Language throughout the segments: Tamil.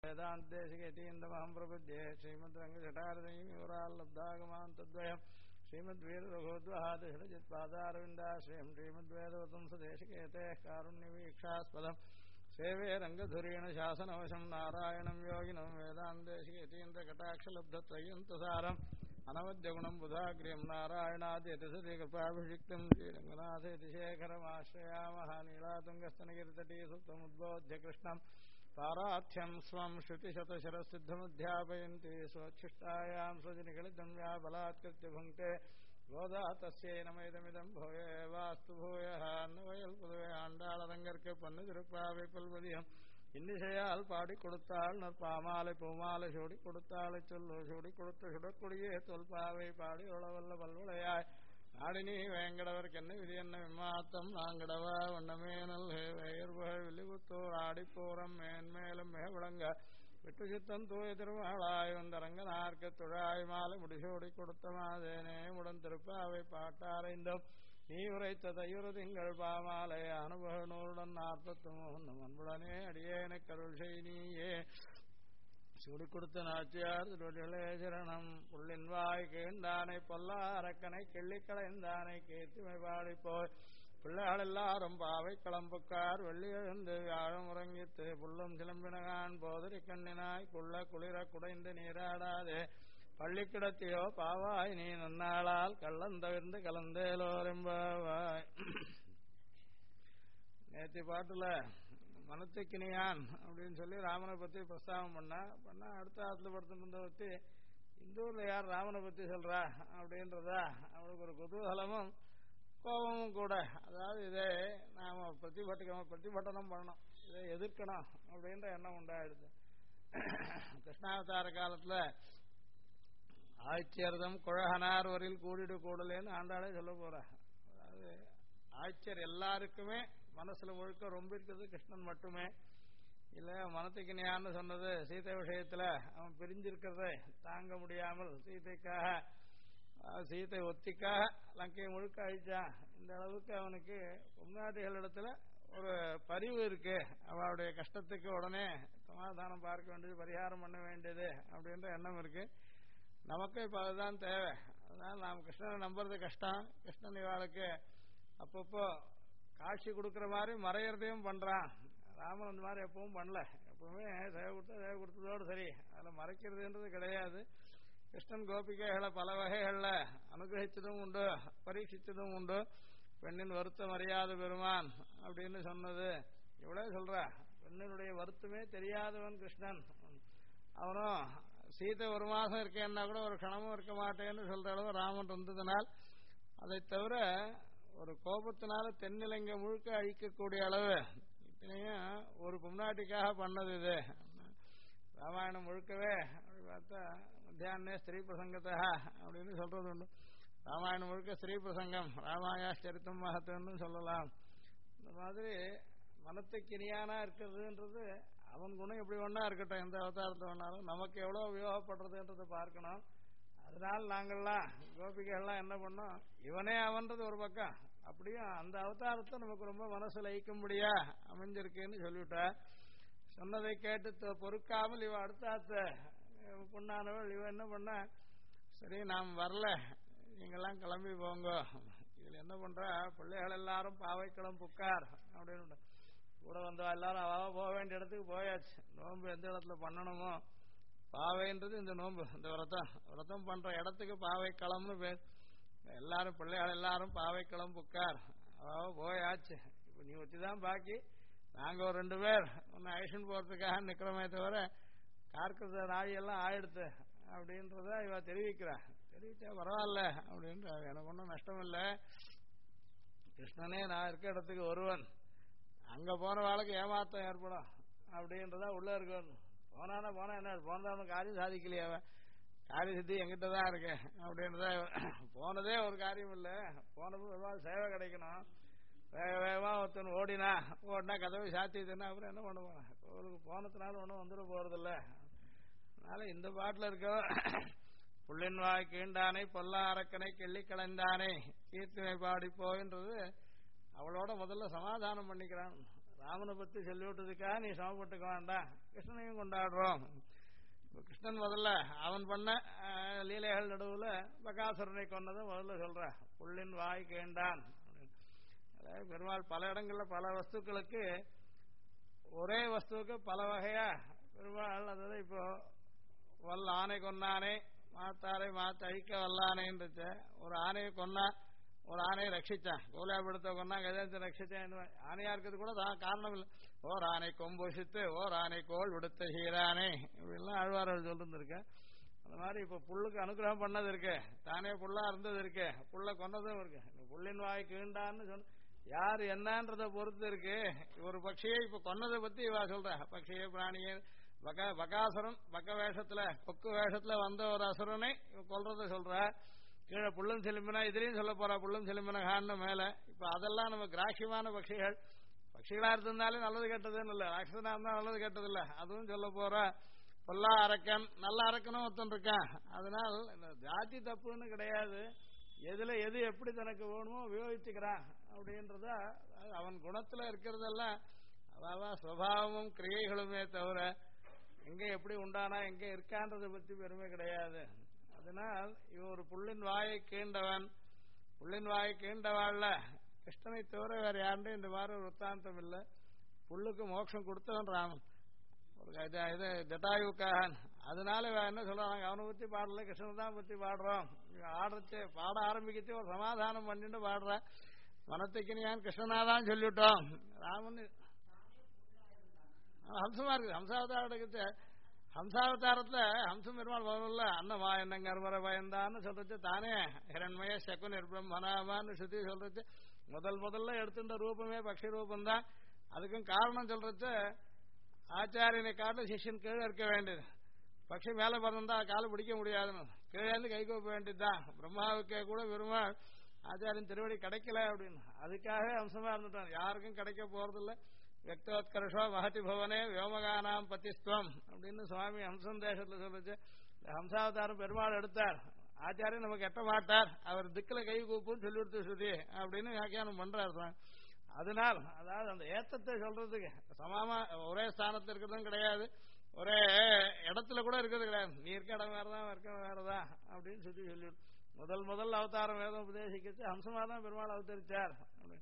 वेदान्तेशिकेतीन्द्रमहं प्रपद्ये श्रीमद्रङ्गजटारदयिमिवराल्लब्धागमान् तद्वयम् श्रीमद्वीररघोद्वहादिषडजित्पादारविन्दाश्रयम् श्रीमद्वेदवतं सदेशिकेतेः कारुण्यवीक्षास्पदम् सेवे रङ्गधुरेण शासनवशं नारायणं योगिनं वेदान्तेशिकेतीन्द्रकटाक्षलब्धत्रयन्तसारम् अनवद्यगुणं बुधाग्र्यं नारायणाद्यतिसति कृपाभिषिक्तं श्रीरङ्गनाथेतिशेखरमाश्रयामः नीलातुङ्गस्तनगिरितटी सुप्तमुद्बोध्य कृष्णम् पाराथ्यं स्वं श्रुतिशतशिरसिद्धमुध्यापयन्ति स्वच्छिष्टायां स्वजनिगलितं या बलात्कृत्य भुङ्क्ते गोदा तस्यै नमैदमिदं भूये वास्तु भूयः अन्नवयल पुதுவை ஆண்டாளரங்கற்கு பொன்னு திருப்பாவை பல்வதியம் இன்னிசையால் பாடி கொடுத்தாள் நற்பாமாலை பூமாலை சூடி கொடுத்தாளை சொல்லு சூடி கொடுத்த சுடற்கொடியே தொல்பாவை பாடி உளவல்ல பல்வளையாய் நாடினி வேங்கடவர் கென்ன விதி என்ன விமாத்தம் நாங்கடவா வண்ணமே நல்கே வேயர்புகழ் வில்லிபுத்தூர் ஆடிப்பூரம் மேன்மேலும் மிக விளங்க விட்டு சித்தம் தூய திருமகளாய் வந்தரங்க நார்க்க துழாய் மாலை முடிசூடி கொடுத்த மாதேனே உடன் திருப்பாவை பாட்டாரைந்தும் நீ உரைத்த தையுறு திங்கள் பாமாலை அனுபவ நூறுடன் 43 அன்புடனே அடியேன கருள் செய் நீயே சூடி கொடுத்த நாச்சியார் திருவடிகளே சரணம் புள்ளின் வாய் கீழ்ந்தானை பொல்லா அரக்கனை கிள்ளிக்களைந்தானை கீர்த்திமை பாடிப்போய் பிள்ளைகள் எல்லாரும் பாவை களம்புக்கார் வெள்ளி எழுந்து வியாழம் உறங்கித்து புல்லும் சிலம்பினகான் போதறி கண்ணினாய் குள்ள குளிர குடைந்து நீராடாதே பள்ளி கிடத்தியோ பாவாய் நீ நன்னாளால் கள்ளந்தவிர்ந்து கலந்தேலோரெம்பாவாய். நேற்று பாட்டுல மனத்துக்கினியான் அப்படின்னு சொல்லி ராமனை பத்தி பிரஸ்தாபம் பண்ணா அடுத்த ஆத்துல படுத்துட்டு பத்தி இந்த ஊர்ல யார் ராமனை பத்தி சொல்றா அப்படின்றதா அவனுக்கு ஒரு குதூகலமும் கோபமும் கூட. அதாவது இதை நாம பிரதிபட்டனம் பண்ணணும், இதை எதிர்க்கணும் அப்படின்ற எண்ணம் உண்டாயிடுது. கிருஷ்ணாவதார காலத்துல ஆய்ச்சியர்தம் குழகனார் வரையில் கூடிடு கூடலேன்னு ஆண்டாளே சொல்ல போறா. அதாவது ஆய்ச்சியர் எல்லாருக்குமே மனசுல முழுக்க ரொம்ப இருக்கிறது கிருஷ்ணன் மட்டுமே இல்ல. மனத்துக்கு ஞான்னு சொன்னது சீதை விஷயத்துல அவன் பிரிஞ்சிருக்கிறத தாங்க முடியாமல் சீதை ஒத்திக்காக லங்கையை முழுக்க அழிச்சான். இந்த அளவுக்கு அவனுக்கு பொம்நாட்டிகளிடத்துல ஒரு பரிவு இருக்கு. அவளுடைய கஷ்டத்துக்கு உடனே சமாதானம் பார்க்க வேண்டியது, பரிகாரம் பண்ண வேண்டியது அப்படின்ற எண்ணம் இருக்கு. நமக்கு இப்ப அதுதான் தேவை. அதனால நாம் கிருஷ்ணனை நம்புறது கஷ்டம். கிருஷ்ணன் இவாளுக்கு அப்பப்போ காட்சி கொடுக்கற மாதிரி மறையறதையும் பண்றான். ராமன் அந்த மாதிரி எப்பவும் பண்ணல. எப்பவுமே சேவை கொடுத்ததோடு சரி, அதில் மறைக்கிறதுன்றது கிடையாது. கிருஷ்ணன் கோபிகைகளை பல வகைகள்ல அனுகிரகிச்சதும் உண்டு, பரீட்சிச்சதும் உண்டு. பெண்ணின் வருத்தம் அறியாத பெருமான் அப்படின்னு சொன்னது இவ்வளவு சொல்ற. பெண்ணினுடைய வருத்தமே தெரியாதவன் கிருஷ்ணன். அவனும் சீதை ஒரு மாசம் இருக்கேன்னா கூட ஒரு கணமும் இருக்க மாட்டேன்னு சொல்ற அளவு ராமன் இருந்ததுனால், அதை தவிர ஒரு கோபத்தினால தென்னிலங்கை முழுக்க அழிக்கக்கூடிய அளவு இத்தனையும் ஒரு பொம்நாட்டிக்காக பண்ணது இது. ராமாயணம் முழுக்கவே அப்படி பார்த்தா மத்தியானே ஸ்திரீ பிரசங்கத்தா அப்படின்னு சொல்றது உண்டு. ராமாயணம் முழுக்க ஸ்திரீ பிரசங்கம், ராமாயா சரித்தம் மகத்துன்னு சொல்லலாம். இந்த மாதிரி மனத்துக்கு இனியானா இருக்கிறதுன்றது அவன் குணம் எப்படி ஒன்னா இருக்கட்டும், எந்த அவதாரத்தை வேணாலும் நமக்கு எவ்வளவு உபயோகப்படுறதுன்றதை பார்க்கணும். அதனால நாங்கள்லாம் கோபிகைகள்லாம் என்ன பண்ணோம், இவனே அவன்றது ஒரு பக்கம், அப்படியும் அந்த அவதாரத்தை நமக்கு ரொம்ப மனசுல ஈக்கும்படியா அமைஞ்சிருக்குன்னு சொல்லிவிட்டா. சொன்னதை கேட்டு பொறுக்காமல் இவ அடுத்தாத்த பொண்ணானவள் இவ என்ன பண்ண, சரி நாம் வரல, நீங்கெல்லாம் கிளம்பி போங்க. இதுல என்ன பண்றா, பிள்ளைகள் எல்லாரும் பாவைக்களம் புக்கார் அப்படின்னு கூட வந்தவா எல்லாரும் அவ போக வேண்டிய இடத்துக்கு போயாச்சு. நோன்பு எந்த இடத்துல பண்ணணுமோ, பாவைன்றது இந்த நோன்பு, இந்த விரதம் பண்ற இடத்துக்கு பாவைக்களம்னு பேர். எல்லாரும் பிள்ளைகள் எல்லாரும் பாவைக்களம் புக்கார் அவ போயாச்சு. இப்ப நீ வச்சுதான் பாக்கி, நாங்க ஒரு 2 பேர் ஒன்னு ஐஷன் போறதுக்காக நிக்கிறோமே தவிர கார்க்கிற நாழியெல்லாம் ஆயிடுத்து அப்படின்றத இவ தெரிவிக்கிறா. தெரிவிச்சா பரவாயில்ல அப்படின்ற, எனக்கு ஒன்றும் நஷ்டம் இல்லை. கிருஷ்ணனே நான் இருக்க இடத்துக்கு ஒருவன், அங்க போன வாழ்க்கை ஏமாத்தம் ஏற்படும் அப்படின்றதா உள்ள இருக்கணும். போனா என்ன போனதான் காரியம் சாதிக்கலையே, அவன் காரிய சித்தி எங்கிட்டதான் இருக்கு அப்படின்றத. போனதே ஒரு காரியம் இல்லை, போனது சேவை கிடைக்கணும். வேகமா ஒருத்தன் ஓடினா கதவை சாத்திட்டுனா அப்புறம் என்ன பண்ண போறான். கோவிலுக்கு போனதுனால ஒன்றும் வந்துட போறதில்ல. அதனால இந்த பாட்டில் இருக்க புள்ளின் வாய் கீண்டானை பொல்லா அரக்கனை கிள்ளி களைந்தானே கீர்த்திமை பாடி போயின்றது அவளோட முதல்ல சமாதானம் பண்ணிக்கிறான். ராமனை பத்தி சொல்லிவிட்டதுக்காக நீ சமப்பட்டுக்க வேண்டாம், கிருஷ்ணனையும் கொண்டாடுறோம். கிருஷ்ணன் முதல்ல அவன் பண்ண லீலைகள் நடுவுல பகாசுரனை கொண்டதை முதல்ல சொல்ற. புள்ளின் வாய் கேண்டான். பெருமாள் பல இடங்கள்ல பல வஸ்துக்களுக்கு ஒரே வஸ்துவுக்கு பல வகையா பெருமாள், அதாவது இப்போ வல்ல ஆனை கொன்னானே மாத்தாரை மாத்த அழிக்க வல்லானேன்னு ஒரு ஆனையை கொன்னா, ஒரு ஆணையை ரட்சிச்சான், கோலாபிடத்தை கொன்னா கஜேந்திர ரட்சிச்சேன். ஆணையா இருக்கிறது கூட தான் காரணம் இல்லை. ஓர் ஆனை கொம்புசித்து ஓர் ஆனை கோல் விடுத்த ஹீரானே இப்படிலாம் ஆழ்வார்கள் சொல்லிருந்திருக்க. அந்த மாதிரி இப்ப புல்லுக்கு அனுகிரகம் பண்ணது இருக்கு, தானே புல்லா இருந்தது இருக்கு, புல்ல கொன்னதும் இருக்கு. புல்லின் வாய் கீண்டான்னு சொன்ன யாரு என்னன்றத பொறுத்து இருக்கு. ஒரு பட்சியை இப்ப கொன்னதை பத்தி இவா சொல்ற. பட்சியை பிராணியை பகாசுரன் பக்க வேஷத்துல கொக்கு வேஷத்துல வந்த ஒரு அசுரனை கொல்றத சொல்ற. கீழே புல்லும் செலும்பினா இதுலயும் சொல்ல போறா, புல்லும் செலும்பினகான்னு மேல. இப்ப அதெல்லாம் நம்ம கிராக்கியமான பட்சிகள், பட்சிகளா இருந்தாலே நல்லது கெட்டதுன்னு இல்ல, ராட்சசனா இருந்தா நல்லது கெட்டது இல்ல, அதுவும் சொல்ல போற. பொல்லா அரக்கன் நல்ல அரக்கனும் ஒருத்தன் இருக்கான். அதனால் ஜாதி தப்புன்னு கிடையாது, எதுல எது எப்படி தனக்கு வேணுமோ உபயோகிச்சுக்கிறான் அப்படின்றத. அவன் குணத்துல இருக்கிறதெல்லாம் அதாவது சுபாவமும் கிரியைகளுமே தவிர எங்க எப்படி உண்டானா எங்க இருக்கான்றதை பத்தி பெருமை கிடையாது. அதனால் இவன் ஒரு புள்ளின் வாயை கீண்டவன். புள்ளின் வாயை கீண்டவாள்ல கிருஷ்ணனை தவிர வேற யாருண்டும் இந்த மாதிரி ஒரு வృత్తాந்தம் இல்லை. புல்லுக்கு மோட்சம் கொடுத்தவன் ராமன், ஒரு இது ஜட்டாயுக்காகன். அதனால என்ன சொல்றாங்க, அவனை பத்தி பாடல, கிருஷ்ணனை தான் பத்தி பாடுறோம். ஆடுறச்சு பாட ஆரம்பிக்கச்சு ஒரு சமாதானம் பண்ணிட்டு பாடுற. வனத்துக்கு நீ கிருஷ்ணனாதான் சொல்லிவிட்டோம். ராமன் ஹம்சமா இருக்கு. ஹம்சாவதாரத்துக்கு ஹம்சாவதாரத்துல ஹம்சம் பெருமாள் முதல்ல அன்னமா என்னங்க அருவர பயந்தான்னு சொல்றது தானே. ஹிரண்மய சக்கு நிர்பிரம்மனாமான்னு சுத்தி சொல்றது முதல்ல எடுத்துட்ட ரூபமே பக்ஷி ரூபந்தான். அதுக்கும் காரணம் சொல்றது ஆச்சாரியனை காட்டு சிஷ்யன் கீழே இருக்க வேண்டியது. பக்ஷி மேல பிறந்தா காலை பிடிக்க முடியாதுன்னு கீழே இருந்து கை கோப்ப வேண்டியதுதான். பிரம்மாவுக்கே கூட பெருமாள் ஆச்சாரியன் திருவடி கிடைக்கல அப்படின்னு அதுக்காக அம்சமா இருந்துட்டான். யாருக்கும் கிடைக்க போறதில்லை. வியக்தோத்கர்ஷோ மகதி பவனே வியோமகானாம் பத்திஸ்துவம் அப்படின்னு சுவாமி ஹம்சம் தேசத்துல சொல்லுச்சு. ஹம்சாவதாரம் பெருமாள் எடுத்தார், ஆச்சாரியன் நமக்கு எட்ட மாட்டார், அவர் திக்கில கை கூப்புன்னு சொல்லி கொடுத்து சுதி அப்படின்னு வியாக்கியானம் பண்றார் சுவாமி. அதனால் அதாவது அந்த ஏத்தத்தை சொல்றதுக்கு சமமா ஒரே ஸ்தானத்தில் இருக்கிறதும் கிடையாது, ஒரே இடத்துல கூட இருக்கிறது கிடையாது. நீ இருக்க இடம் வேறதான் இருக்க வேறதான் அப்படின்னு சொல்லி முதல் அவதாரம் வேதம் உபதேசிக்கிறது ஹம்சமா தான் பெருமாள் அவதரிச்சார்.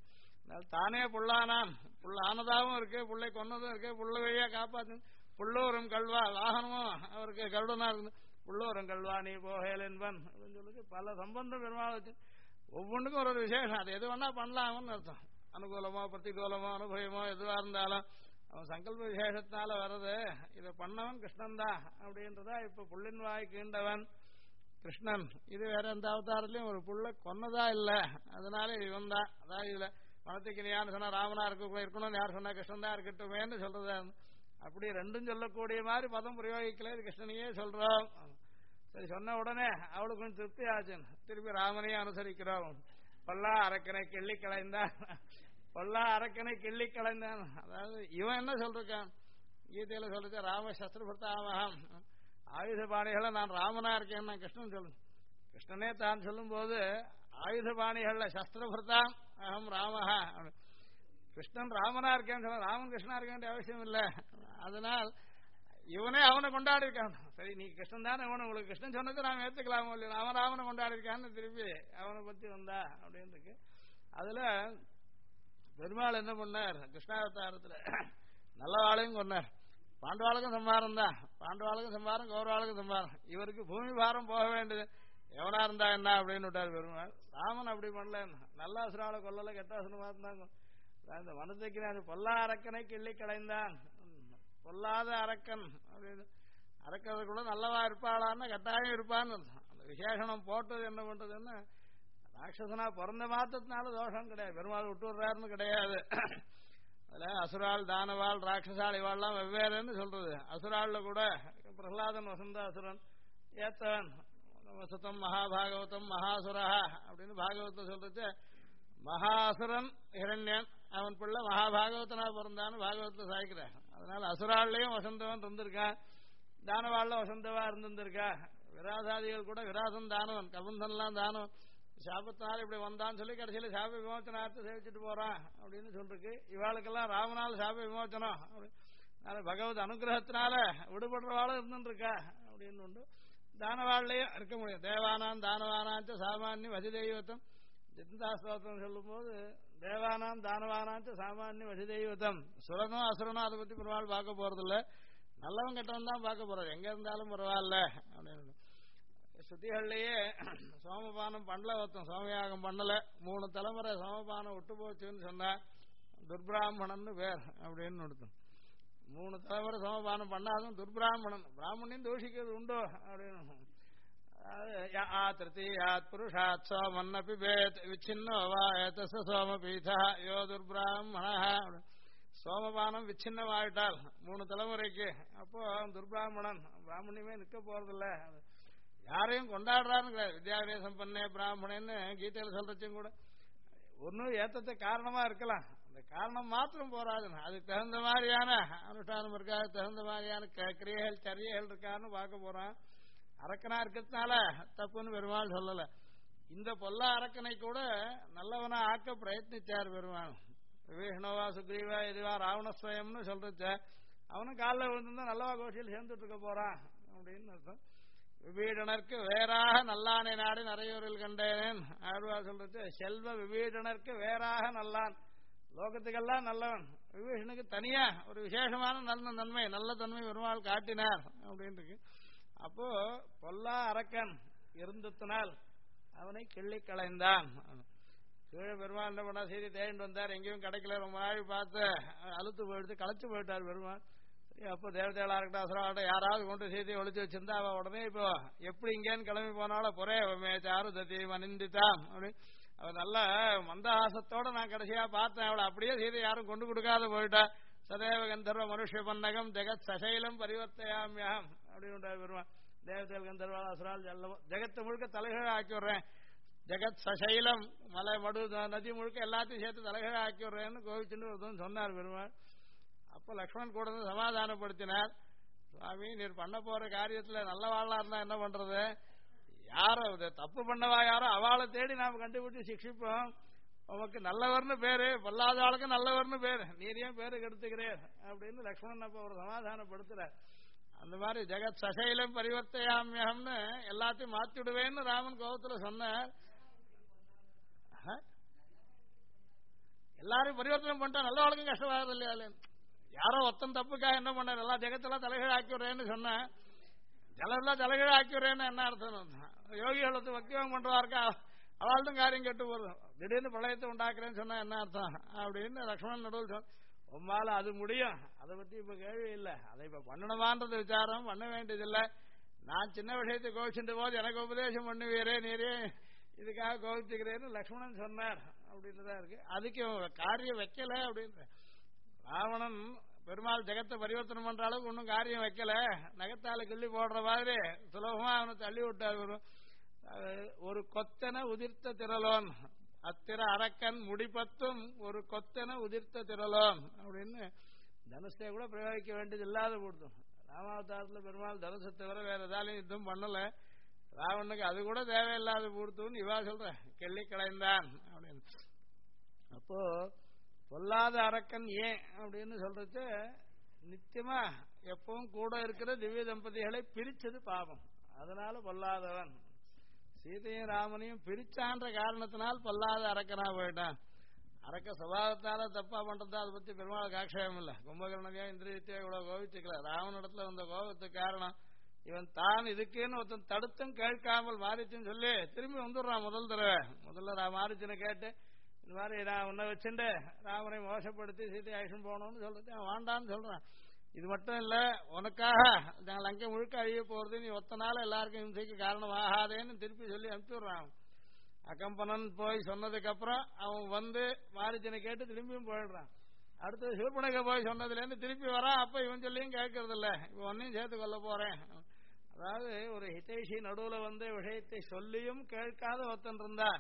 தானே புல்லானான், புல்லானதாகவும் இருக்கு, புள்ளை கொன்னதும் இருக்கு, புள்ள வழியா காப்பாத்து. புல்லூரும் கல்வா வாகனமும் அவருக்கு கருடனா இருக்கு. புல்லூரும் கல்வா நீ போகேல் என்பன் அப்படின்னு சொல்லிட்டு பல சம்பந்தம் பெருமாள் வச்சு ஒவ்வொன்றுக்கும் ஒரு விசேஷம். அது எது வேணா பண்ணலாம்னு அர்த்தம். அனுகூலமோ பிரதிகூலமோ அனுபவமோ எதுவா இருந்தாலும் அவன் சங்கல்ப விசேஷத்தினால வர்றது. இதை பண்ணவன் கிருஷ்ணன் தான் அப்படின்றதா. இப்ப புள்ளின் வாய் கீண்டவன் கிருஷ்ணன். இது வேற எந்த அவதாரத்திலையும் ஒரு புள்ள கொன்னதா இல்ல, அதனால இவன் தான். அதாவது இதுல மனத்துக்கு நீ யாரு சொன்னா ராமனா இருக்கணும், யார் சொன்னா கிருஷ்ணன் தான் இருக்கட்டுமேன்னு சொல்றதா. அப்படி ரெண்டும் சொல்லக்கூடிய மாதிரி பதம் பிரயோகிக்கல, இது கிருஷ்ணனையே சொல்றோம். சரி சொன்ன உடனே அவளுக்கு கொஞ்சம் திருப்தி ஆச்சுன்னு திருப்பி ராமனையே அனுசரிக்கிறோம். பொல்லா அரக்கனை கிள்ளி களைந்தான், பொல்லா அரக்கனை கிள்ளி களைந்தான். அதாவது இவன் என்ன சொல்றான் கீதையில சொல்லிச்சு, ராம சஸ்திரபர்த்தாமகம் ஆயுத பாணிகளை நான் ராமனா இருக்கேன் நான் கிருஷ்ணன் சொல்லு. கிருஷ்ணனே தான் சொல்லும் போது ஆயுத பாணிகள்ல சஸ்திரபர்த்தாம் அகம் ராமஹா, கிருஷ்ணன் ராமனா இருக்கேன்னு சொல்ல, ராமன் கிருஷ்ணா இருக்க வேண்டிய அவசியம் இல்லை. அதனால் இவனே அவனை கொண்டாடி இருக்கான். சரி நீ கிருஷ்ணன் தானே, இவனை உங்களுக்கு கிருஷ்ணன் சொன்னது நாம் ஏத்துக்கலாமோ இல்லையா, அவன் ராமனை கொண்டாடி இருக்கான்னு திருப்பி அவனை பத்தி வந்தா அப்படின்னு இருக்கு. அதுல பெருமாள் என்ன பண்ணார், கிருஷ்ணாவதாரத்துல நல்ல வாழையும் கொண்டார். பாண்டவாளுக்கும் சம்பாரம் தான், பாண்டவாளுக்கும் சம்பாரம் கௌரவாளுக்கும் சம்பாரம். இவருக்கு பூமி பாரம் போக வேண்டியது, எவனா இருந்தா என்ன அப்படின்னு விட்டார் பெருமாள். ராமன் அப்படி பண்ணல, நல்ல அசுரால கொல்லல, கெட்ட அசுரம் பார்த்தாங்க. இந்த வனத்துக்கு அது பொல்லா அரக்கனை கிள்ளி களைந்தான். பொல்லாத அரக்கன் அப்படின்னு அரக்கதை கூட நல்லவா இருப்பாளான்னு கட்டாயம் இருப்பான்னு அந்த விசேஷனம் போட்டது என்ன பண்றதுன்னு. ராட்சசனா பிறந்த மாத்தத்தினால தோஷம் கிடையாது, பெருமாள் விட்டு விடுறாருன்னு கிடையாது. அதுல அசுரால் தானவாள் ராட்சசால் இவாள்லாம் வெவ்வேறுன்னு சொல்றது. அசுராள்ல கூட பிரகலாதன் வசந்த அசுரன் ஏத்தவன், வசதம் மகாபாகவதம் மகாசுரஹா அப்படின்னு பாகவத்தை சொல்றது. மகாசுரன் ஹிரண்யன், அவன் பிள்ளை மகாபாகவதனா பிறந்தான்னு பாகவத்தை சாய்க்கிறான். அதனால அசுராள்லயும் வசந்தவன் இருந்திருக்கான், தானவாள்ல வசந்தவா இருந்திருக்கா. விராசாதிகள் கூட விராசன் தானவன், கபந்தன்லாம் தானவன், சாபத்தினால இப்படி வந்தான்னு சொல்லி கடைசியில் சாப விமோச்சனார்த்த சேவிச்சுட்டு போறான் அப்படின்னு சொல்லிருக்கு. இவாளுக்கெல்லாம் ராமனால் சாப விமோச்சனம் பகவத் அனுகிரகத்தினால விடுபடுறவாளும் இருந்துருக்கா அப்படின்னு உண்டு. தானவாள்லயும் இருக்க முடியும். தேவானாம் தானவானாச்ச சாமானிய வசிதெய்வத்தம் ஜிந்தாஸ்தோத்திரம் சொல்லும் போது தேவானாம் தானவானாச்ச சாமானிய வசிதெய்வத்தம் சுரனோ அசுரனோ அதை பத்தி பெருமாள் பார்க்க போறதில்ல, நல்லவன் கெட்டவன் தான் பார்க்க போறாரு, எங்க இருந்தாலும் பரவாயில்ல அப்படின்னு. ஸ்ருதிகள்லயே சோமபானம் பண்ணல, ஒருத்தன் சோமயாகம் பண்ணல, 3 தலைமுறை சோமபானம் விட்டு போச்சுன்னு சொன்னா துர்பிராமணன் பேர் அப்படின்னு எடுத்தோம். 3 தலைமுறை சோமபானம் பண்ணாதும் துர்பிராமணன், பிராமணியும் தூஷிக்கிறது உண்டோ அப்படின்னு. திருத்தீயாத் புருஷாத் சோமன்னபி பேத் விச்சின்னோ வா ஏதஸ சோமபீதா யோ துர்பிராமண. சோமபானம் விச்சின்னமாயிட்டால் 3 தலைமுறைக்கு, அப்போ துர்பிராமணன், பிராமணியமே நிற்க போறதில்ல, யாரையும் கொண்டாடுறான்னு வித்யாபியாசம் பண்ண பிராமணன்னு கீதையில சொல்றச்சும் கூட ஒன்னும் ஏத்தத்தை காரணமா இருக்கலாம், அந்த காரணம் மாத்திரம் போராதுன்னு அதுக்கு தகுந்த மாதிரியான அனுஷ்டானம் இருக்கா, தகுந்த மாதிரியான கிரியைகள் சரியைகள் இருக்கான்னு பார்க்க போறான். அரக்கனா இருக்கிறதுனால தப்புன்னு பெருமாள் சொல்லல. இந்த பொல்லா அரக்கனை கூட நல்லவனா ஆக்க பிரயத்னிச்சார் பெருமாள். விஷ்ணுவா சுக்ரீவா இதுவா ராவணஸ்வயம்னு சொல்றச்ச அவனும் காலில் விழுந்திருந்தா நல்லவா கோஷியில் சேர்ந்துட்டு இருக்க போறான் அப்படின்னு அர்த்தம். விபீடனருக்கு வேறாக நல்லானை நாடு நிறையூரில் கண்டேன் ஆழ்வார் சொல்றது. செல்வ விபீடனருக்கு வேறாக நல்லான், லோகத்துக்கெல்லாம் நல்லவன், விபீஷனுக்கு தனியா ஒரு விசேஷமான நன்மை நல்ல தன்மை பெருமாள் காட்டினார் அப்படின்னு இருக்கு. அப்போ பொல்லா அரக்கன் இருந்தத்தினால் அவனை கிள்ளி களைந்தான். கீழே பெருமாள் என்ன பண்ணா, செய்தி தேடிட்டு வந்தார், எங்கேயும் கிடைக்கல, ரொம்ப நாள் பார்த்து அழுத்து போயிடுத்து, களைச்சு போயிட்டார் பெருமாள். அப்போ தேவதைகளா இருக்கட்டும் அசுராகட்டும் யாராவது கொண்டு செய்தியை ஒழிச்சு வச்சிருந்தா அவ உடனே இப்போ எப்படி இங்கேன்னு கிளம்பி போனாலும் பொறே சாரு தத்தி மனிந்தித்தான் அப்படி அவ நல்ல மந்தஹாசத்தோட நான் கடைசியா பார்த்தேன். அவளை அப்படியே செய்தி யாரும் கொண்டு கொடுக்காத போயிட்டா. சதேவ கந்தர்வ மனுஷ பன்னகம் ஜெகத் சசைலம் பரிவர்த்தையாமியம் அப்படின்னு பெருமாள். தேவதைகள் கந்தர்வால் அசுரால் ஜெகத்தை முழுக்க தலைகீழ ஆக்கி விடுறேன், ஜெகத் சசைலம் மலை மடு நதி முழுக்க எல்லாத்தையும் சேர்த்து தலைகீழ ஆக்கி விடுறேன்னு கோவிச்சுன்னு சொன்னார் பெருமாள். அப்ப லக்ஷ்மணன் கூட வந்து சமாதானப்படுத்தினார். சுவாமி நீர் பண்ண போற காரியத்துல நல்ல வாழா இருந்தா என்ன பண்றது, யாரோ தப்பு பண்ணவா யாரோ அவளை தேடி நாம கண்டுபிடிச்சு சிக்ஷிப்போம். உமக்கு நல்லவர்னு பேரு, பொல்லாத ஆளுக்கு நல்லவர்னு பேரு, நீர் ஏன் பேரு கெடுத்துக்கிறேன் அப்படின்னு லக்ஷ்மணன் அப்ப ஒரு சமாதானப்படுத்துறார். அந்த மாதிரி ஜெகத் சசைலம் பரிவர்த்தையாமியம்னு எல்லாத்தையும் மாத்திடுவேன்னு ராமன் கோபத்துல சொன்னார். எல்லாரும் பரிவர்த்தனை பண்ணிட்டா நல்ல வாழ்க்கை கஷ்டமாகுது இல்லையா? யாரோ ஒத்தன் தப்புக்காக என்ன பண்ணார், எல்லா ஜெகத்தெல்லாம் தலைகீழ ஆக்கி விடுறேன்னு சொன்ன, ஜலெல்லாம் தலைகீழ ஆக்கி விடுறேன்னு என்ன அர்த்தம்? யோகிகளுக்கு பக்திவம் பண்றதா இருக்கா அவள்தான் காரியம் கெட்டு போதும், திடீர்னு பிரளயத்தை உண்டாக்குறேன்னு சொன்னா என்ன அர்த்தம் அப்படின்னு லக்ஷ்மணன் நடுவில் சொன்ன. உம்மால அது முடியும், அதை பத்தி இப்ப கேள்வி இல்லை, அதை இப்ப பண்ணணுமான்றது விசாரம் பண்ண வேண்டியதில்லை. நான் சின்ன விஷயத்தை கோவிச்சுட்டு போது எனக்கு உபதேசம் பண்ணுவீரே, நீரே இதுக்காக கோவிச்சுக்கிறேன்னு லக்ஷ்மணன் சொன்னார் அப்படின்றதா இருக்கு. அதுக்கு காரியம் வைக்கல அப்படின்ற ராவணன் பெருமாள் ஜெகத்தை பரிவர்த்தனை பண்ற அளவுக்கு ஒன்னும் காரியம் வைக்கல, நகத்தால கிள்ளி போடுற மாதிரி சுலபமா அவனை தள்ளி விட்டார். ஒரு கொத்தன உதிர்த்த திரளோன் அத்திர அரக்கன் முடிப்பத்தும் ஒரு கொத்தன உதிர்த்த திரளோன் அப்படின்னு தனுஷத்தை கூட பிரயோகிக்க வேண்டியது இல்லாத போடுத்தோம். ராமாவதாரத்துல பெருமாள் தனுஷத்தை தவிர வேற ஏதாலும் யுத்தம் பண்ணல, ராவனுக்கு அது கூட தேவையில்லாத போடுத்தோன்னு இவா சொல்ற கிள்ளி களைந்தான் அப்படின்னு. அப்போ பொல்லாத அரக்கன் ஏன் அப்படின்னு சொல்றது, நித்தியமா எப்பவும் கூட இருக்கிற திவ்ய தம்பதிகளை பிரிச்சது பாவம், அதனால பொல்லாதவன். சீதையும் ராமனையும் பிரிச்சான்ற காரணத்தினால் பொல்லாத அரக்கனா போயிட்டான். அரக்க சுபாவத்தால தப்பா பண்றதா அதை பத்தி பெருமாள் ஆட்சேபம் இல்ல. கும்பகர்ணனையா இந்திரியத்தையோ இவ்வளவு கோபிச்சுக்கல. ராவனிடத்துல வந்த கோபத்துக்கு காரணம் இவன் தான் இதுக்குன்னு ஒருத்தன் தடுத்தும் கேட்காமல் மாறிச்சுன்னு சொல்லி திரும்பி வந்துடுறான். முதல்ல மாறிச்சுன்னு கேட்டு இந்த மாதிரி நான் உன்னை வச்சுட்டு ராமனை மோசப்படுத்தி சீதை ஆக்ஷன் போகணும்னு சொல்றது அவன் வாண்டான்னு சொல்றான். இது மட்டும் இல்ல, உனக்காக நாங்கள் லங்கை முழுக்க அழிய போறது, நீ ஒத்த நாள் எல்லாருக்கும் இம்சைக்கு காரணம் ஆகாதேன்னு திருப்பி சொல்லி அனுப்பிச்சுடுறான். அகம்பனன் போய் சொன்னதுக்கு அப்புறம் அவன் வந்து மாரிச்சனை கேட்டு திரும்பியும் போயிடுறான். அடுத்தது சிவப்புனக போய் சொன்னதுல இருந்து திருப்பி வரான். அப்ப இவன் சொல்லியும் கேட்கறது இல்ல, இப்ப ஒன்னையும் சேர்த்து கொள்ள போறேன். அதாவது ஒரு ஹிதைஷி நடுவுல வந்து விஷயத்தை சொல்லியும் கேட்காத ஒருத்தன் இருந்தா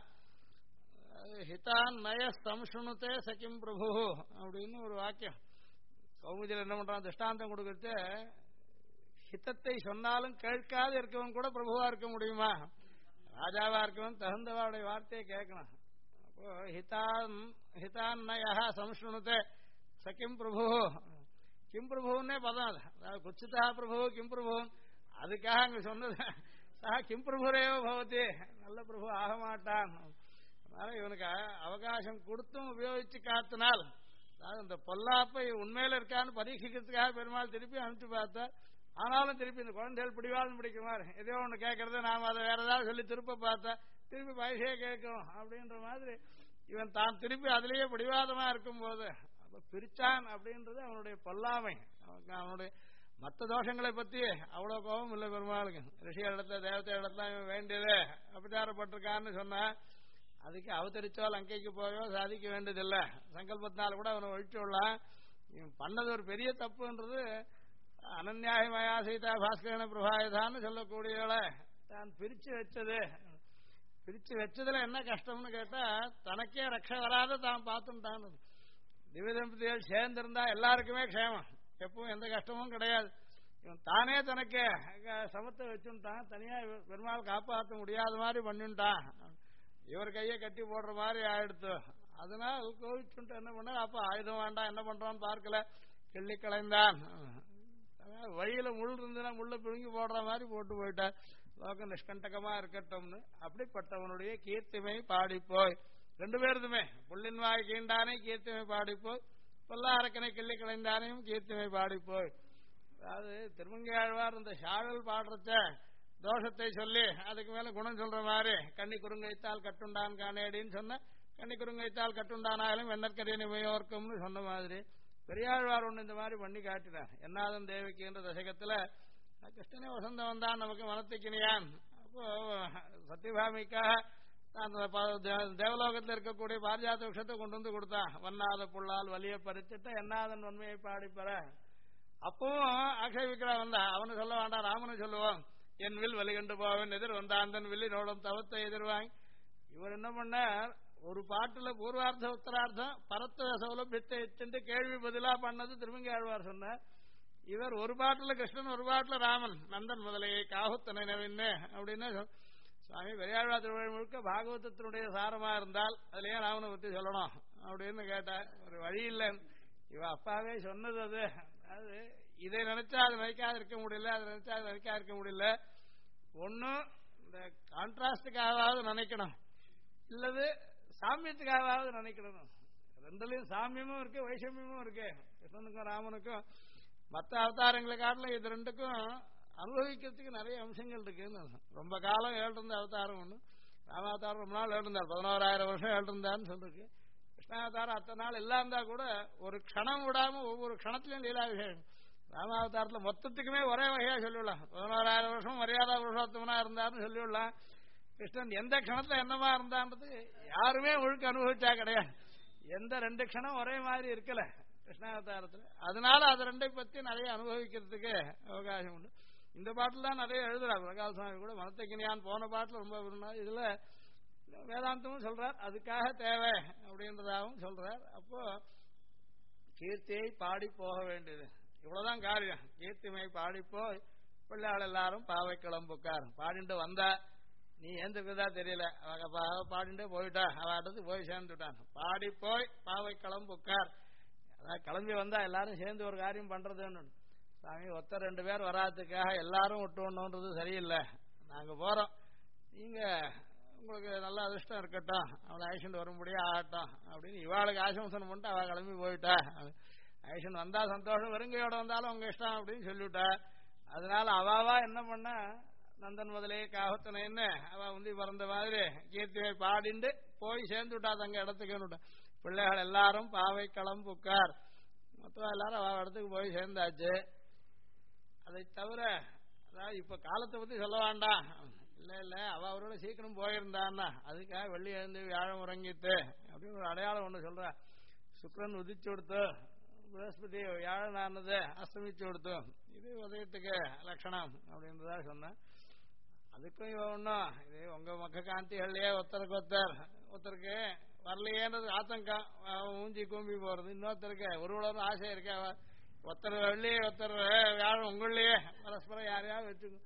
ஹிதான் நய சம்சுணுத்தே சகிம் பிரபு அப்படின்னு ஒரு வாக்கியம் கௌமுதியில் என்ன பண்றான், திருஷ்டாந்தம் கொடுக்கறது. ஹிதத்தை சொன்னாலும் கேட்காத இருக்கவன் கூட பிரபுவா இருக்க முடியுமா? ராஜாவா இருக்கணும் தகுந்தவாளுடைய வார்த்தையை கேட்கணும். அப்போ ஹிதான்னயா சம்ஸ்ருணுதே சகிம் பிரபு கிம் பிரபுன்னே பதம் அது. அதாவது குச்சிதா பிரபு கிம் பிரபு அதுக்காக அங்க சொன்னது சா கிம் பிரபுரேவ பவதி நல்ல பிரபு ஆக மாட்டான். அதனால இவனுக்கு அவகாசம் கொடுத்தும் உபயோகிச்சு காத்தினால் அதாவது இந்த பொல்லாப்பை உண்மையில இருக்கான்னு பரீட்சிக்கிறதுக்காக பெருமாள் திருப்பி அனுப்பிச்சு பார்த்தா ஆனாலும் திருப்பி இந்த குழந்தைகள் பிடிவாதம் பிடிக்குமாறு ஏதோ ஒன்று கேட்கறது நாம் அதை வேற ஏதாவது சொல்லி திருப்ப பார்த்தா திருப்பி பைசையே கேட்கும் அப்படின்ற மாதிரி இவன் தான் திருப்பி அதிலேயே பிடிவாதமா இருக்கும்போது அப்ப பிரிச்சான் அப்படின்றது அவனுடைய பொல்லாமை. அவனுடைய மற்ற தோஷங்களை பத்தி அவ்வளவு கோபம் இல்லை பெருமாளுக்கு. ரிஷிகள் இடத்துல தேவத்தை இடத்துல இவன் வேண்டியது அபச்சாரப்பட்டிருக்கான்னு சொன்னா அதுக்கு அவதரிச்சோ லங்கைக்கு போயோ சாதிக்க வேண்டியதில்லை. சங்கல்பத்தினால கூட அவனை ஒழிச்சு விடலாம். இவன் பண்ணது ஒரு பெரிய தப்புன்றது அனன்யாயமயா சீதா பாஸ்கரன பிரபாயுதான்னு சொல்லக்கூடியவளை தான் பிரிச்சு வச்சது. பிரிச்சு வச்சதுல என்ன கஷ்டம்னு கேட்டா தனக்கே ரட்சை வராத தான் பார்த்துட்டான். திவ்ய தம்பதிகள் சேர்ந்திருந்தா எல்லாருக்குமே க்ஷேமம், எப்பவும் எந்த கஷ்டமும் கிடையாது. இவன் தானே தனக்கு சமத்தை வச்சுட்டான், தனியா பெருமாள் காப்பாற்ற முடியாத மாதிரி பண்ணிட்டான். இவர் கையை கட்டி போடுற மாதிரி ஆயிடுத்து. அதனால கோவிச்சுட்டு என்ன பண்ண அப்ப ஆயுதம் வேண்டாம் என்ன பண்றான்னு பார்க்கல கிள்ளி கலைந்தான். வழியில முள் இருந்துன்னா முள்ள பிடுங்கி போடுற மாதிரி போட்டு போயிட்டார். லோகம் நிஷ்கண்டகமா இருக்கட்டும்னு அப்படிப்பட்டவனுடைய கீர்த்திமை பாடிப்போய் ரெண்டு பேருதுமே புள்ளின் வாய் கீண்டானே கீர்த்திமை பாடிப்போய் பொல்லாரக்கனை கிள்ளி கலைந்தானையும் கீர்த்திமை பாடிப்போய். அதாவது திருமங்கையாழ்வார் இந்த ஷாழல் பாடுறச்ச தோஷத்தை சொல்லி அதுக்கு மேல குணம் சொல்ற மாதிரி கண்ணி குறுங்கைத்தால் கட்டுண்டான் காணேடின்னு சொன்ன கண்ணி குறுங்கைத்தால் கட்டுண்டானாலும் வெண்ணற்கரிய நிமையோர்க்கும்னு சொன்ன மாதிரி பெரியாழ்வார் ஒண்ணு இந்த மாதிரி பண்ணி காட்டினார். என்னாதன் தேவிக்கு என்ற தசகத்துல கிருஷ்ணனே வசந்தம் வந்தான் நமக்கு மனத்துக்கினியான். அப்போ சத்தியபாமிக்காக தேவலோகத்தில் இருக்கக்கூடிய பாரிஜாத விஷத்தை கொண்டு வந்து கொடுத்தான். வண்ணாத புள்ளால் வலிய பறிச்சுட்டு என்னாதன் வன்மையை பாடிப்பற. அப்பவும் ஆக்ஷேபிக்கிறா வந்தா அவனு சொல்ல வேண்டாம் ராமனு சொல்லுவான் என் வில் வலிகண்டு போவன் எதிர் வந்தாந்தன் வில்லினோடும் தவத்தை எதிர்வாங்க. இவர் என்ன பண்ணார் ஒரு பாட்டுல பூர்வார்த்த உத்தரார்த்தம் பரத்த சௌலபியத்தை எச்சுட்டு கேள்வி பதிலா பண்ணது திருமங்கை ஆழ்வார் சொன்னார். இவர் ஒரு பாட்டுல கிருஷ்ணன் ஒரு பாட்டுல ராமன் நந்தன் முதலையை காகுத்தனை நவின்னு அப்படின்னு சுவாமி பெரியாழ்வார் திருவள்ளி முழுக்க பாகவதத்தினுடைய சாரமா இருந்தால் அதுலயே ராமனை பத்தி சொல்லணும் அப்படின்னு கேட்டார். ஒரு வழி இல்லை, இவ அப்பாவே சொன்னது அது. அது இதை நினைச்சா அது நினைக்காது இருக்க முடியல, அதை நினைச்சா அது நினைக்காது இருக்க முடியல. ஒன்னும் இந்த கான்ட்ராஸ்டுக்காவது நினைக்கணும், இல்லது சாமியத்துக்காவது நினைக்கணும். ரெண்டுலயும் சாமியமும் இருக்கு வைஷமியமும் இருக்கு. கிருஷ்ணனுக்கும் ராமனுக்கும் மற்ற அவதாரங்களை காட்டிலும் இது ரெண்டுக்கும் அனுபவிக்கிறதுக்கு நிறைய அம்சங்கள் இருக்குன்னு. ரொம்ப காலம் ஏழ்ந்த அவதாரம் ஒண்ணு, ராமாவதாரம் ரொம்ப நாள் ஏழ்ந்தார், 11,000 வருஷம் ஏழ்ந்தான்னு சொல்லிருக்கு. கிருஷ்ணாவதாரம் அத்தனை நாள் இல்லாந்தா கூட ஒரு க்ஷணம் விடாம ஒவ்வொரு க்ஷணத்திலையும் லீலா விஷயம். ராமாவதாரத்துல மொத்தத்துக்குமே ஒரே வகையா சொல்லிவிடலாம். 11,000 வருஷம் மரியாதா புருஷோத்தமனா இருந்தாருன்னு சொல்லிவிடலாம். கிருஷ்ணன் எந்த க்ஷணத்துல என்னமா இருந்தான்றது யாருமே ஒழுக்க அனுபவிச்சா கிடையாது. எந்த 2 க்ஷணம் ஒரே மாதிரி இருக்கல கிருஷ்ணாவதாரத்துல. அதனால அது ரெண்டை பத்தி நிறைய அனுபவிக்கிறதுக்கு அவகாசம் உண்டு. இந்த பாட்டுல தான் நிறைய எழுதுறாரு. பிரகாஷ் சுவாமி கூட மனத்தக்கினியான் போன பாட்டுல ரொம்ப விரும்பினார். இதுல வேதாந்தமும் சொல்றார் அதுக்காக தேவை அப்படின்றதாகவும் சொல்றார். அப்போ கீர்த்தியை பாடி போக வேண்டியது இவ்வளவுதான் காரியம். கீர்த்திமை பாடி போய் பிள்ளையாள் எல்லாரும் பாவை கிளம்புக்கார் பாடிட்டு வந்தா நீ ஏந்திருக்கதா தெரியல, பாடிண்டே போயிட்டா அவ இடத்துக்கு போய் சேர்ந்துட்டான். பாடி போய் பாவை கிளம்புக்கார் அதாவது கிளம்பி வந்தா எல்லாரும் சேர்ந்து ஒரு காரியம் பண்றதுன்னு. சாமி ஒருத்தர் 2 பேர் வராதுக்காக எல்லாரும் விட்டுணுன்றது சரியில்லை, நாங்க போறோம், நீங்க உங்களுக்கு நல்ல அதிர்ஷ்டம் இருக்கட்டும், அவளை ஆக்ஷன் வரும்படியா ஆகட்டும் அப்படின்னு இவாளுக்கு ஆசம்சனம் பண்ணிட்டு அவ கிளம்பி போயிட்டா. ஆக்ஷன் வந்தா சந்தோஷம், வெறுங்கையோட வந்தாலும் உங்க இஷ்டம் அப்படின்னு சொல்லிவிட்டா. அதனால அவாவா என்ன பண்ண நந்தன் முதலே காகத்தனைன்னு அவ உந்தி பிறந்த மாதிரி கீர்த்தியை பாடிண்டு போய் சேர்ந்து விட்டா தங்க இடத்துக்கு. பிள்ளைகள் எல்லாரும் பாவை கிளம்புக்கார் மொத்தம் எல்லாரும் அவ இடத்துக்கு போய் சேர்ந்தாச்சு. அதை தவிர அதாவது இப்ப காலத்தை பத்தி சொல்ல வேண்டாம், இல்ல இல்ல அவ அவரோட சீக்கிரம் போயிருந்தான்னா அதுக்காக வெள்ளி எழுந்து வியாழம் உறங்கிட்டு அப்படின்னு ஒரு அடையாளம் ஒண்ணு சொல்ற. சுக்ரன் உதிச்சு கொடுத்து பிரகஸ்பதி வியாழன் ஆனது அஸ்தமிச்சு கொடுத்து இது உதயத்துக்கு லட்சணம் அப்படின்றதா சொன்ன. அதுக்கும் இவ ஒண்ணும் இது உங்க மக்க காந்திகள்லயே ஒருத்தருக்கு வரலையேன்றது ஆத்தங்கம், ஊஞ்சி கூம்பி போறது. இன்னொருத்தருக்கு ஒருவளவு ஆசை இருக்க, ஒருத்தர் வெள்ளி ஒருத்தர் வியாழன் உங்களையே பரஸ்பரம் யாரையாவது வச்சுக்கணும்.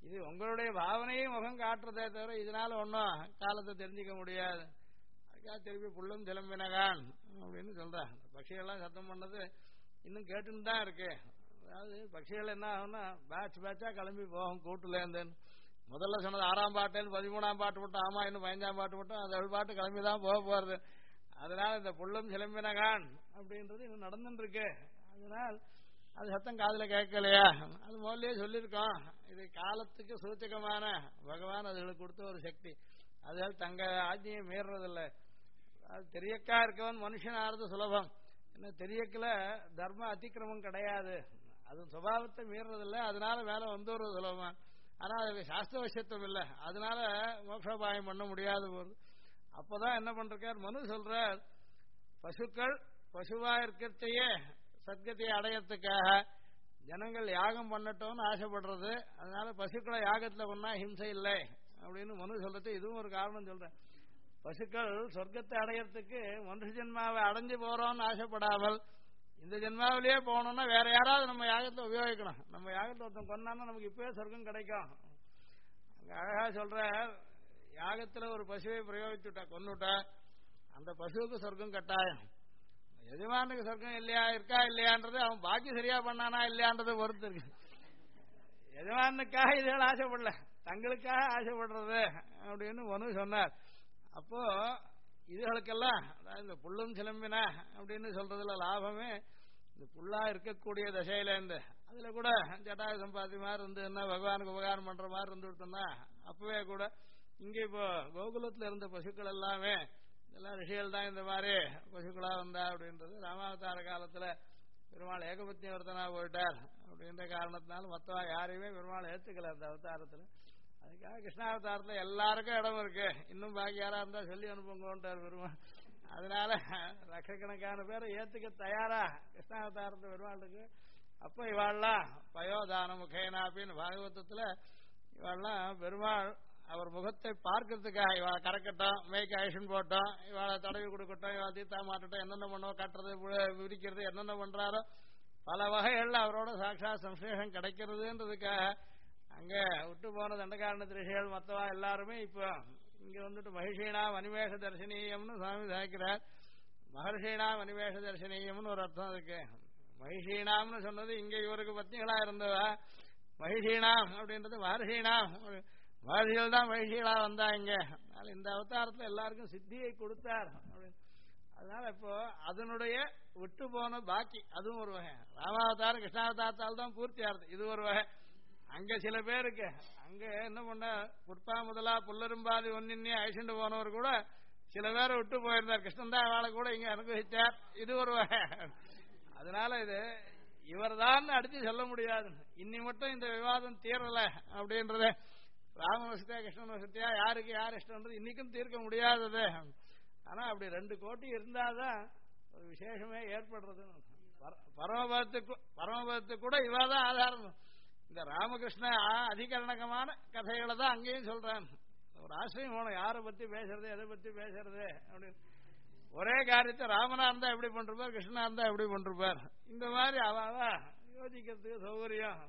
இது உங்களுடைய பாவனையும் முகம் காட்டுறதே தவிர இதனால ஒன்றும் காலத்தை தெரிஞ்சுக்க முடியாது. அதுக்காக திருப்பி புல்லும் திளம்பினகான் அப்படின்னு சொல்றான். பட்சிகள்லாம் சத்தம் பண்ணது இன்னும் கேட்டுன்னு தான் இருக்கு. அதாவது பட்சிகள் என்ன ஆகும்னா பேட்ச் பேட்சா கிளம்பி போகும் கூட்டுலேருந்து. முதல்ல சொன்னது 6ஆம் பாட்டுன்னு 13ஆம் பாட்டு மட்டும், ஆமா இன்னும் 15ஆம் பாட்டு மட்டும் அது பாட்டு கிளம்பி தான் போக போறது. அதனால இந்த புல்லும் சிலம்பினகான் அப்படின்றது இன்னும் நடந்துட்டு இருக்கு. அதனால் அது சத்தம் காதுல கேட்கலையா? அது முதல்லயே சொல்லியிருக்கோம். இது காலத்துக்கு சூச்சகமான பகவான் அதுகளுக்கு கொடுத்த ஒரு சக்தி. அதுகள் தங்க ஆஜ்ஞையை மீறதில்லை. அது தெரியக்கா இருக்கவன் மனுஷன் ஆறுது சுலபம். என்ன தெரியக்கல தர்ம அதிக்கிரமம் கிடையாது. அது சுபாவத்தை மீறதில்லை. அதனால மேல வந்துடுறது சுலபம். ஆனா அது சாஸ்திர வசியத்துவம் இல்லை. அதனால மோட்சோபாயம் பண்ண முடியாது போகுது. அப்பதான் என்ன பண்றார் மனு சொல்றார், பசுக்கள் பசுவா இருக்கிறதையே சத்கதியை அடையறதுக்காக ஜனங்கள் யாகம் பண்ணட்டோம்னு ஆசைப்படுறது. அதனால பசுக்களை யாகத்துல கொண்டா ஹிம்சை இல்லை அப்படின்னு மனு சொல்றது இதுவும் ஒரு காரணம் சொல்றேன். பசுக்கள் சொர்க்கத்தை அடையறதுக்கு மனுஷ ஜென்மாவை அடைஞ்சு போறோம்னு ஆசைப்படாமல் இந்த ஜென்மாவிலேயே போகணும்னா வேற யாராவது நம்ம யாகத்தை உபயோகிக்கணும். நம்ம யாகத்தை ஒருத்தன் கொண்டான்னா நமக்கு இப்பவே சொர்க்கம் கிடைக்கும். அங்க அழகா சொல்ற, யாகத்துல ஒரு பசுவை பிரயோகிச்சுட்டா கொன்னுட்டா அந்த பசுவுக்கு சொர்க்கம் கட்டாயம். எஜமானுக்கு சொர்க்கம் இல்லையா இருக்கா இல்லையான்றது அவன் பாக்கி சரியா பண்ணானா இல்லையான்றதை பொறுத்து இருக்கு. எஜமானுக்காக இதுகள் ஆசைப்படல, தங்களுக்காக ஆசைப்படுறது அப்படின்னு மனு சொன்னார். அப்போ இதுகளுக்கெல்லாம் அதாவது இந்த புல்லும் சிலம்பினா அப்படின்னு சொல்றதுல லாபமே இந்த புல்லா இருக்கக்கூடிய தசையில இருந்து அதுல கூட ஜட்டாய சம்பாதி மாதிரி இருந்ததுன்னா பகவானுக்கு உபகாரம் பண்ற மாதிரி இருந்துட்டோம்னா அப்பவே கூட இங்க இப்போ கோகுலத்துல இருந்த பசுக்கள் எல்லாமே இதெல்லாம் ரிஷிகள் தான் இந்த மாதிரி பசுக்களா வந்தா அப்படின்றது. ராமாவதார காலத்துல பெருமாள் ஏகபத்னி வர்த்தனா போயிட்டார் அப்படின்ற காரணத்தினால மொத்தமா யாரையுமே பெருமாள் ஏத்துக்கல அந்த அவதாரத்துல. அதுக்காக கிருஷ்ணாவதாரத்துல எல்லாருக்கும் இடம் இருக்கு, இன்னும் பாக்கி யாரா இருந்தா சொல்லி அனுப்புங்கோன்றார் பெருமாள். அதனால லட்சக்கணக்கான பேரை ஏத்துக்க தயாரா கிருஷ்ணாவதாரத்தை பெருமாள் இருக்கு. அப்ப இவாள்லாம் பயோதான முகேனாப்பின்னு பாகவதத்துல இவாள்லாம் பெருமாள் அவர் முகத்தை பார்க்கறதுக்காக இவளை கறக்கட்டும், மேய்க்கு அழிஷன் போட்டோம், இவாளை தடவி கொடுக்கட்டும், இவளை தீத்தா மாட்டட்டும், என்னென்ன பண்ணுவோம் கட்டுறது விரிக்கிறது என்னென்ன பண்றாரோ பல வகைகள்ல அவரோட சாட்சா சம்சேஷம் கிடைக்கிறதுன்றதுக்காக அங்க விட்டு போன தண்டகாரணத்து ரிஷிகள் மொத்தமா எல்லாருமே இப்போ இங்க வந்துட்டு மகிஷீனாம் அனிமேஷ தர்சனீயம்னு சுவாமி சாய்க்கிறார். மகர்ஷீனாம் அனிமேஷ தர்சனீயம்னு ஒரு அர்த்தம் இருக்கு. மகிஷீனாம்னு சொன்னது இங்க இவருக்கு பத்னிகளா இருந்தவா, மகிஷீனாம் அப்படின்றது மகர்ஷீனாம், மகர்ஷிகள் தான் மகிழ்ச்சிகளா வந்தாங்க. அதனால இந்த அவதாரத்துல எல்லாருக்கும் சித்தியை கொடுத்தார். அதனால இப்போ அதனுடைய விட்டு போன பாக்கி அதுவும் ஒரு வகை. ராமாவதாரம் கிருஷ்ணாவதாரத்தால் தான் பூர்த்தி ஆகுது, இது ஒரு வகை. அங்க சில பேருக்கு அங்க என்ன பண்ண புட்பா முதலா புல்லரும்பாதி ஒன்னின்னே அழிச்சுட்டு போனவர் கூட சில பேரை விட்டு போயிருந்தார். கிருஷ்ணன் தான் அவளை கூட இங்க அனுபவிச்சார், இது ஒரு வகை. அதனால இது இவர் தான் அடிச்சு சொல்ல முடியாது. இன்னி மட்டும் இந்த விவாதம் தீரல அப்படின்றத ராம வசத்தியா கிருஷ்ணன் வசத்தியா யாருக்கு யார் இஷ்டம்ன்றது இன்னைக்கும் தீர்க்க முடியாதது. ஆனா அப்படி 2 கோட்டி இருந்தாதான் ஒரு விசேஷமே ஏற்படுறது. பரமபதத்துக்கு கூட இவாதான் ஆதாரம். இந்த ராமகிருஷ்ண அதிகரணகமான கதைகளை தான் அங்கேயும் சொல்றான். ஒரு ஆசிரியம் போனோம், யாரை பத்தி பேசுறது எதை பத்தி பேசுறது அப்படின்னு. ஒரே காரியத்தை ராமனா இருந்தா எப்படி பண்றார், கிருஷ்ணனா இருந்தா எப்படி பண்றார், இந்த மாதிரி அவ யோசிக்கிறதுக்கு சௌகரியம்.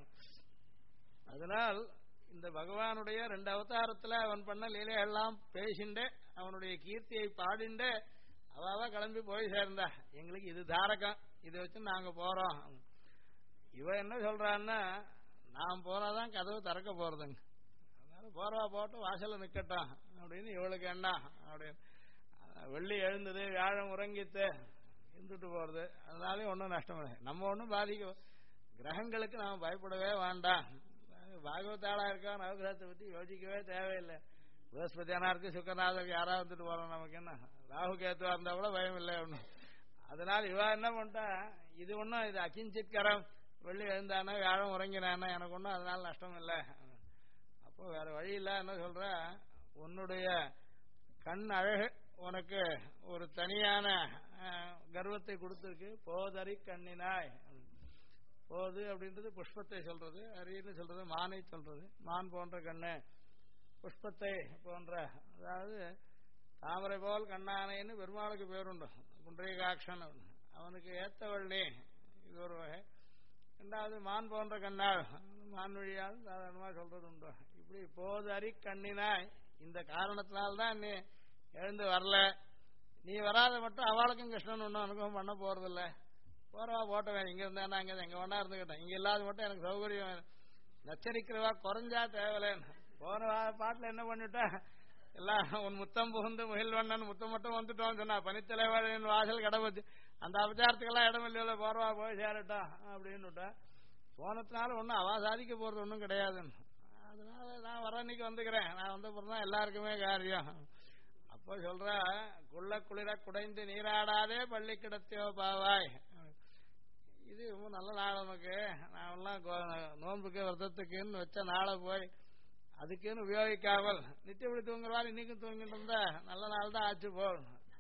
அதனால் இந்த பகவானுடைய 2 அவதாரத்துல அவன் பண்ண லீலை எல்லாம் பேசிண்டு அவனுடைய கீர்த்தியை பாடிண்டு அவாவா கிளம்பி போய் சேர்ந்தா. எங்களுக்கு இது தாரகம், இதை வச்சு நாங்க போறோம். இவ என்ன சொல்றான்னா, நான் போனாதான் கதவு திறக்க போறதுங்க, அதனால போறவா போட்டு வாசல்ல நிக்கட்டும் அப்படின்னு இவளுக்கு என்ன அப்படின்னு. வெள்ளி எழுந்தது வியாழம் உறங்கித்து இருந்துட்டு போறது, அதனாலே ஒன்றும் நஷ்டம் இல்லை. நம்ம ஒன்றும் பாதிக்க கிரகங்களுக்கு நாம பயப்படவே வேண்டாம். பாகவத்தாளா இருக்கா நவகிரகத்தை பத்தி யோசிக்கவே தேவையில்லை. பிரகஸ்பதியானா இருக்கு, சுக்கரநாதருக்கு யாரா வந்துட்டு போறோம், நமக்கு என்ன ராகு கேத்துவா இருந்தா கூட பயம் இல்லை ஒன்றும். அதனால இவா என்ன பண்ணிட்டா, இது ஒன்றும் இது அகிஞ்சித்கரம், வெள்ளி எழுந்தானா வியாழம் உறங்கினானா எனக்கு ஒன்றும் அதனால நஷ்டம் இல்லை. அப்போ வேற வழி இல்ல. என்ன சொல்ற, உன்னுடைய கண் அழகு உனக்கு ஒரு தனியான கர்வத்தை கொடுத்துருக்கு. போதறி கண்ணினாய், போது அப்படின்றது புஷ்பத்தை சொல்றது, அரின்னு சொல்றது மானை சொல்றது. மான் போன்ற கண்ணு, புஷ்பத்தை போன்ற, அதாவது தாமரை போல் கண்ணானைன்னு பெருமாளுக்கு பேருண்டு, குண்டரீகாட்சன், அவனுக்கு ஏத்தவள்ளி, இது ஒரு வகை. ரெண்டாவது மான் போன்ற கண்ணாள், மான்வழியால் சாதாரணமா சொல்றது உண்டு. இப்படி இப்போது அறி கண்ணினாய் இந்த காரணத்தினால்தான் நீ எழுந்து வரல. நீ வராத மட்டும் அவளுக்கும் கிருஷ்ணன் ஒன்றும் அனுபவம் பண்ண போறதில்ல. போறவா போட்டவன் இங்க இருந்தா அங்க எங்க வேணா இருந்துக்கிட்டேன். இங்க இல்லாத மட்டும் எனக்கு சௌகரியம் நச்சரிக்கிறவா குறைஞ்சா தேவலேன்னு போற பாட்டுல என்ன பண்ணிட்டா எல்லாம் உன் முத்தம் புகுந்து முகில்வண்ணன் முத்தம் மட்டும் வந்துட்டோம் சொன்னா பனித்தலைவாழின் வாசல் கடவுச்சு அந்த அபச்சாரத்துக்கெல்லாம் இடம் இல்லையில போறவா போய் சேரட்டா அப்படின்னு விட்டா. போனதுனால ஒன்றும் அவா சாதிக்க போறது ஒன்றும் கிடையாதுன்னு. அதனால நான் வர அன்னைக்கு வந்துக்கிறேன். நான் வந்த பிறந்தான் எல்லாருக்குமே காரியம். அப்போ சொல்ற குள்ள குளிர குடைந்து நீராடாதே பள்ளி கிடத்தியோ பாவாய். இது ரொம்ப நல்ல நாள் நமக்கு. நான் எல்லாம் நோன்புக்கு விரதத்துக்குன்னு வச்ச நாளை போய் அதுக்குன்னு உபயோகிக்காமல் நித்தியப்படி தூங்குறவாள் இன்னைக்கும் தூங்கிட்டு இருந்தா நல்ல நாள் தான் ஆச்சு போல்.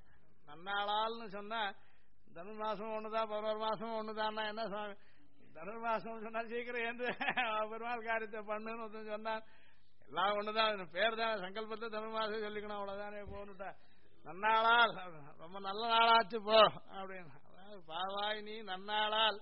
நன்னாளால்னு சொன்னா தனுர்மாசம் ஒண்ணுதான் 11 மாசமும் ஒண்ணுதான். என்ன சுவாமி தனுர்மாசம் சொன்னா சீக்கிரம் ஏந்து பெருமாள் காரியத்தை பண்ணுன்னு சொன்னா எல்லாம் ஒண்ணுதான் பேர் தான் சங்கல்பத்தை தனுர்மாசம் சொல்லிக்கணும் அவ்வளவுதானே போனுட்டா. நன்னாளால் ரொம்ப நல்ல நாளாச்சு போ அப்படின்னு. பாவாய் நீ நன்னாளால்.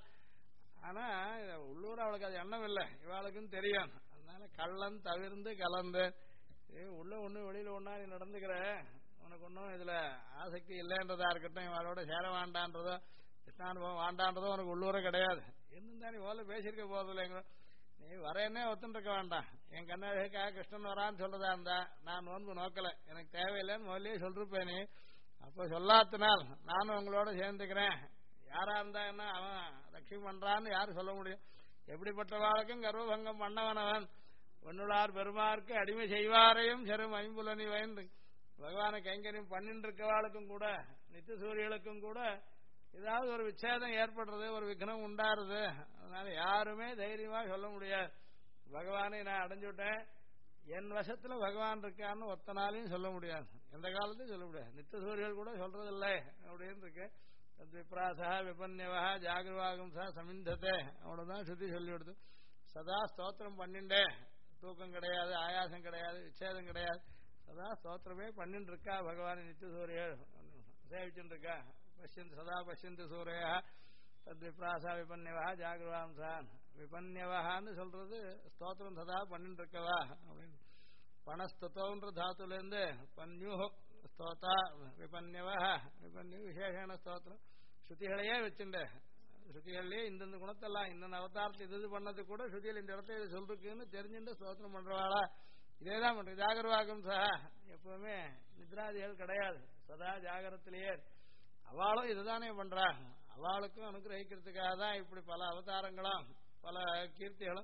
ஆனா உள்ளூர் அவளுக்கு அது எண்ணம் இல்லை, இவாளுக்கும் தெரியும். அதனால கள்ளம் தவிர்ந்து கலந்து உள்ள ஒண்ணு வெளியில ஒன்னா நீ நடந்துக்கிற உனக்கு ஒன்றும் இதுல ஆசக்தி இல்லைன்றதா இருக்கட்டும். இவளோட சேர வேண்டான்றதோ கிருஷ்ணானுபவம் வேண்டான்றதோ உனக்கு உள்ளூர கிடையாது. இன்னும் தான் நீ ஓல பேசியிருக்க போறதில்லைங்க. நீ வரேன்னே ஒத்துருக்க வேண்டாம். என் கண்ணழகாக கிருஷ்ணன் வரான்னு சொல்றதா இருந்தா நான் நோன்பு நோக்கல, எனக்கு தேவையில்லைன்னு முதல்லயே சொல்லிருப்பேன். நீ அப்ப சொல்லாத்தினால் நானும் உங்களோட சேர்ந்துக்கிறேன். யாரா இருந்தா என்ன அவன் லட்சுமி பண்றான்னு யாரு சொல்ல முடியும்? எப்படிப்பட்டவாளுக்கும் கர்வபங்கம் பண்ணவனவன் ஒன்னுளார் பெருமாருக்கு அடிமை செய்வாரையும் செரும் ஐம்புலனி வயந்து பகவான கைங்கரியம் பண்ணிட்டு இருக்கவாளுக்கும் கூட நித்திய சூரியர்களுக்கும் கூட ஏதாவது ஒரு விச்சேதம் ஏற்படுறது, ஒரு விக்னம் உண்டாருது. அதனால யாருமே தைரியமா சொல்ல முடியாது பகவானை நான் அடைஞ்சுட்டேன், என் வசத்துல பகவான் இருக்கான்னு ஒத்தனாலையும் சொல்ல முடியாது, எந்த காலத்தையும் சொல்ல முடியாது. நித்திய சூரியர்கள் கூட சொல்றதில்லை அப்படின்னு இருக்கு. விப்ராசா விபன்யவா ஜாகிரவாகம் சா சமிந்ததே அவ்வளவுதான் சுத்தி சொல்லி கொடுத்து. சதா ஸ்தோத்திரம் பண்ணிண்டே தூக்கம் கிடையாது, ஆயாசம் கிடையாது, விச்சேதம் கிடையாது, சதா ஸ்தோத்திரமே பண்ணிட்டு இருக்கா பகவான். நித்திய சூரியர்கள் சேவிச்சுட்டு இருக்கா. பஷ்யந்து சதா பஷ்யந்து சூரிய தத் விப்ராசா விபன்யவா ஜாகிரவாம்சான். விபன்யவகான்னு சொல்றது ஸ்தோத்திரம் சதா பண்ணிட்டு இருக்கவா அப்படின்னு. பணஸ்தோன்ற தாத்துல இருந்து பன்யூ ஸ்தோதா விபன்யவா விபன்யு விசேஷன ஸ்தோத்திரம் ஸ்ருதிகளையே வச்சுண்டு ஸ்ருதிகள்லயே இந்தந்த குணத்தெல்லாம் இந்த அவதாரத்தை இது பண்ணது கூட ஸ்ருதிகள் இந்த இடத்த இது சொல்றதுக்குன்னு தெரிஞ்சுட்டு ஸ்தோத்திரம் பண்றவாளா இதேதான் பண்ற. ஜாகரவாகம் சா எப்பவுமே நித்ராதிகள் கிடையாது, சதா ஜாகரத்திலேயே அவளும் இதுதானே பண்றா. அவளுக்கும் அனுகிரகிக்கிறதுக்காக தான் இப்படி பல அவதாரங்களும் பல கீர்த்திகளும்.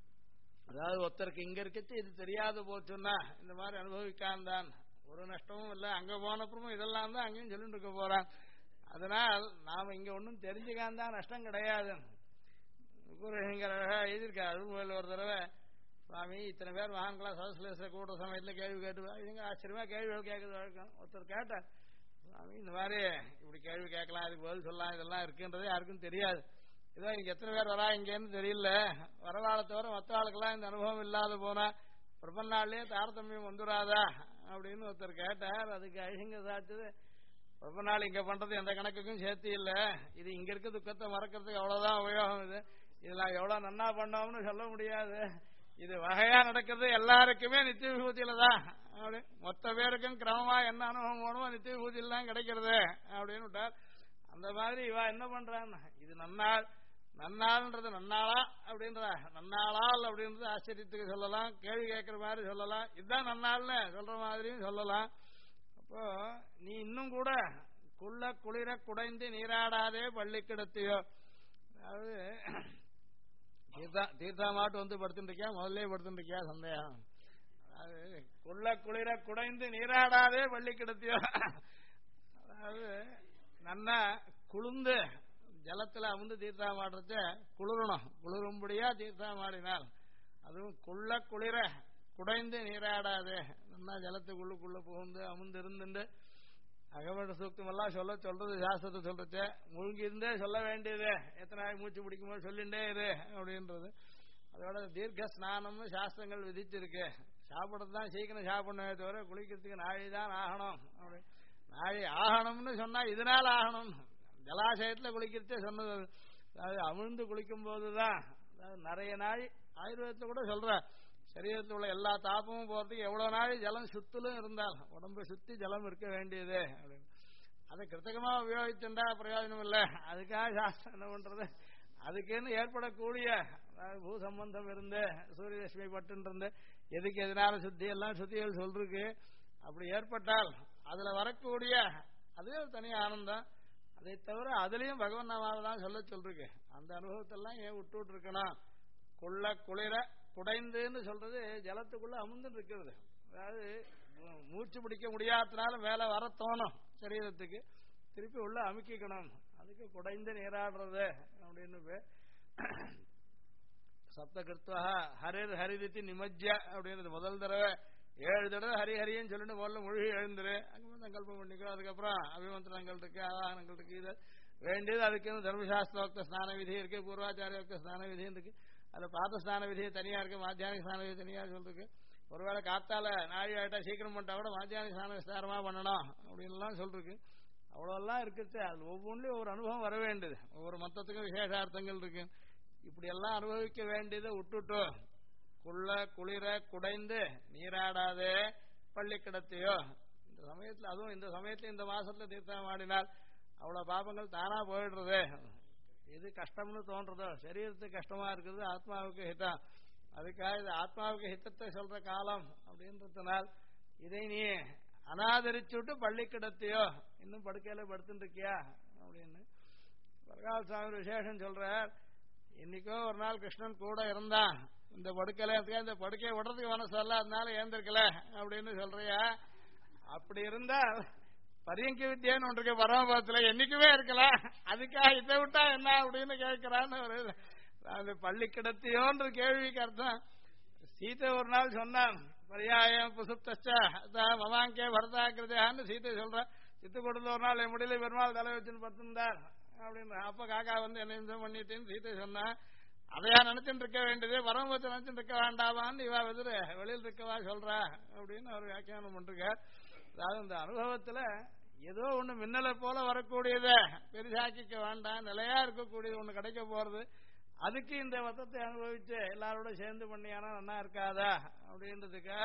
அதாவது ஒருத்தருக்கு இங்க இருக்கச்சு இது தெரியாத போச்சுன்னா இந்த மாதிரி அனுபவிக்காந்தான் ஒரு நஷ்டமும் இல்லை. அங்க போனப்புறமும் இதெல்லாம் தான் அங்கேயும் சொல்லிட்டு இருக்க போறான். அதனால் நாம இங்க ஒன்னும் தெரிஞ்சுக்காந்தான் நஷ்டம் கிடையாது. எழுதியிருக்கா அருள்மொழியில் ஒரு தடவை சுவாமி இத்தனை பேர் மகான்களா சதஸ்லேச கூடுற சமயத்துல கேள்வி கேட்டு இதுங்க ஆச்சரியமா கேள்விகள் கேட்கறது வழக்கம். ஒருத்தர் கேட்டார், சுவாமி இந்த மாதிரி இப்படி கேள்வி கேட்கலாம், அதுக்கு பதில் சொல்லலாம், இதெல்லாம் இருக்குன்றது யாருக்கும் தெரியாது. ஏதோ இங்க எத்தனை பேர் வரா இங்கன்னு தெரியல, வரவாளை தவிர மற்ற ஆளுக்கெல்லாம் இந்த அனுபவம் இல்லாத போனா பிரபன்னாள்லயே தாரதமியம் வந்துடாதா அப்படின்னு ஒருத்தர் கேட்டார். அதுக்கு ஐசிங்க சாச்சது, பிரபன்னாள் இங்க பண்றது எந்த கணக்குக்கும் சேர்த்து இல்ல, இது இங்க இருக்க துக்கத்தை மறக்கிறதுக்கு அவ்வளவுதான் உபயோகம். இது இதெல்லாம் எவ்வளவு நன்னா பண்ணோம்னு சொல்ல முடியாது. இது வகையா நடக்கிறது எல்லாருக்குமே நித்திய விபூதியில தான். அப்படி மொத்த பேருக்கும் கிரமமா என்ன அனுபவம் வேணுமோ நித்திய விபூதியில தான் கிடைக்கிறது அப்படின்னு விட்டார். அந்த மாதிரி இவா என்ன பண்றான்னு இது நன்னாள் நன்னாள்ன்றது நன்னாளா அப்படின்றதா நன்னாளால் அப்படின்றது ஆச்சரியத்துக்கு சொல்லலாம், கேள்வி கேட்கிற மாதிரி சொல்லலாம், இதுதான் நன்னாள்னு சொல்ற மாதிரியும் சொல்லலாம். அப்போ நீ இன்னும் கூட குள்ள குளிர குடைந்து நீராடாதே பள்ளி கிடத்தியோ. அதாவது தீர்த்தா மாட்டு வந்து படுத்துட்டு இருக்கியா, முதல்ல படுத்துட்டு இருக்கியா சந்தேகம். அதாவது குள்ள குளிர குடைந்து நீராடாதே பள்ளி கிடத்தியோ. அதாவது நன்னா குளிர்ந்து ஜலத்துல அமுந்து தீர்த்தா மாடுறத குளிரணும், குளிரும்படியா தீர்த்தா மாடினால். அதுவும் குள்ள குளிர குடைந்து நீராடாதே, நல்லா ஜலத்துக்குள்ளுக்குள்ள புகுந்து அமுந்து இருந்துட்டு அகமட சூக்தம் எல்லாம் சொல்றது சாஸ்திரத்தை சொல்றச்ச முழுங்கி இருந்தே சொல்ல வேண்டியது, எத்தனை நாள் மூச்சு பிடிக்கும்போது சொல்லிண்டே இரு அப்படின்றது. அதோட தீர்க்க ஸ்நானம்னு சாஸ்திரங்கள் விதிச்சிருக்கு. சாப்பிடறதுதான் சீக்கிரம் சாப்பிடணுமே தவிர குளிக்கிறதுக்கு நாழிதான் ஆகணும். அப்படி நாழி ஆகணும்னு சொன்னா இதனால ஆகணும். ஜலாசயத்துல குளிக்கிறதே சொன்னது. அதாவது அமிழ்ந்து குளிக்கும் போதுதான், அதாவது நிறைய நாள் ஆயுர்வேதத்தில் கூட சொல்ற சரீரத்தில் உள்ள எல்லா தாபமும் போறதுக்கு எவ்வளவு நாள் ஜலம் சுத்திலும் இருந்தால் உடம்பை சுத்தி ஜலம் இருக்க வேண்டியது அப்படின்னு. அதை கிருத்தகமா உபயோகிச்சுட்டா பிரயோஜனம் இல்லை. அதுக்காக சாஸ்திரம் என்ன பண்றது, அதுக்குன்னு ஏற்படக்கூடிய பூ சம்பந்தம் இருந்து சூரியலட்சுமி பட்டு இருந்து எதுக்கு எதனால சுத்தி எல்லாம் சுத்திகள் சொல்றதுக்கு. அப்படி ஏற்பட்டால் அதுல வரக்கூடிய அதுவே ஒரு தனி ஆனந்தம். அதை தவிர அதுலயும் பகவன் நாமாவை தான் சொல்ல சொல்றீங்க. அந்த அனுபவத்தெல்லாம் ஏன் விட்டு இருக்கணும். குள்ள குளிர குடைந்துன்னு சொல்றது ஜலத்துக்குள்ள அமுந்து இருக்கிறது. அதாவது மூச்சு பிடிக்க முடியாதனால மேல வர தோணும் சரீரத்துக்கு, திருப்பி உள்ள அமுக்கிக்கணும். அதுக்கு குடைந்து நீராடுறது அப்படின்னு பேர். சப்த கிருத்வா ஹரிர் ஹரிதித்தி நிமஜ்ய அப்படின்றது முதல் தடவை 7 தடவை ஹரிஹரின்னு சொல்லிட்டு முதல்ல மொழி எழுந்துரு, அங்கே சங்கல்பம் பண்ணிக்கோ. அதுக்கப்புறம் அபிமந்திரங்கள் இருக்கு, ஆவாகனங்கள் இருக்கு. இது வேண்டியது அதுக்கு தர்மசாஸ்திரோக்த ஸ்நான விதி இருக்கு, பூர்வாச்சாரியோக்த ஸ்நான விதி இருக்கு. அதுல பாத ஸ்நான விதி தனியா இருக்கு, மாத்தியானிக ஸ்நான விதி தனியா சொல்லிருக்கு. ஒருவேளை காத்தால நாழி ஆயிட்டா சீக்கிரம் பண்ணிட்டா கூட மாத்தியானிக ஸ்நான விஸ்தாரமா பண்ணணும் அப்படின்லாம் சொல்லிருக்கு. அவ்வளோலாம் இருக்குது. அது ஒவ்வொன்றிலும் ஒரு அனுபவம் வர வேண்டியது. ஒவ்வொரு மொத்தத்துக்கும் விசேஷார்த்தங்கள் இருக்கு. இப்படி எல்லாம் அனுபவிக்க வேண்டியதை விட்டுட்டு குள்ள குளிர குடைந்து நீராடாதே பள்ளி கிடத்தையோ. இந்த சமயத்தில் அதுவும் இந்த சமயத்துல இந்த மாசத்துல தீர்த்தம் ஆடினால் அவ்வளவு பாபங்கள் தானா போயிடுறது. எது கஷ்டம்னு தோன்றதோ, சரீரத்துக்கு கஷ்டமா இருக்குது, ஆத்மாவுக்கு ஹிதம். அதுக்காக இது ஆத்மாவுக்கு ஹிதத்தை சொல்ற காலம் அப்படின்றதுனால் இதை நீ அனாதரிச்சுட்டு பள்ளி கிடத்தையோ, இன்னும் படுக்கையில படுத்துட்டு இருக்கியா அப்படின்னு வரகால சுவாமி விசேஷம் சொல்றார். இன்னைக்கோ ஒரு நாள் கிருஷ்ணன் கூட இருந்தான், இந்த படுக்கையில இந்த படுக்கையை விடுறதுக்கு மனசு வரல, அதனால ஏந்திருக்கல அப்படின்னு சொல்றியா. அப்படி இருந்தா பரியங்க வித்தியான்னு ஒன்று இருக்கு பரமபதத்துல, என்னைக்குமே இருக்கலாம், அதுக்காக இதை விட்டா என்ன அப்படின்னு கேட்கிறான்னு ஒரு அந்த பள்ளி கிடத்தியோன்ற கேள்விக்கு அர்த்தம். சீதை ஒரு நாள் சொன்னான், பரியாயம் புசுப்தச்சா மமாங்கே பரதாக்கிருதான்னு சீதை சொல்ற. சித்துக்கூடல ஒரு நாள் என் முடியல பெருமாள் தலை வச்சுன்னு பத்திருந்தார் அப்படின்னு. அப்ப காக்கா வந்து என்ன இம்சம் பண்ணிட்டேன்னு சீதை சொன்னா. அதையா நினைச்சுட்டு இருக்க வேண்டியது, பரமபத்தை நினைச்சுட்டு இருக்க வேண்டாமான்னு இவா எதிர வெளியில் இருக்கவா சொல்றா அப்படின்னு அவர் வியாக்கியானம் பண்றார். அதாவது இந்த அனுபவத்துல ஏதோ ஒண்ணு மின்னலை போல வரக்கூடியத பெரிசாக்கிக்க வேண்டாம், நிலையா இருக்கக்கூடியது ஒண்ணு கிடைக்க போறது. அதுக்கு இந்த மொத்தத்தை அனுபவிச்சு எல்லாரோட சேர்ந்து பண்ணியானா நல்லா இருக்காதா அப்படின்றதுக்கு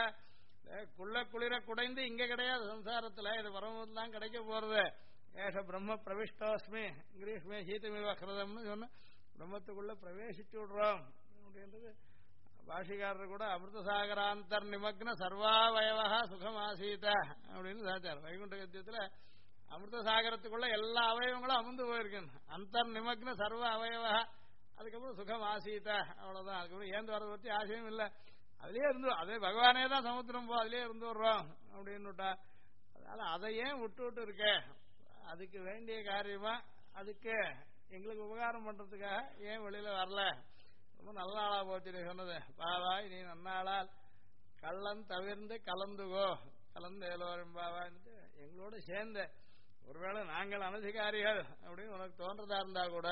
குள்ள குளிர குடைந்து இங்க கிடையாது சம்சாரத்துல, இது பரமபதம் தான் கிடைக்க போறது. ஏஷ பிரம்ம பிரவிஷ்டோஸ்மி கிரீஷ்மே சீதமிவ கிருதம்னு சொன்ன பிரம்மத்துக்குள்ள பிரவேசிச்சு விடுறோம் அப்படின்றது. பாஷிகாரர் கூட அமிர்தசாகராந்தர் நிமக்ன சர்வாவயவா சுகமாசீத அப்படின்னு சாச்சார். வைகுண்ட கத்தியத்துல அமிர்தசாகரத்துக்குள்ள எல்லா அவயவங்களும் அமர்ந்து போயிருக்கு. அந்தர் நிமக்ன சர்வ அவயவா, அதுக்கப்புறம் சுகம் ஆசீத, அவ்வளவுதான். அதுக்கப்புறம் ஏந்து வரதை பத்தி ஆசையும் இல்லை, அதுலயே இருந்து அதே பகவானே தான் சமுத்திரம் போ, அதுலயே இருந்து வர்றோம் அப்படின்னுட்டா. அதனால அதை ஏன் விட்டு விட்டு இருக்க, அதுக்கு வேண்டிய காரியமா அதுக்கு எங்களுக்கு உபகாரம் பண்றதுக்காக ஏன் வெளியில வரல. ரொம்ப நல்ல நாளா போச்சு நீ சொன்னது. பாவாய் நீ நன்னாளால் கள்ளன் தவிர்ந்து கலந்துகோ, கலந்து எல்லோரும் பாவான்னு எங்களோட சேர்ந்த. ஒருவேளை நாங்கள் அனதிகாரிகள் அப்படின்னு உனக்கு தோன்றதா இருந்தா கூட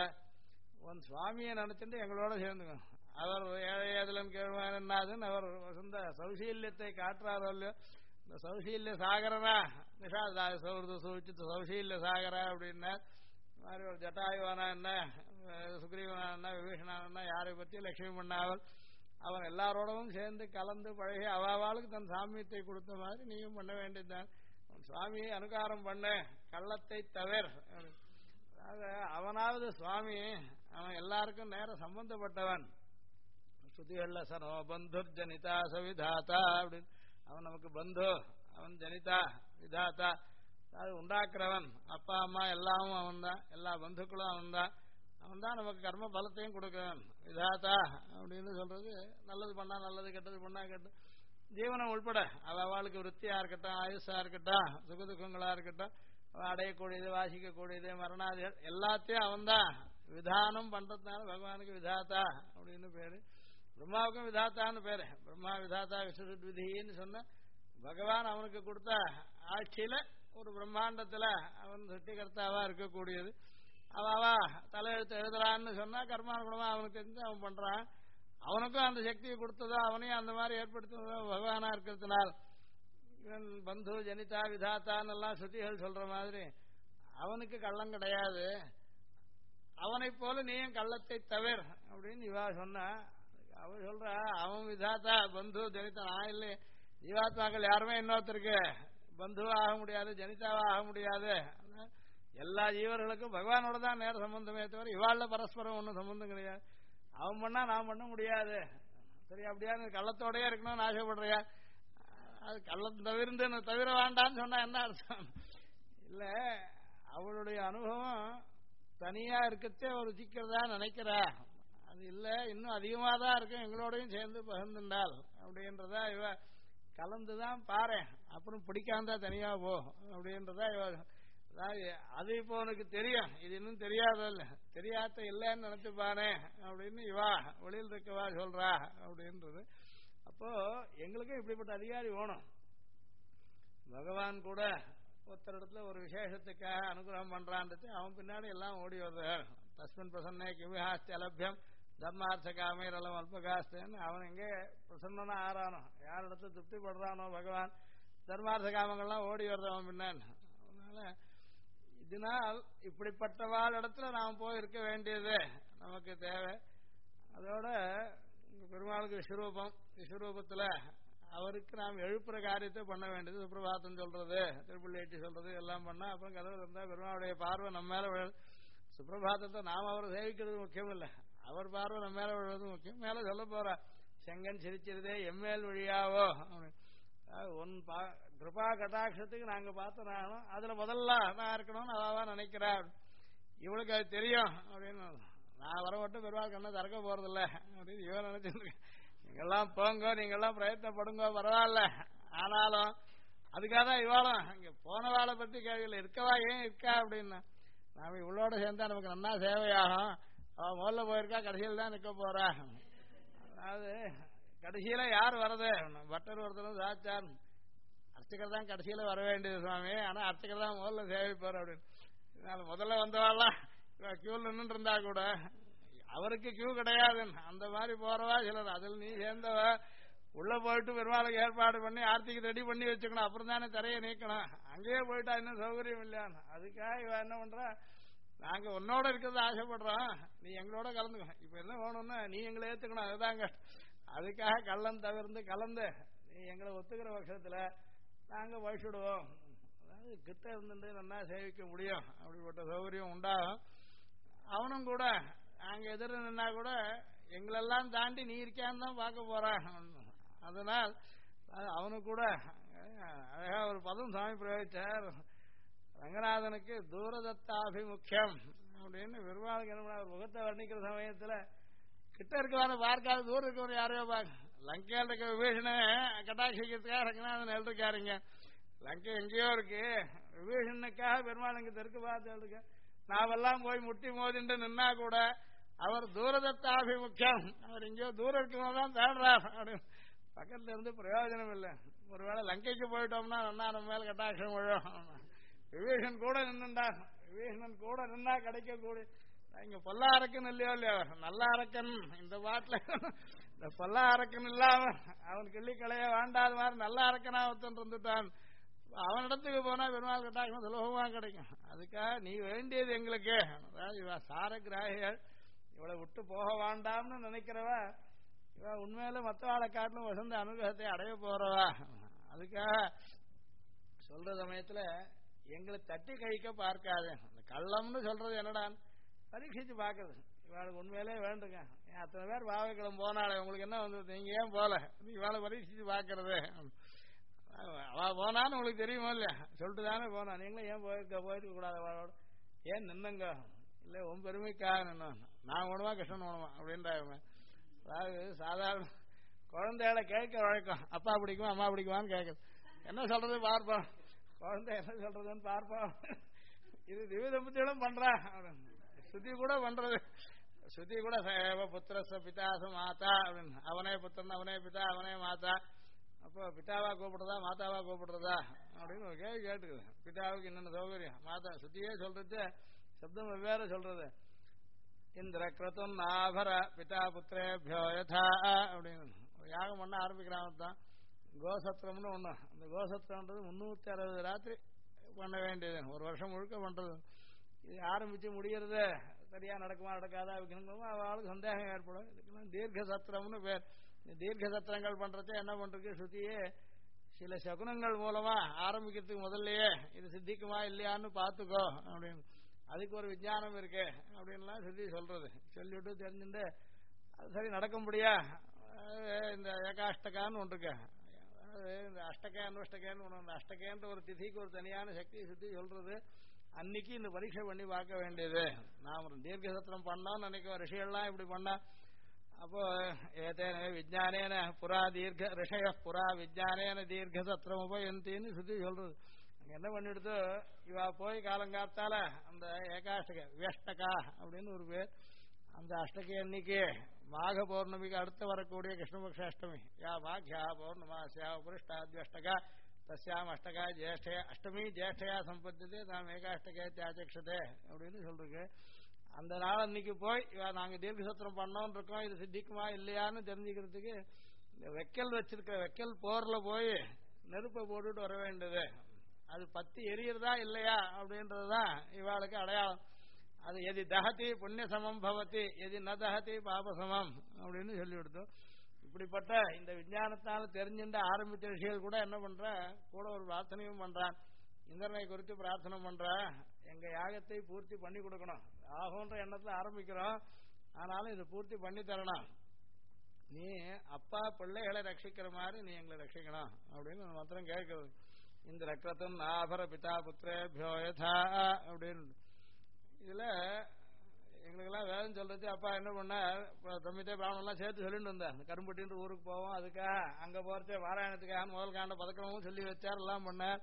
உன் சுவாமியை நினைச்சுட்டு எங்களோட சேர்ந்துங்க. அவர் ஏழையதுலன் கேள்வானதுன்னு அவர் சொந்த சௌசீல்யத்தை காட்டுறாரோ இல்லையோ, இந்த சௌசீல்ய சாகரனா நிஷா சௌச்சித்து சௌசீல்ய சாகரா அப்படின்னா மாதிரி ஒரு ஜட்டாயுவானா என்ன, சுக்ரீவனா என்ன, விபீஷணா என்ன, யாரை பற்றி லட்சுமி பண்ணாவல் அவன் எல்லாரோடவும் சேர்ந்து கலந்து பழகி அவாவாளுக்கு தன் சாமியத்தை கொடுத்த மாதிரி நீயும் பண்ண வேண்டியதுதான். சுவாமியை அனுகாரம் பண்ண, கள்ளத்தை தவிர. அவனாவது சுவாமி அவன் எல்லாருக்கும் நேரம் சம்பந்தப்பட்டவன். ஸ்ருதிகள்ல சனோ பந்துர் ஜனிதா சவிதாத்தா அப்படின்னு. அவன் நமக்கு பந்து, அவன் ஜனிதா விதாத்தா, அது உண்டாக்குறவன். அப்பா அம்மா எல்லாமும் அவன் தான், எல்லா பந்துக்களும் அவன் தான். அவன் தான் நமக்கு கர்ம பலத்தையும் கொடுக்கவன். விதாத்தா அப்படின்னு சொல்றது நல்லது பண்ணா நல்லது, கெட்டது பண்ணா கெட்டது, ஜீவனம் உள்பட அவளுக்கு விருத்தியா இருக்கட்டும், ஆயுஷா இருக்கட்டும், சுகதுக்கங்களா இருக்கட்டும், அடையக்கூடியது, வாசிக்கக்கூடியது, மரணாதிகள் எல்லாத்தையும் அவன் தான் விதானம் பண்றதுனால பகவானுக்கு விதாத்தா அப்படின்னு பேரு. பிரம்மாவுக்கும் விதாத்தான்னு பேரு. பிரம்மா விதாத்தா விசுருத் விதின்னு சொன்ன பகவான் அவனுக்கு கொடுத்த ஆட்சியில ஒரு பிரம்மாண்டத்துல அவன் சிருஷ்டிகர்த்தாவா இருக்கக்கூடியது. அவா தலையெழுத்து எழுதுறான்னு சொன்னா கர்மானுகுணமா அவனுக்கு தெரிஞ்சு அவன் பண்றான். அவனுக்கும் அந்த சக்தியை கொடுத்ததோ அவனையும் அந்த மாதிரி ஏற்படுத்துவதோ பகவானா இருக்கிறதுனால் இவன் பந்து ஜனிதா விதாத்தான்னு எல்லாம் ஸ்ருதிகள் சொல்ற மாதிரி அவனுக்கு கள்ளம் கிடையாது. அவனை போல நீயும் கள்ளத்தை தவிர அப்படின்னு இவா சொன்னா அவர் சொல்றா அவன் விதாத்தா பந்து ஜனிதா நான் இல்லை. ஜீவாத்மாக்கள் யாருமே இன்னொருத்தருக்கு பந்துவா ஆக முடியாது, ஜனிதாவா ஆக முடியாது. எல்லா ஜீவர்களுக்கும் பகவானோட தான் நேர சம்பந்தமே தவிர இவாள்ல பரஸ்பரம் ஒன்றும் சம்பந்தம் கிடையாது. அவன் பண்ணா நான் பண்ண முடியாது. சரி அப்படியா கள்ளத்தோடயே இருக்கணும்னு ஆசைப்படுறியா? அது கள்ளம் தவிர வேண்டான்னு சொன்னா என்ன அர்த்தம்? இல்ல அவளுடைய அனுபவம் தனியா இருக்கத்தே ஒரு ருச்சிக்கிறதா நினைக்கிறா. அது இல்ல இன்னும் அதிகமா தான் இருக்கும், எங்களோடையும் சேர்ந்து பகிர்ந்துண்டால் அப்படின்றதா இவ கலந்துதான் பாரு, அப்புறம் பிடிக்காம தனியா போ அப்படின்றதா இவ. அது இப்போ உனக்கு தெரியும், இது இன்னும் தெரியாதல்ல, தெரியாத இல்லைன்னு நினைச்சுப்பானே அப்படின்னு இவா வெளியில் இருக்கவா சொல்றா அப்படின்றது. அப்போ எங்களுக்கும் இப்படிப்பட்ட அதிகாரி வேணும். பகவான் கூட ஒருத்தர் இடத்துல ஒரு விசேஷத்துக்காக அனுகிரகம் பண்றான்றது அவன் பின்னாடி எல்லாம் ஓடி வருவார். தஸ்மின் பிரசன்னே கிவிஹாஸ்தி அலபியம் தர்மார்த்த காமீரலம் அல்பகாஸ்தேன்னு அவன் எங்கே பிரசன்னா ஆறானோ, யார் இடத்துல திருப்தி படுறானோ பகவான், தர்மார்த்த காமங்கள்லாம் ஓடி வர்றவன் பின்னாடி. அதனால இதனால் இப்படிப்பட்டவாள் இடத்துல நாம் போய் இருக்க வேண்டியது நமக்கு தேவை. அதோட பெருமாளுக்கு விஸ்வரூபத்துல அவருக்கு நாம் எழுப்புற காரியத்தை பண்ண வேண்டியது. சுப்பிரபாதம் சொல்றது, திருப்பள்ளி சொல்றது எல்லாம் பண்ணா அப்புறம் கதவு இருந்தா பெருமாளுடைய பார்வை நம்ம மேல விழு. சுப்பிரபாதத்தை நாம் அவரை சேவிக்கிறது முக்கியம் இல்லை, அவர் பார்வை நம்ம மேல விழுவது முக்கியம். மேல சொல்ல போற செங்கன் சிரிச்சிருதே எம்மேல் வழியாவோ உன் கிருபா கட்டாட்சத்துக்கு நாங்க பார்த்தோம், அதுல முதல்ல நான் இருக்கணும்னு அவாவா நினைக்கிறார். இவளுக்கு அது தெரியும் அப்படின்னு நான் வரவட்டும் பெருமாள் கண்ணை திறக்க போறதில்ல அப்படின்னு இவன் நினைச்சிருக்கேன். நீங்கெல்லாம் போங்க, நீங்கெல்லாம் பிரயத்தனப்படுங்க பரவாயில்ல, ஆனாலும் அதுக்காக தான் இவாளும் இங்க போனவாளை பத்தி கேள்வியில் இருக்கவா ஏன் இருக்கா அப்படின்னா நாம இவளோட சேர்ந்தா நமக்கு நல்லா சேவையாகும். அவ முதல்ல போயிருக்கா, கடைசியில் தான் நிற்க போறா. அதாவது கடைசியில யார் வரது, பட்டர் ஒருத்தரும் சாச்சார் அர்ச்சகர் தான் கடைசியில வர வேண்டியது சுவாமி, ஆனா அர்ச்சகர் தான் முதல்ல சேவிப்பார் அப்படின்னு. முதல்ல வந்தவாள்லாம் கியூல நின்று இருந்தா கூட அவருக்கு கியூ கிடையாது, அந்த மாதிரி போறவா சிலர். அதில் நீ சேர்ந்தவ உள்ள போயிட்டு பெருமாளுக்கு ஏற்பாடு பண்ணி ஆர்த்திக்கு ரெடி பண்ணி வச்சுக்கணும், அப்புறம் தானே தரையை நீக்கணும். அங்கேயே போயிட்டா இன்னும் சௌகரியம் இல்லையான்னு. அதுக்காக இவ என்ன பண்றா, நாங்க உன்னோட இருக்கிறது ஆசைப்படுறோம், நீ எங்களோட கலந்துக்கோ. இப்ப என்ன வேணும்னா நீ எங்களை ஏத்துக்கணும், அதுதாங்க. அதுக்காக கள்ளம் தவிர்த்து கலந்து நீ எங்களை ஒத்துக்கிற பட்சத்துல நாங்க வழிச்சுடுவோம். அதாவது கிட்ட இருந்துட்டு நல்லா சேவிக்க முடியும், அப்படிப்பட்ட சௌகரியம் உண்டாகும். அவனும் கூட நாங்க எதிர நின்னா கூட எங்களெல்லாம் தாண்டி நீ இருக்கான்னு தான் பார்க்க போறான். அதனால் அவனுக்கு கூட அழகா ஒரு பதம் சுவாமி பிரயோகிச்சார். ரங்கநாதனுக்கு தூரதத்தாபிமுக்கியம் அப்படின்னு பெருமாளுக்கு என்ன பண்ண முகத்தை வர்ணிக்கிற சமயத்துல கிட்ட இருக்கவான பார்க்காத தூரம் இருக்கவன் யாரையோ பார்க்க. லங்கையில் இருக்க விபீஷண கட்டாட்சிக்கிறதுக்காக ரங்கநாதன் எழுதிருக்காருங்க. லங்கை எங்கேயோ இருக்கு, விபீஷனுக்காக பெருமாள் இங்க தெற்கு பார்த்து எழுதுக்க. நாவெல்லாம் போய் முட்டி மோதிட்டு நின்னா கூட அவர் தூரதத்தாபிமுக்கியம், அவர் எங்கேயோ தூரம் இருக்கணும் தேடுறார் அப்படின்னு. பக்கத்துல இருந்து பிரயோஜனம் இல்லை. ஒருவேளை லங்கைக்கு போயிட்டோம்னா நன்னா நம்ம மேல கட்டாட்சம் விழும். விபீஷன் கூட நின்றுண்டார், விபீஷணன் கூட நின்னா கிடைக்கக்கூடிய இங்க பொல்லா அரக்கன் இல்லையோ இல்லையோ நல்ல அரக்கன். இந்த பாட்டுல இந்த பொல்லா அரக்கன் இல்லாம அவன் கிள்ளி களைய வேண்டாத மாதிரி நல்ல அரக்கனா ஒருத்தன் இருந்துட்டான். அவனிடத்துக்கு போனா பெருமாள் கட்டாட்சம் சுலபமா கிடைக்கும். அதுக்காக நீ வேண்டியது எங்களுக்கு, அதாவது சார கிராகிகள் இவளை விட்டு போக வேண்டாம்னு நினைக்கிறவா இவ உண்மையில மற்றவாளை காட்டிலும் வசந்த அனுகிரகத்தை அடைய போறவா. அதுக்காக சொல்ற சமயத்துல எங்களை தட்டி கழிக்க பார்க்காது. அந்த கள்ளம்னு சொல்றது என்னடா பரீட்சிச்சு பாக்குறது. இவாளுக்கு உண்மையிலே வேண்டுங்க, அத்தனை பேர் பாவைக்கிழமை போனாலே உங்களுக்கு என்ன வந்தது, நீங்க ஏன் போல, இவாளை பரீட்சிச்சு பாக்குறது. அவ போனான்னு உங்களுக்கு தெரியுமோ இல்லையா, சொல்லிட்டு தானே போனா. நீங்களும் ஏன் போயிருக்க கூடாது அவளோட, ஏன் நின்னுங்க, இல்ல உன் பெருமைக்காக நின்னோம், நான் உணவா கிருஷ்ணன் உணவா அப்படின்றாங்க. அதாவது சாதாரண குழந்தைகளை கேட்க வழக்கம், அப்பா பிடிக்குமா அம்மா பிடிக்குமான்னு கேட்குது. என்ன சொல்றது பார்ப்போம், குழந்தை என்ன சொல்றதுன்னு பார்ப்போம். இது திவ்யதம்பதிகளும் பண்றா, ஸ்ருதி கூட பண்றது. ஸ்ருதி கூட புத்திரச பிதாச மாதா அப்படின்னு, அவனே புத்திரன் அவனே பிதா அவனே மாதா. அப்போ பிதாவா கூப்பிடுறதா மாதாவா கூப்பிடுறதா அப்படின்னு ஒரு கேள்வி கேட்டுக்குது. பிதாவுக்கு என்னென்ன சௌகரியம், மாதா சுத்தியே சொல்றது சப்தம் வெவ்வேறு சொல்றது. இந்திர கிருத்தம் ஆபர பிதா புத்திரேபியோ யதா அப்படின்னு யாகம் பண்ண ஆரம்பிக்கிறான் தான். கோசத்திரம்னு ஒண்ணு, அந்த கோசத்திரம்ன்றது 360 ராத்திரி பண்ண வேண்டியது, ஒரு வருஷம் முழுக்க பண்றது. இது ஆரம்பிச்சு முடியறது சரியா நடக்குமா நடக்காதா வைக்கணும் அவளுக்கு சந்தேகம் ஏற்படும். இதுக்கெல்லாம் தீர்க்க சத்திரம்னு பேர். தீர்க்க சத்திரங்கள் பண்றதே என்ன பண்றது, ஸ்ருதியே சில சகுனங்கள் மூலமா ஆரம்பிக்கிறதுக்கு முதல்லயே இது சித்திக்குமா இல்லையான்னு பாத்துக்கோ அப்படின்னு, அதுக்கு ஒரு விஞ்ஞானம் இருக்கு அப்படின்லாம் ஸ்ருதி சொல்றது. சொல்லிவிட்டு தெரிஞ்சுட்டு அது சரி நடக்கும்படியா இந்த ஏகாஷ்டகான்னு ஒன்று இருக்கு. இந்த அஷ்டகே அன்வஷ்டகேன்னு ஒன்று, இந்த அஷ்டகேன்ற ஒரு திதிக்கு ஒரு தனியான சக்தி சுத்தி சொல்றது. அன்னைக்கு இந்த பரீட்சை பண்ணி பார்க்க வேண்டியது. நாம் தீர்க்க சத்திரம் பண்ணோம்னு நினைக்கிறோம், ரிஷிகள்லாம் இப்படி பண்ணா. அப்போ ஏதேன விஜானேன புறா தீர்க்க ரிஷய புறா விஜானேன தீர்க்க சத்திரம் உபயந்தின்னு சுத்தி சொல்றது. அங்க என்ன பண்ணிடுதோ இவா போய் காலங்காத்தால அந்த ஏகாஷ்டக வியஷ்டகா அப்படின்னு ஒரு பேர், அந்த அஷ்டகி அன்னைக்கு மாக பௌர்ணமிக்கு அடுத்து வரக்கூடிய கிருஷ்ணபக்ஷ அஷ்டமி யா மாக்யா பௌர்ணமாசியா உபரிஷ்டாத்யஷ்டகா தஸ்யாம் அஷ்டகா ஜேஷ்டய அஷ்டமி ஜேஷ்டயா சம்பத்தது நாம் ஏகாஷ்டகே தியாச்சக்ஷதே அப்படின்னு சொல்றீங்க. அந்த நாள் அன்னைக்கு போய் நாங்க தீர்க்க சத்திரம் பண்ணோம்னு இருக்கோம், இது சித்திக்குமா இல்லையான்னு தெரிஞ்சுக்கிறதுக்கு இந்த வெக்கல் வச்சிருக்க வெக்கல் போர்ல போய் நெருப்பை போட்டுட்டு வர வேண்டியது. அது பத்தி எரியறதா இல்லையா அப்படின்றதுதான் இவாளுக்கு அடையாளம். அது எதி தகதி புண்ணிய சமம் பவதி எதி ந தகதி பாபசமம் அப்படின்னு சொல்லி கொடுத்தோம். இப்படிப்பட்ட இந்த விஞ்ஞானத்தால தெரிஞ்சுட்டு ஆரம்பித்த விஷயங்கள் கூட என்ன பண்ற, கூட ஒரு பிரார்த்தனையும் பண்றான். இந்திரனை குறித்து பிரார்த்தனை பண்ற, எங்க யாகத்தை பூர்த்தி பண்ணி கொடுக்கணும் ஆகுன்ற எண்ணத்துல ஆரம்பிக்கிறோம், ஆனாலும் இதை பூர்த்தி பண்ணி தரணும். நீ அப்பா பிள்ளைகளை ரட்சிக்கிற மாதிரி நீ எங்களை ரட்சிக்கணும் அப்படின்னு மாத்திரம் கேட்கிறது. இந்த ரக்ரத்தம் நாபர பிதா புத்திரேபியோ யதா அப்படின்னு. இதுல எங்களுக்கெல்லாம் வேதம் சொல்றது, அப்பா என்ன பண்ண தம்பித்தே பிராமணெல்லாம் சேர்த்து சொல்லிட்டு வந்தார். கரும்பட்டின்ற ஊருக்கு போவோம், அதுக்காக அங்க போறதே பாராயணத்துக்காக முதல் காண்ட பதக்கமும் சொல்லி வச்சார், எல்லாம் பண்ணார்.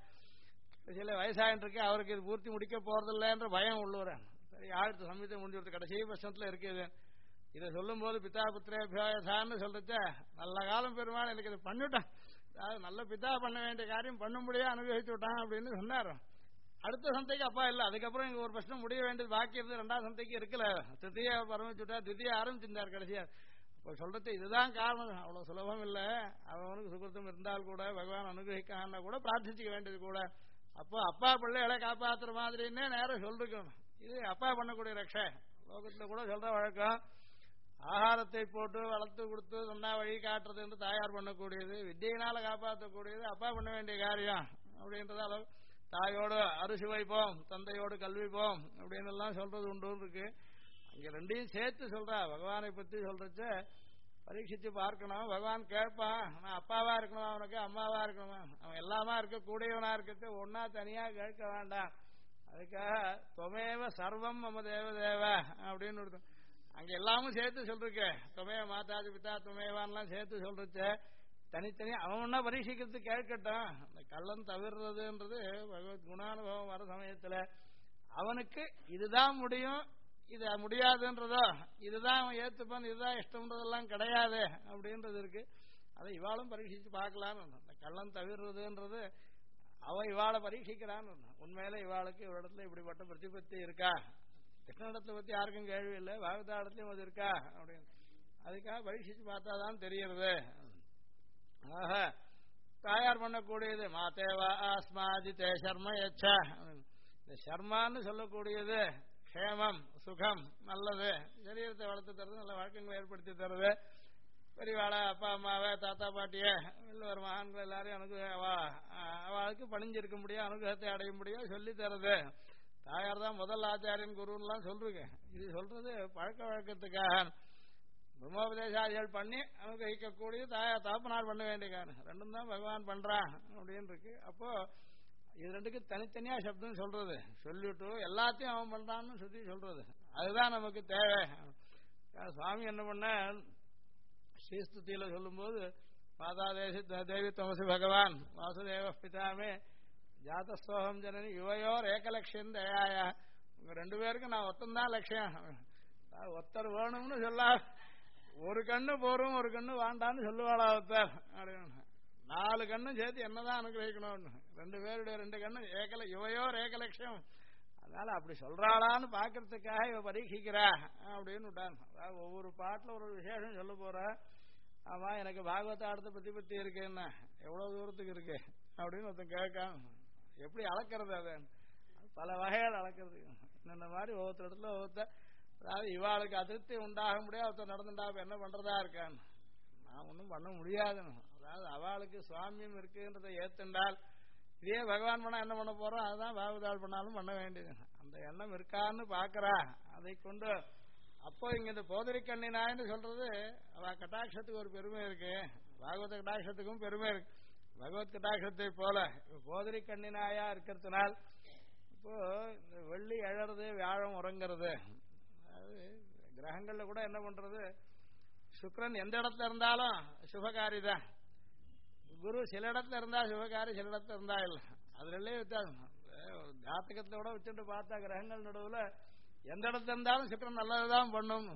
சில வயசாயிட்டு இருக்கு, அவருக்கு இது பூர்த்தி முடிக்க போறதில்லைன்ற பயம் உள்ளுறேன். சரி ஆழ்த்து சமயத்தை முடிஞ்சு கடைசி பட்சத்துல இருக்குது. இதை சொல்லும் போது பிதா புத்திரேபியோயதான்னு சொல்றச்ச நல்ல காலம் பெருமாள் எனக்கு இதை பண்ணிவிட்டான், அதாவது நல்ல பிதா பண்ண வேண்டிய காரியம் பண்ணும்படியா அனுபவிச்சு விட்டான் அப்படின்னு சொன்னார். அடுத்த சந்தைக்கு அப்பா இல்ல, அதுக்கப்புறம் இங்க ஒரு பிரச்சனை முடிய வேண்டியது பாக்கி இருந்து ரெண்டாவது சந்தைக்கு இருக்கல, திருத்தியா பரமிச்சுட்டா திருத்தியா ஆரம்பிச்சிருந்தார் கடைசியா. இப்போ சொல்றது இதுதான் காரணம், அவ்வளவு சுலபம் இல்ல. அவனுக்கு சுகிருத்தம் இருந்தால் கூட பகவான் அனுகிரகிக்கான கூட பிரார்த்திச்சுக்க வேண்டியது கூட. அப்போ அப்பா பிள்ளைகளை காப்பாத்துற மாதிரின்னே நேரம் சொல்லிருக்கணும். இது அப்பா பண்ணக்கூடிய ரக்ஷை. லோகத்துல கூட சொல்ற வழக்கம், ஆகாரத்தை போட்டு வளர்த்து கொடுத்து சொன்னா வழி காட்டுறது என்று தாயார் பண்ணக்கூடியது, வித்தியினால காப்பாற்றக்கூடியது அப்பா பண்ண வேண்டிய காரியம் அப்படின்றத அளவு. தாயோடு அரிசி வைப்போம் தந்தையோடு கல்விப்போம் அப்படின்னு எல்லாம் சொல்றது உண்டு இருக்கு. அங்க ரெண்டையும் சேர்த்து சொல்றா. பகவானை பத்தி சொல்றச்ச பரீட்சிச்சு பார்க்கணும். பகவான் கேட்பான், நான் அப்பாவா இருக்கணுமா அவனுக்கு அம்மாவா இருக்கணுமா, அவன் எல்லாமா இருக்க கூடியவனா இருக்கிறது ஒன்னா தனியா கேட்க வேண்டாம். அதுக்காக தொமேவ சர்வம் மம தேவதேவ அப்படின்னு அங்க எல்லாமும் சேர்த்து சொல்றேன். தொமேவ மாதாஜி பிதா தொமேவான்லாம் சேர்த்து சொல்றச்ச தனித்தனியா அவன்னா பரீட்சிக்கிறது கேட்கட்டும். அந்த கள்ளம் தவிர்றதுன்றது பகவத் குணானுபவம் வர சமயத்துல அவனுக்கு இதுதான் முடியும் இது முடியாதுன்றதோ, இதுதான் அவன் ஏத்துப்பான் இதுதான் இஷ்டம்ன்றதெல்லாம் கிடையாது அப்படின்றது இருக்கு. அதை இவாளும் பரீட்சிச்சு பார்க்கலான்னு. அந்த கள்ளம் தவிர்றதுன்றது அவ இவாளை பரீட்சிக்கிறான்னு. உண்மையில இவாளுக்கு இவரிடத்துல இப்படிப்பட்ட பிரதிபத்தி இருக்கா, கிருஷ்ணனிடத்துல பத்தி யாருக்கும் கேள்வி இல்லை, பாகவதாடத்துலயும் அது இருக்கா அப்படின்னு அதுக்காக பரீட்சிச்சு பார்த்தாதான் தெரியறது. ஆக தாயார் பண்ணக்கூடியது மாதேவா ஆஸ்மாதித்தே சர்ம யச்சா. இந்த சர்மான்னு சொல்லக்கூடியது க்ஷேமம் சுகம் நல்லது, சரீரத்தை வளர்த்து தருது, நல்ல வழக்கங்களை ஏற்படுத்தி தருது. பெரியவாளை அப்பா அம்மாவை தாத்தா பாட்டிய ஒரு மகான்கள் எல்லாரையும் அவளுக்கு பணிஞ்சிருக்க முடியும், அனுகிரகத்தை அடைய முடியும் சொல்லி தருது. தாயார் தான் முதல் ஆச்சாரியன் குருன்னுலாம் சொல்றீங்க. இது சொல்றது பழக்க வழக்கத்துக்காக. பிரம்மோபதேசாதிகள் பண்ணி அனுகிரகிக்கக்கூடிய தாயார் தாப்பனார் பண்ண வேண்டிய காரணம் ரெண்டும் தான் பகவான் பண்றான் அப்படின்னு இருக்கு. அப்போ இது ரெண்டுக்கு தனித்தனியா சப்தம் சொல்றது சொல்லிட்டு எல்லாத்தையும் அவன் பண்றான்னு சொல்லி சொல்றது அதுதான் நமக்கு தேவை. சுவாமி என்ன பண்ண ஸ்ரீஸ்துதியில சொல்லும் போது மாதா தேவி தமசி பகவான் வாசுதேவ பிதாமே ஜாதஸ்தோகம் ஜனனி யுவையோர் ஏகலட்சியம் தயாயா. உங்க ரெண்டு பேருக்கு நான் ஒத்தந்தான் லட்சியம், ஒருத்தர் வேணும்னு சொல்ல ஒரு கண்ணு போறோம் ஒரு கண்ணு வாண்டான்னு சொல்லுவாளா ஒருத்தர் அப்படின்னு. 4 கண்ணும் சேர்த்து என்னதான் அனுகிரகிக்கணும்னு ரெண்டு பேருடைய 2 கண்ணு யுவையோர் ஏகலட்சியம். அதனால அப்படி சொல்றாளான்னு பாக்குறதுக்காக இவ பரீட்சிக்கிறா அப்படின்னு விட்டான். அதாவது ஒவ்வொரு பாட்டுல ஒரு விசேஷம் சொல்ல போற. ஆமா எனக்கு பாகவத அடுத்த பிரதிபத்தி இருக்குன்னா எவ்வளவு தூரத்துக்கு இருக்கு அப்படின்னு ஒருத்தன் கேட்காம எப்படி அளக்கிறது, அதை பல வகைகள் அளக்கிறது. இந்த மாதிரி ஒவ்வொருத்தர் இடத்துல ஒவ்வொருத்தர் அதாவது இவாளுக்கு அதிருப்தி உண்டாக முடியாது, ஒருத்தர் நடந்துட்டா என்ன பண்றதா இருக்கான்னு நான் ஒன்றும் பண்ண முடியாதுன்னு. அதாவது அவளுக்கு சுவாமியம் இருக்குன்றதை ஏத்துண்டால் இதே பகவான் பண்ணா என்ன பண்ண போறோம், அதுதான் பாகவதாள் பண்ணாலும் பண்ண வேண்டியது. அந்த எண்ணம் இருக்கான்னு பாக்குறா. அதை கொண்டு அப்போ இங்க இந்த போதரி கண்ணினாய்னு சொல்றது அவ கட்டாட்சத்துக்கு ஒரு பெருமை இருக்கு, பாகவத கட்டாட்சத்துக்கும் பெருமை இருக்கு. பகவத் கட்டாட்சத்தை போல போதரி கண்ணினாயா இருக்கிறதுனால் இப்போ இந்த வெள்ளி எழறது வியாழம் உறங்கிறது, அதாவது கிரகங்கள்ல கூட என்ன பண்றது, சுக்கிரன் எந்த இடத்துல இருந்தாலும் சுபகாரி தான், குரு சில இடத்துல இருந்தா சுபகாரி சில இடத்துல இருந்தா இல்லை, அதுல வித்தியாசம். ஜாத்தகத்துல கூட வச்சுட்டு பார்த்தா கிரகங்கள் நடுவுல எந்த இடத்துல இருந்தாலும் சுக்கிரன் நல்லதுதான் பண்ணும்.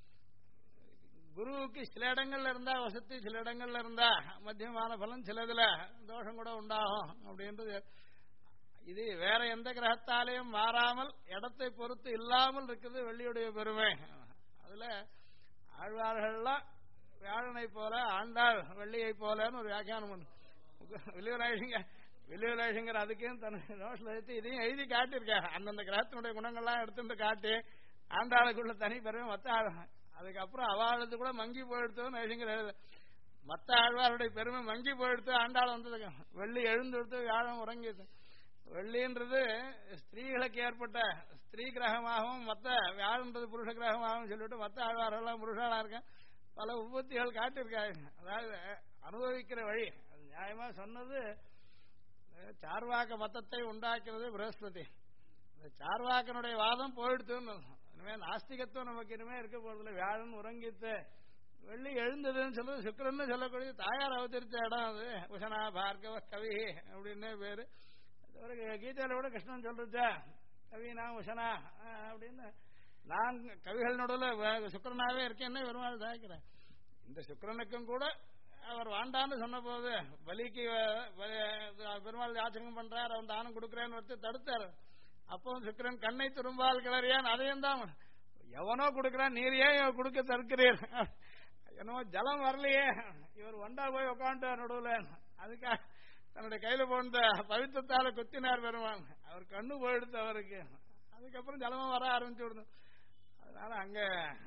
குருவுக்கு சில இடங்கள்ல இருந்தா வசதி, சில இடங்கள்ல இருந்தா மத்தியமான பலன், சிலதுல தோஷம் கூட உண்டாகும் அப்படின்றது. இது வேற எந்த கிரகத்தாலையும் மாறாமல் இடத்தை பொறுத்து இல்லாமல் இருக்குது வெள்ளியுடைய பெருமை. அதுல ஆழ்வார்கள்லாம் வியாழனை போல, ஆண்டாள் வெள்ளியை போலன்னு ஒரு வியாக்கியானம் பண்ணு. வில்லுவலேஷங்கர் அதுக்கும் தன்னுடைய நோட்ஸ்ல எடுத்து இதையும் எழுதி காட்டியிருக்காங்க. அந்தந்த கிரகத்தினுடைய குணங்கள்லாம் எடுத்துட்டு காட்டி ஆண்டாளுக்குள்ள தனி பெருமை மற்ற அதுக்கப்புறம் அவாளுக்கு கூட மங்கி போயிடுத்தோன்னு ஐசிங்கர் எழுது. மற்ற ஆழ்வாருடைய பெருமை மங்கி போயிடுத்து, ஆண்டாள் வந்ததுக்கு வெள்ளி எழுந்து வியாழம் உறங்கிது. வெள்ளின்றது ஸ்திரீகளுக்கு ஏற்பட்ட ஸ்திரீ கிரகமாகவும் மற்ற வியாழன்றது புருஷ கிரகமாகவும் சொல்லிட்டு மற்ற ஆழ்வாரெல்லாம் புருஷாளா இருக்கேன் பல உற்பத்திகள் காட்டியிருக்காங்க. அதாவது அனுபவிக்கிற வழி அது நியாயமா சொன்னது. சார்வாக்க மதத்தை உண்டாக்குறது பிரகஸ்பதி. சார்வாக்கனுடைய வாதம் போயிடுத்துன்னு இனிமே நாஸ்திகத்துவம் நமக்கு இனிமே இருக்க போறதில்ல. வியாழன் உறங்கித்து வெள்ளி எழுந்ததுன்னு சொல்றது சுக்கிரன்னு சொல்லக்கூடிய தாயார் அவதரித்த இடம் அது. உஷனா பார்கவ கவி அப்படின்னு பேரு. கீதையில கூட கிருஷ்ணன் சொல்றச்சா கவினா உஷனா அப்படின்னு. நான் கவிகள் நடுவில் சுக்கிரனாவே இருக்கேன்னு பெருமாள் சாய்க்கிறேன். இந்த சுக்கிரனுக்கும் கூட அவர் வாண்டான்னு சொன்ன போது பலிக்கு பெருமாள் யாச்சகம் பண்றார், அவன் தானம் கொடுக்குறேன்னு ஒருத்தர் தடுத்தார். அப்போ சுக்கிரன் கண்ணை திரும்பால் கிளறியான், அதையும் தான் எவனோ கொடுக்குறான், நீர் ஏன் கொடுக்க தடுக்கிறீர், என்னவோ ஜலம் வரலையே, இவர் வண்டா போய் உட்காந்துட்டார் நடுவில், அதுக்காக தன்னுடைய கையில போன்ற பவித்திரத்தால குத்தினார் பெருமான். அவர் கண்ணு போயிடுத்து அவருக்கு. அதுக்கப்புறம் ஜலமும் வர ஆரம்பிச்சு விடுது. அதனால அங்க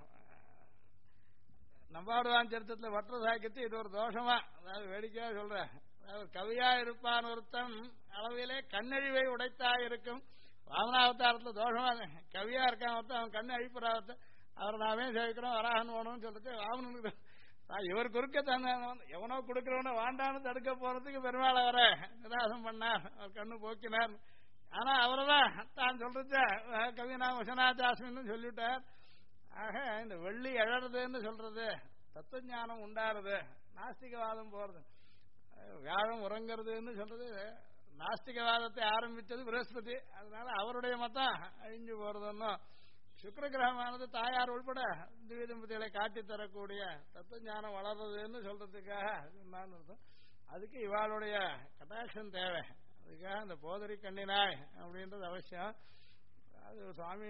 நம்பாடுவான் சரித்திரத்தில் வற்ற சாக்கியத்து இது ஒரு தோஷமா, அதாவது வேடிக்கையா சொல்ற, அதாவது கவியா இருப்பான் ஒருத்தன் அளவிலே கண்ணழிவை உடைத்தா இருக்கும். வாமனாவதாரத்தில் தோஷமா கவியா இருக்கான் ஒருத்தன், அவன் கண்ணு அழிப்புறாவத்த அவர் நாமே சேவிக்கிறோம் வராகன் போகணும்னு சொல்லிட்டு வாமனுக்கு இவர் குறுக்க தன்னை எவனோ கொடுக்கிறவன வாண்டான்னு தடுக்க போறதுக்கு பெருமாள் அவரை நிராசம் பண்ணார், அவர் கண்ணு போக்கினார். ஆனா அவர்தான் தான் சொல்றது கவினா வசனாஜாஸ்மின்னு சொல்லிவிட்டார். ஆக இந்த வெள்ளி எழறதுன்னு சொல்றது தத்துவ ஞானம் உண்டாருது, நாஸ்திகவாதம் போறது. வியாழம் உறங்கிறதுன்னு சொல்றது நாஸ்திகவாதத்தை ஆரம்பித்தது பிரகஸ்பதி. அதனால அவருடைய மதம் அழிஞ்சு போறதுன்னு சுக்கிர கிரகமானது தாயார் உள்பட திவ்யதம்பதிகளை காட்டி தரக்கூடிய தத்துவ ஞானம் வளர்றதுன்னு சொல்றதுக்காக சொன்னான்னு. அதுக்கு இவாளுடைய கட்டாட்சம் தேவை. அதுக்காக இந்த போதரி கண்ணினாய் அப்படின்றது அவசியம். அது சுவாமி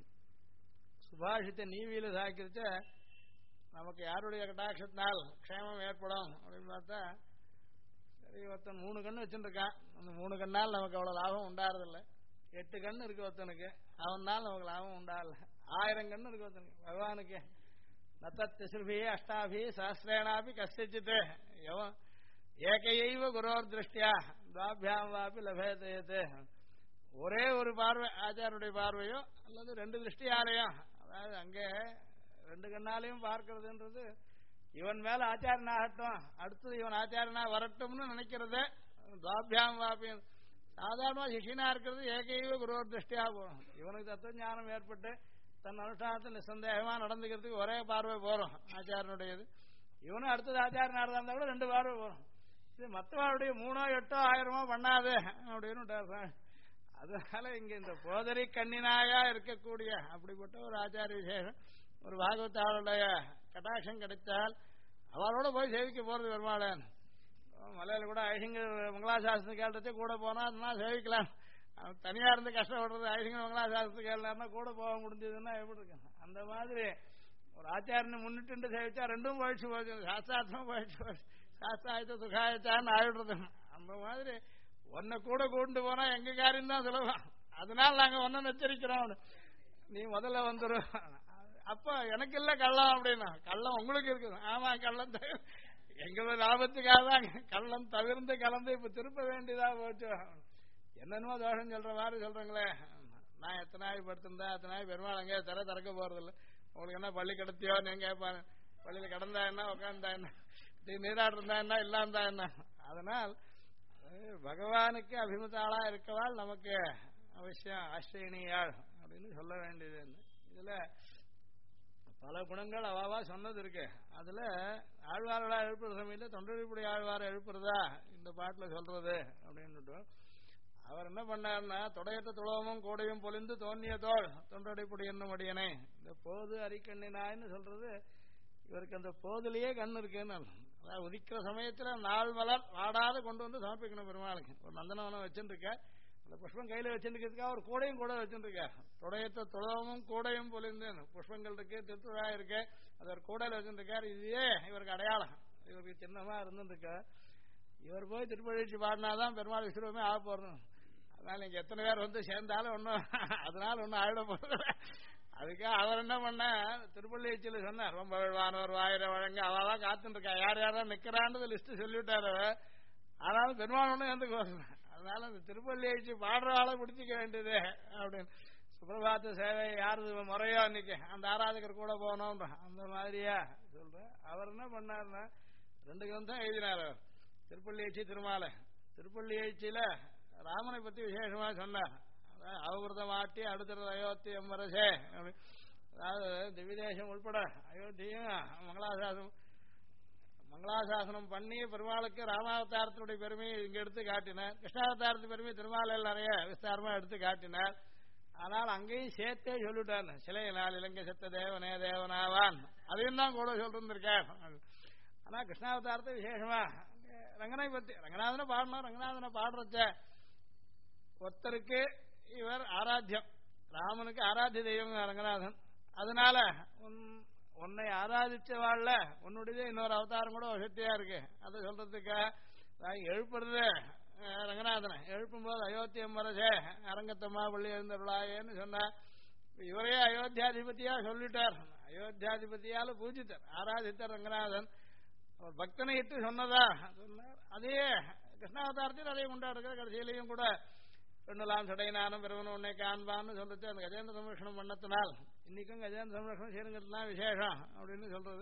சுபாஷித்த நீவியில சாக்கிருச்ச நமக்கு யாருடைய கட்டாட்சத்தினால் க்ஷேமம் ஏற்படும் அப்படின்னு பார்த்தா, சரி ஒருத்தன் 3 கண்ணு வச்சுருக்கான், அந்த 3 கண்ணால் நமக்கு அவ்வளவு லாபம் உண்டாறதில்லை. 8 கண்ணு இருக்கு ஒருத்தனுக்கு, அவனால் நமக்கு லாபம் உண்டாகல. 1000 கண்ணு இருக்கு ஒருத்தனுக்கு, பகவானுக்கு நத்தத்ரிபி அஷ்டாபி சஹசிரேனாபி கஷ்டிச்சிட்டு எவன் ஏகையைவ குரோர் திருஷ்டியா துவாபியாம் வாபி லபேதயத்து. ஒரே ஒரு பார்வை ஆச்சாரனுடைய பார்வையோ அல்லது 2 திருஷ்டியாலையும், அதாவது அங்கே 2 கண்ணாலையும் பார்க்கறதுன்றது இவன் மேல ஆச்சாரன் ஆகட்டும், அடுத்தது இவன் ஆச்சாரனா வரட்டும்னு நினைக்கிறது துவாபியாம் வாபி. சாதாரணமா சிஷியனா இருக்கிறது ஏகையைவ குரோர் திருஷ்டியா போகும். இவனுக்கு தத்துவ ஞானம் ஏற்பட்டு தன் அனுஷ்டானத்தில் நிசந்தேகமா நடந்துக்கிறதுக்கு ஒரே பார்வை போறோம் ஆச்சாரனுடையது. இவனும் அடுத்தது ஆச்சாரனா இருந்தா கூட 2 பார்வை போறோம். இது மற்றவருடைய 3 8 1000 பண்ணாது அப்படின்னு. அதனால இங்க இந்த போதரி கண்ணினாயா இருக்கக்கூடிய அப்படிப்பட்ட ஒரு ஆச்சாரிய விசேஷம், ஒரு பாகவத்தாளுடைய கட்டாட்சம் கிடைத்தால் அவளோட போய் சேவிக்க போறது பெருமாளன். மலையில கூட ஐசிங்கர் மங்களாசாஸ்திரம் கேள்றதே கூட போனா அதெல்லாம் சேவிக்கலாம். தனியா இருந்து கஷ்டப்படுறது ஐசிங்கர் மங்களாசாஸ்திரம் கேள்னா கூட போக முடிஞ்சதுன்னா எப்படி இருக்கு. அந்த மாதிரி ஒரு ஆச்சாரனை முன்னிட்டு சேவிச்சா 2ம் போயிடுச்சு போச்சு, சாஸ்திரார்த்தமும் போயிடுச்சு போச்சு, சாஸ்திராயத்த சுகாயத்தான்னு ஆயிடுறது. அந்த மாதிரி ஒன்ன கூட கூண்டு போனா எங்க காரியம் தான் சுலபம். அதனால நாங்க ஒன்னும் எச்சரிக்கிறோம், நீ முதல்ல வந்துடும். அப்ப எனக்கு இல்ல கள்ளம் அப்படின்னா, கள்ளம் உங்களுக்கு இருக்குது. ஆமா கள்ளம் எங்களோட லாபத்துக்காக தான் கள்ளம் தவிர்த்து கலந்து இப்ப திருப்ப வேண்டியதா போச்சு. என்னென்னமோ தோஷம் சொல்ற மாதிரி சொல்றீங்களே. நான் எத்தனை நாள் படுத்திருந்தா அத்தனை நாள் பெருமாள் அங்கே திறக்க போறது இல்லை. உங்களுக்கு என்ன பள்ளி கிடத்தியோ நீங்க கேட்பாங்க. பள்ளியில கிடந்தா என்ன, உட்காந்தா என்ன, நீராடு இருந்தா என்ன, இல்லாந்தா என்ன. அதனால் பகவானுக்கு அபிமதாளா இருக்கவாள் நமக்கு அவசியம் ஆசிரியனியாள் அப்படின்னு சொல்ல வேண்டியது. இதுல பல குணங்கள் அவாவா சொன்னது இருக்கு. அதுல ஆழ்வார்களா எழுப்புற சமயத்துல தொண்டடிப்புடி ஆழ்வார எழுப்புறதா இந்த பாட்டுல சொல்றது அப்படின்னு அவர் என்ன பண்ணார்னா, தொடையத்த துளவமும் கோடையும் பொலிந்து தோன்னிய தோல் தொண்டடிப்புடி என்னும் அடியனே. இந்த போது அரிக்கண்ணினாய்னு சொல்றது இவருக்கு அந்த போதிலேயே கண் இருக்குன்னு. அதாவது உதிக்கிற சமயத்துல நாள் மலர் வாடாத கொண்டு வந்து சமர்ப்பிக்கணும் பெருமாளுக்கு. ஒரு நந்தனவனம் வச்சுருக்க அந்த புஷ்பம் கையில வச்சுருக்கிறதுக்காக ஒரு கூடையும் கூட வச்சுருக்க. தொடையத்த துளவமும் கூடையும் பொலிந்து புஷ்பங்கள் இருக்கு, திருத்துழா இருக்கு, அது ஒரு கூடையில வச்சுருக்காரு. இதுவே இவருக்கு அடையாளம், இவருக்கு சின்னமா இருந்துருக்க. இவர் போய் திருப்பழிச்சு பாடினாதான் பெருமாள் விஸ்வரூபமே ஆக போறணும். அதனால நீங்க எத்தனை பேர் வந்து சேர்ந்தாலும் ஒன்னும் அதனால ஒன்னும் ஆயிட போறது. அதுக்காக அவர் என்ன பண்ண, திருப்பள்ளிச்சியில சொன்னார், ரொம்ப வாழ்வானவர் வாயிர வழங்க அவதான் காத்துட்டு இருக்கா, யார் யாரும் நிக்கிறான்னு லிஸ்ட் சொல்லிவிட்டாரு. ஆனாலும் பெருமாள் ஒன்றும் எந்த அதனால அந்த திருப்பள்ளிச்சி பாடுறவாளை பிடிச்சிக்க வேண்டியது அப்படின்னு. சுப்பிரபாத்த சேவை யாரு முறையோ அன்னைக்கு அந்த ஆராதகர் கூட போனோம் அந்த மாதிரியா சொல்ற. அவர் என்ன பண்ணாருன்னா, 2 கிரந்தம் எழுதினார் அவர். திருப்பள்ளிச்சி திருமாலை. திருப்பள்ளிச்சியில ராமனை பத்தி விசேஷமா சொன்னார். அவகிருதம் ஆட்டி அடுத்தது அயோத்தி எம்மரசே. அதாவது திவ்யதேசம் உள்பட அயோத்தியும் மங்களாசாசனம் பண்ணி பெருமாளுக்கு ராமாவதாரத்தினுடைய பெருமையை இங்க எடுத்து காட்டினார். கிருஷ்ணாவதாரத்து பெருமையை திருமாலையில் நிறைய விஸ்தாரமா எடுத்து காட்டினார். ஆனால் அங்கேயும் சேர்த்தே சொல்லிட்டார், சிலையினால் இலங்கை செத்த தேவனே தேவனாவான், அதையும் தான் கூட சொல்லிருந்திருக்கார். ஆனா கிருஷ்ணாவதாரத்தை விசேஷமா ரங்கனை பத்தி ரங்கநாதனை பாடணும். ரங்கநாதனை பாடுறச்ச ஒருத்தருக்கு இவர் ஆராத்தியம், ராமனுக்கு ஆராத்திய தெய்வம் ரங்கநாதன். அதனால உன்னை ஆராதிச்சவாழ்ல உன்னுடைய இன்னொரு அவதாரம் கூட சக்தியா இருக்கு. அதை சொல்றதுக்கு எழுப்புறது ரங்கநாதனை எழுப்பும் போது அயோத்தி எம்மரசே அரங்கத்தம்மா பள்ளி எழுந்தருளாயேன்னு சொன்னார். இவரே அயோத்தியாதிபதியா சொல்லிட்டார். அயோத்தியாதிபதியால பூஜித்தார், ஆராதித்தார் ரங்கநாதன். அவர் பக்தனை இட்டு சொன்னதா சொன்னார். அதே கிருஷ்ணாவதாரத்தில் அதையும் கொண்டாடுகிற கடைசியிலையும் கூட பெண்ணலாம் சடையினானும் பிறவனும் உன்னை காண்பான்னு சொல்லிட்டு அந்த கஜேந்திர சம்ரட்சணம் பண்ணத்தினால் இன்னைக்கும் கஜேந்திர சம்ரட்சணம் செய்யுங்கிறதுலாம் விசேஷம் அப்படின்னு சொல்றது.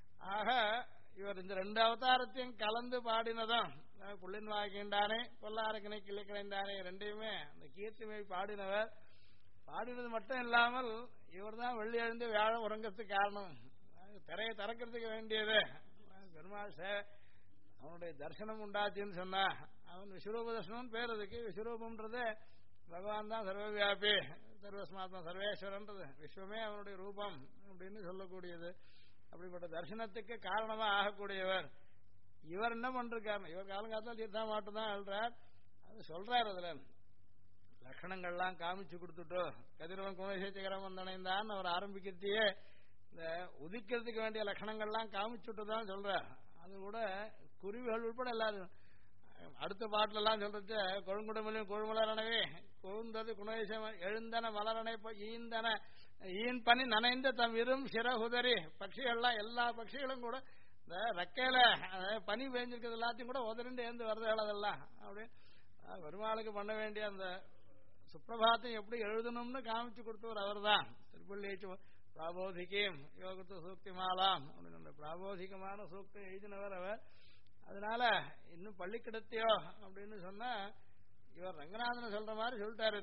ஆக இவர் இந்த 2 அவதாரத்தையும் கலந்து பாடினதும் புள்ளின் வாக்கின்றானே பொல்லாரக்கனை கிளை கிளைந்தானே ரெண்டையுமே அந்த கீர்த்திமை பாடினவர். பாடினது மட்டும் இல்லாமல் இவர் தான் வெள்ளி எழுந்து வியாழம் உறங்கிறதுக்கு காரணம். திரையை திறக்கிறதுக்கு வேண்டியது பெருமாள் அவனுடைய தரிசனம் உண்டாச்சுன்னு சொன்னா அவன் விஸ்வரூப தர்சனம் பேர். அதுக்கு விஸ்வரூபம்ன்றது பகவான் தான் சர்வவியாபி, சர்வஸ்மாத்மா சர்வேஸ்வரன்றது விஸ்வமே அவனுடைய ரூபம் அப்படின்னு சொல்லக்கூடியது. அப்படிப்பட்ட தரிசனத்துக்கு காரணமா ஆகக்கூடியவர். இவர் என்ன பண்றாரு, இவர் காலங்காலத்தில் தீர்த்தா மாட்டு தான் எழுறார். அது சொல்றாரு, அதுல லட்சணங்கள்லாம் காமிச்சு கொடுத்துட்டு கதிரவன் குணசேச்சகரம் வந்தனைந்தான் அவர் ஆரம்பிக்கிறதையே இந்த உதிக்கிறதுக்கு வேண்டிய லட்சணங்கள்லாம் காமிச்சுட்டு தான் சொல்றார். அது கூட குருவிகள் உட்பட எல்லாரும் அடுத்த பாட்டுல எல்லாம் சொல்றது, கொழுங்குடமலையும் கொழுமலரணவே கொழுந்தது குணேசம் எழுந்தன மலரணை ஈந்தன ஈன் பனி நனைந்த தம் இரும் சிறகுதறி பட்சிகள்லாம் எல்லா பட்சிகளும் கூட இந்த ரெக்கையில பனி பெஞ்சிருக்கிறது எல்லாத்தையும் கூட உதறிண்டு ஏந்து வருது அதெல்லாம். அப்படியே பெருமாளுக்கு பண்ண வேண்டிய அந்த சுப்பிரபாத்தம் எப்படி எழுதணும்னு காமிச்சு கொடுத்தவர் அவர் தான். திருப்பள்ளி பிராபோதிகம் யோகத்து சூக்தி மாலாம் அப்படின்னு பிராபோதிகமான சூக்தி எழுதினவர் அவர். அதனால இன்னும் பள்ளி கிடத்தியோ அப்படின்னு சொன்னா இவர் ரங்கநாதனை சொல்ற மாதிரி சொல்லிட்டாரு.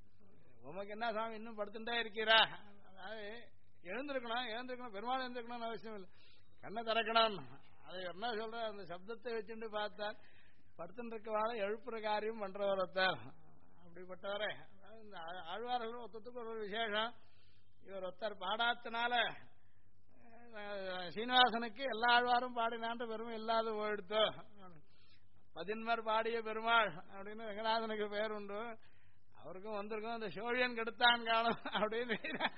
உமக்கு என்ன சாமி இன்னும் படுத்துட்டே இருக்கிறா, அதாவது எழுந்திருக்கணும் பெருமாள் எழுந்திருக்கணும்னு அவசியம் இல்லை, கண்ணை திறக்கணும். அதை என்ன சொல்ற அந்த சப்தத்தை வச்சுட்டு பார்த்தா படுத்துட்டு இருக்கவாழ எழுப்புற காரியம் பண்றவர் ஒருத்தர். அப்படிப்பட்டவரே இந்த ஆழ்வார்கள் ஒருத்தத்துக்கு ஒரு விசேஷம். இவர் ஒருத்தர் பாடாத்தினால சீனிவாசனுக்கு எல்லா ஆழ்வாரும் பாடினான்ற பெருமை இல்லாத போயிடுத்தோ. 11 பாடிய பெருமாள் அப்படின்னு ரங்கநாதனுக்கு பேர் உண்டு. அவருக்கும் வந்திருக்கும் அந்த சோழியன் கெடுத்தான் காணும் அப்படின்னு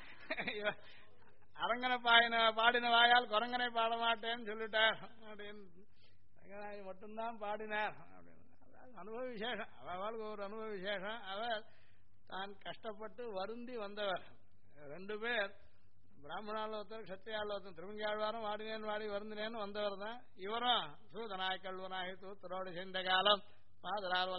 அரங்கனை பாடின வாயால் குரங்கனை பாட மாட்டேன்னு சொல்லிட்டார் அப்படின்னு ரங்கநாதன் மட்டும்தான் பாடினார் அப்படின்னு. அனுபவ விசேஷம், அவளுக்கு ஒரு அனுபவ விசேஷம். அவர் தான் கஷ்டப்பட்டு வருந்தி வந்தவர். 2 பேர் பிராமணால் ஒருத்தர் கத்திரியால் ஒருத்தர் திருமங்கியாழ்வாரும் வாடினேன் வாடி வருந்தினேன்னு வந்தவர் தான். இவரும் சூதனாய் கல்வனாய் தூத்தரோடு சேர்ந்த காலம் பாதரார்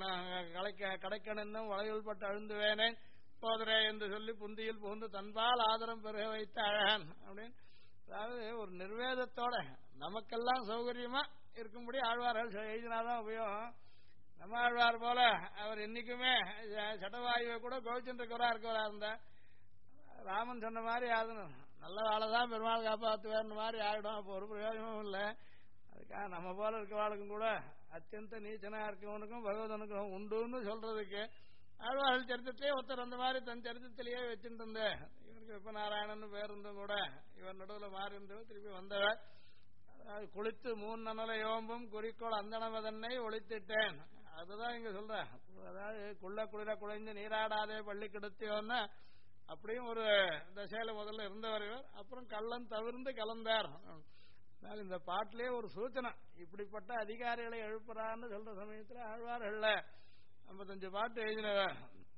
கடைக்கணும் வளையில் பட்டு அழுந்துவேனே போதரே என்று சொல்லி புந்தியில் புகுந்து தன்பால் ஆதரம் பெருக வைத்த அழகன் அப்படின்னு. அதாவது ஒரு நிர்வேதத்தோட நமக்கெல்லாம் சௌகரியமா இருக்கும்படி ஆழ்வார்கள் எழுதினாதான் உபயோகம். நம்ம ஆழ்வார் போல அவர் என்னைக்குமே சட்டவாயுவை கூட கோவிச்சுருக்கவரா இருந்தா ராமன் சொன்ன மாதிரி ஆகணும். நல்ல வாழைதான் பெருமாள் காப்பாற்றுவேன் மாதிரி ஆகிடும். அப்போ ஒரு பிரயோஜனமும் இல்லை. அதுக்காக நம்ம போல இருக்கவாளுக்கும் கூட அத்தியந்த நீச்சனா இருக்கவனுக்கும் பகவதனுக்கும் உண்டுன்னு சொல்றதுக்கு ஆழ்வார்கள் சரித்திரத்திலே ஒருத்தர் அந்த மாதிரி தன் சரித்திரத்திலேயே வச்சுட்டு இருந்தேன். இவருக்கு வெப்ப நாராயணன் பேர் இருந்தும் கூட இவர் நடுவில் மாறி இருந்தவர் திருப்பி வந்தவர். அதாவது குளித்து 3 நனலை யோம்பும் குறிக்கோள் அந்தனமதன்னை ஒழித்திட்டேன். அதுதான் இங்க சொல்ற. அதாவது குளிர குழைந்து நீராடாதே பள்ளி கெடுத்தியோன்னு அப்படியும் ஒரு தசையில முதல்ல இருந்தவர். அப்புறம் கள்ளம் தவிர்ந்து கலந்தார். இந்த பாட்டிலே ஒரு சூச்சனை, இப்படிப்பட்ட அதிகாரிகளை எழுப்புறான்னு சொல்ற சமயத்தில் ஆழ்வார்கள்ல 55 பாட்டு எழுதினவர்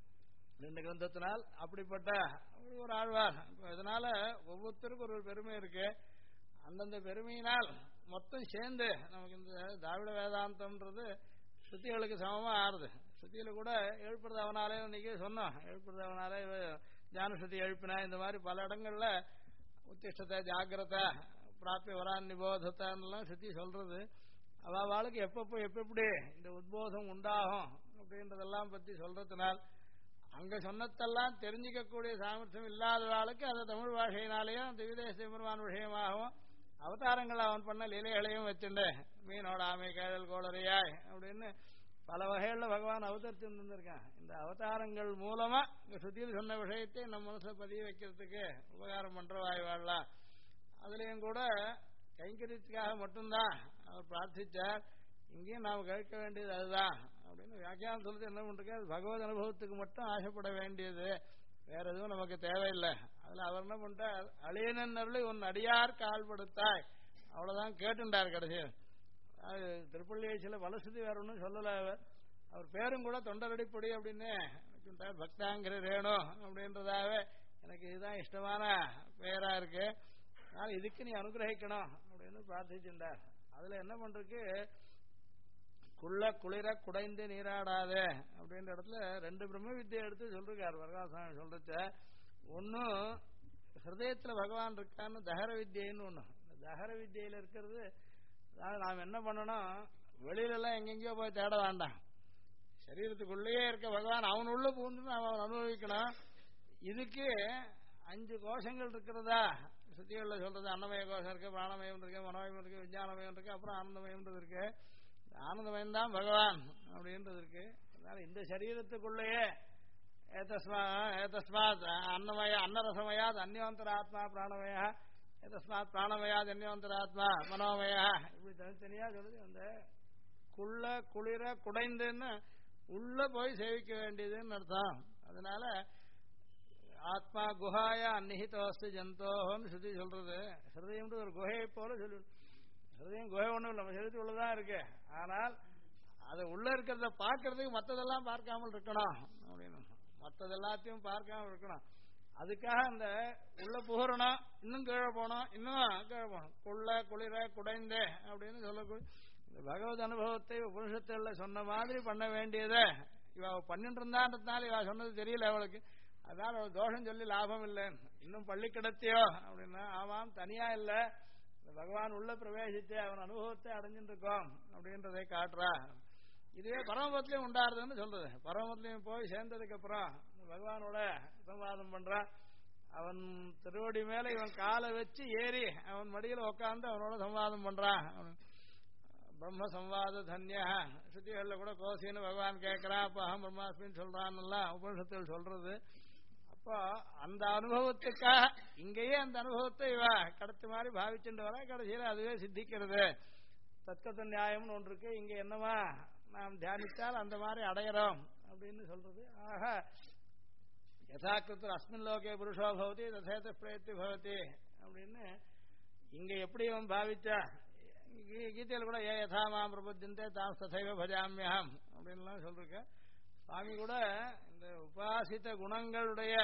2 கிரந்தத்தினால். அப்படிப்பட்ட ஒரு ஆழ்வார். இதனால ஒவ்வொருத்தருக்கும் ஒரு பெருமை இருக்கு. அந்தந்த பெருமையினால் மொத்தம் சேர்ந்து நமக்கு இந்த திராவிட வேதாந்தம்ன்றது ஸ்ருதிகளுக்கு சமமா ஆறுது. ஸ்ருதியில கூட எழுப்புறது அவனாலே இன்னைக்கு சொன்னோம். எழுப்புறது அவனாலே ஞானஸ்ருதி எழுப்பினா இந்த மாதிரி பல இடங்கள்ல உத்திஷ்டத்தை ஜாகிரதை பிராப்பிய வரான் நிபோதத்தான்லாம் ஸ்ருதி சொல்றது. அவளுக்கு எப்பப்போ எப்படி இந்த உத்போதம் உண்டாகும் அப்படின்றதெல்லாம் பத்தி சொல்றதுனால் அங்க சொன்னதெல்லாம் தெரிஞ்சிக்கக்கூடிய சாமர்த்தியம் இல்லாதவாளுக்கு அதை தமிழ் பாஷையினாலேயும் திவ்யதேச பெருமான் விஷயமாகவும் அவதாரங்கள் அவன் பண்ண லீலைகளையும் வச்சுண்டு மீனோட ஆமை கேழல் கோளரையாய் அப்படின்னு பல வகைகளில் பகவான் அவதரித்து இருந்திருக்கான். இந்த அவதாரங்கள் மூலமா இங்க சுத்தியில் சொன்ன விஷயத்தை நம்ம மனசை பதிய வைக்கிறதுக்கு உபகாரம் பண்ற வாய்வாடலாம். அதுலயும் கூட கைங்கரியத்துக்காக மட்டும்தான் அவர் பிரார்த்திச்சார். இங்கேயும் நாம் கேட்க வேண்டியது அதுதான் அப்படின்னு வியாக்கியானம் சொல்லிட்டு என்ன பண்றது, அது பகவத் அனுபவத்துக்கு மட்டும் ஆசைப்பட வேண்டியது, வேற எதுவும் நமக்கு தேவையில்லை. அதுல அவர் என்ன பண்ணிட்டார், அழியனன் அருளை உன் அடியார் கால்படுத்தாய் அவ்வளவுதான் கேட்டுண்டார். கடைசியில் திருப்பள்ளியச்சில வலசுதி வேற ஒன்றும் சொல்லல. அவர் பேரும் கூட தொண்டரடிப்பொடி அப்படின்னு பக்தாங்கிற ரேணு அப்படின்றதாவே எனக்கு இதுதான் இஷ்டமான பெயரா இருக்கு, அதனால இதுக்கு நீ அனுகிரகிக்கணும் அப்படின்னு பிரார்த்திச்சுட்டார். அதுல என்ன பண்றதுக்கு குளிர குடைந்து நீராடாதே அப்படின்ற இடத்துல 2 பிரம்ம வித்தியை எடுத்து சொல்றார் வரகாசாமி சொல்றச்ச. ஒன்னும் ஹிருதயத்துல பகவான் இருக்கான்னு தகர வித்தியன்னு ஒண்ணு. இந்த தகர வித்தியில இருக்கிறது, அதாவது நாம் என்ன பண்ணணும், வெளியில எல்லாம் எங்கெங்கயோ போய் தேட வேண்டாம். சரீரத்துக்குள்ளேயே இருக்க பகவான் அவன் உள்ள பூந்து அவன் அனுபவிக்கணும். இதுக்கு 5 கோஷங்கள் இருக்கிறதா சுத்திகளில் சொல்றது. அன்னமய கோஷம் இருக்கு, பிராணமயம் இருக்கு, மனோமயம் இருக்கு, விஞ்ஞானமயம் இருக்கு, அப்புறம் ஆனந்தமயம்ன்றது இருக்கு. ஆனந்தமயம் தான் பகவான் அப்படின்றது இருக்கு. அதனால இந்த சரீரத்துக்குள்ளேயே ஏதஸ்மாத் அன்னமய அன்னரசமயாத் அந்யோந்தராத்மா பிராணமய, ஏதஸ்மாத் பிராணமயாத் அந்யோந்தராத்மா மனோமய, இப்படி தனித்தனியா சொல்லுது. அந்த குளிர குடைந்துன்னு உள்ள போய் சேவிக்க வேண்டியதுன்னு அர்த்தம். அதனால ஆத்மா குஹாய அந்நிஹிதோஸ்து ஜந்தோன்னு சுத்தி சொல்றது. ஹிருதயம் ஒரு குகையை போல சொல்லு. ஹிருதயம் குகை ஒண்ணும் இல்லை, நம்ம சரீரத்துக்கு உள்ளதான் இருக்கு. ஆனால் அது உள்ள இருக்கிறத பார்க்கறதுக்கு மற்றதெல்லாம் பார்க்காமல் இருக்கணும் அப்படின்னு, மற்றது எல்லாத்தையும் பார்க்காமல் இருக்கணும். அதுக்காக அந்த உள்ள புகரணும், இன்னும் கீழே போனோம், இன்னும் கீழே போகணும், குளிர குடைந்து அப்படின்னு சொல்லக்கூடிய இந்த பகவத் அனுபவத்தை உபனிஷத்துல சொன்ன மாதிரி பண்ண வேண்டியதை இவ பண்ணிட்டு இருந்தான்றதுனால இவ சொன்னது தெரியல அவளுக்கு. அதனால அவள் தோஷம் சொல்லி லாபம் இல்லை. இன்னும் பள்ளி கிடத்தியோ அப்படின்னா, ஆமாம் தனியா இல்ல, பகவான் உள்ள பிரவேசித்து அவன் அனுபவத்தை அடைஞ்சிட்டு இருக்கோம் அப்படின்றதை காட்டுறா. இதுவே பரமபத்திலையும் உண்டாருதுன்னு சொல்றது. பரமபத்திலையும் போய் சேர்ந்ததுக்கு அப்புறம் பகவானோட சம்வாதம் பண்றான். அவன் திருவடி மேல இவன் காலை வச்சு ஏறி அவன் மடியில உட்காந்து அவனோட சம்வாதம் பண்றான். பிரம்ம சம்வாத தன்ய ஸ்ருதிகள்ல கூட கோசின்னு பகவான் கேட்கிறான். அப்ப அகம் பிரம்மாஸ்மின்னு சொல்றான்னு உபனிஷத்தில் சொல்றது. அப்போ அந்த அனுபவத்துக்காக இங்கேயே அந்த அனுபவத்தை இவ கடத்து மாதிரி பாவிச்சுட்டு வர, கடைசியில அதுவே சித்திக்கிறது. தத்கத நியாயம்னு ஒன்று இருக்கு. இங்க என்னமா நாம் தியானித்தால் அந்த மாதிரி அடையிறோம் அப்படின்னு சொல்றது. ஆக யதாக்கிருத்தர் அஸ்மின் லோகே புருஷோ பவதி தசேத பிரயத்தி பவதி அப்படின்னு இங்க எப்படி அவன் பாவிச்சா, கீதையில் கூட ஏ யதாமாம் பிரபுத்தியந்தே தாம் ததைவ பஜாமியம் அப்படின்லாம் சொல்லிருக்க. சுவாமி கூட இந்த உபாசித்த குணங்களுடைய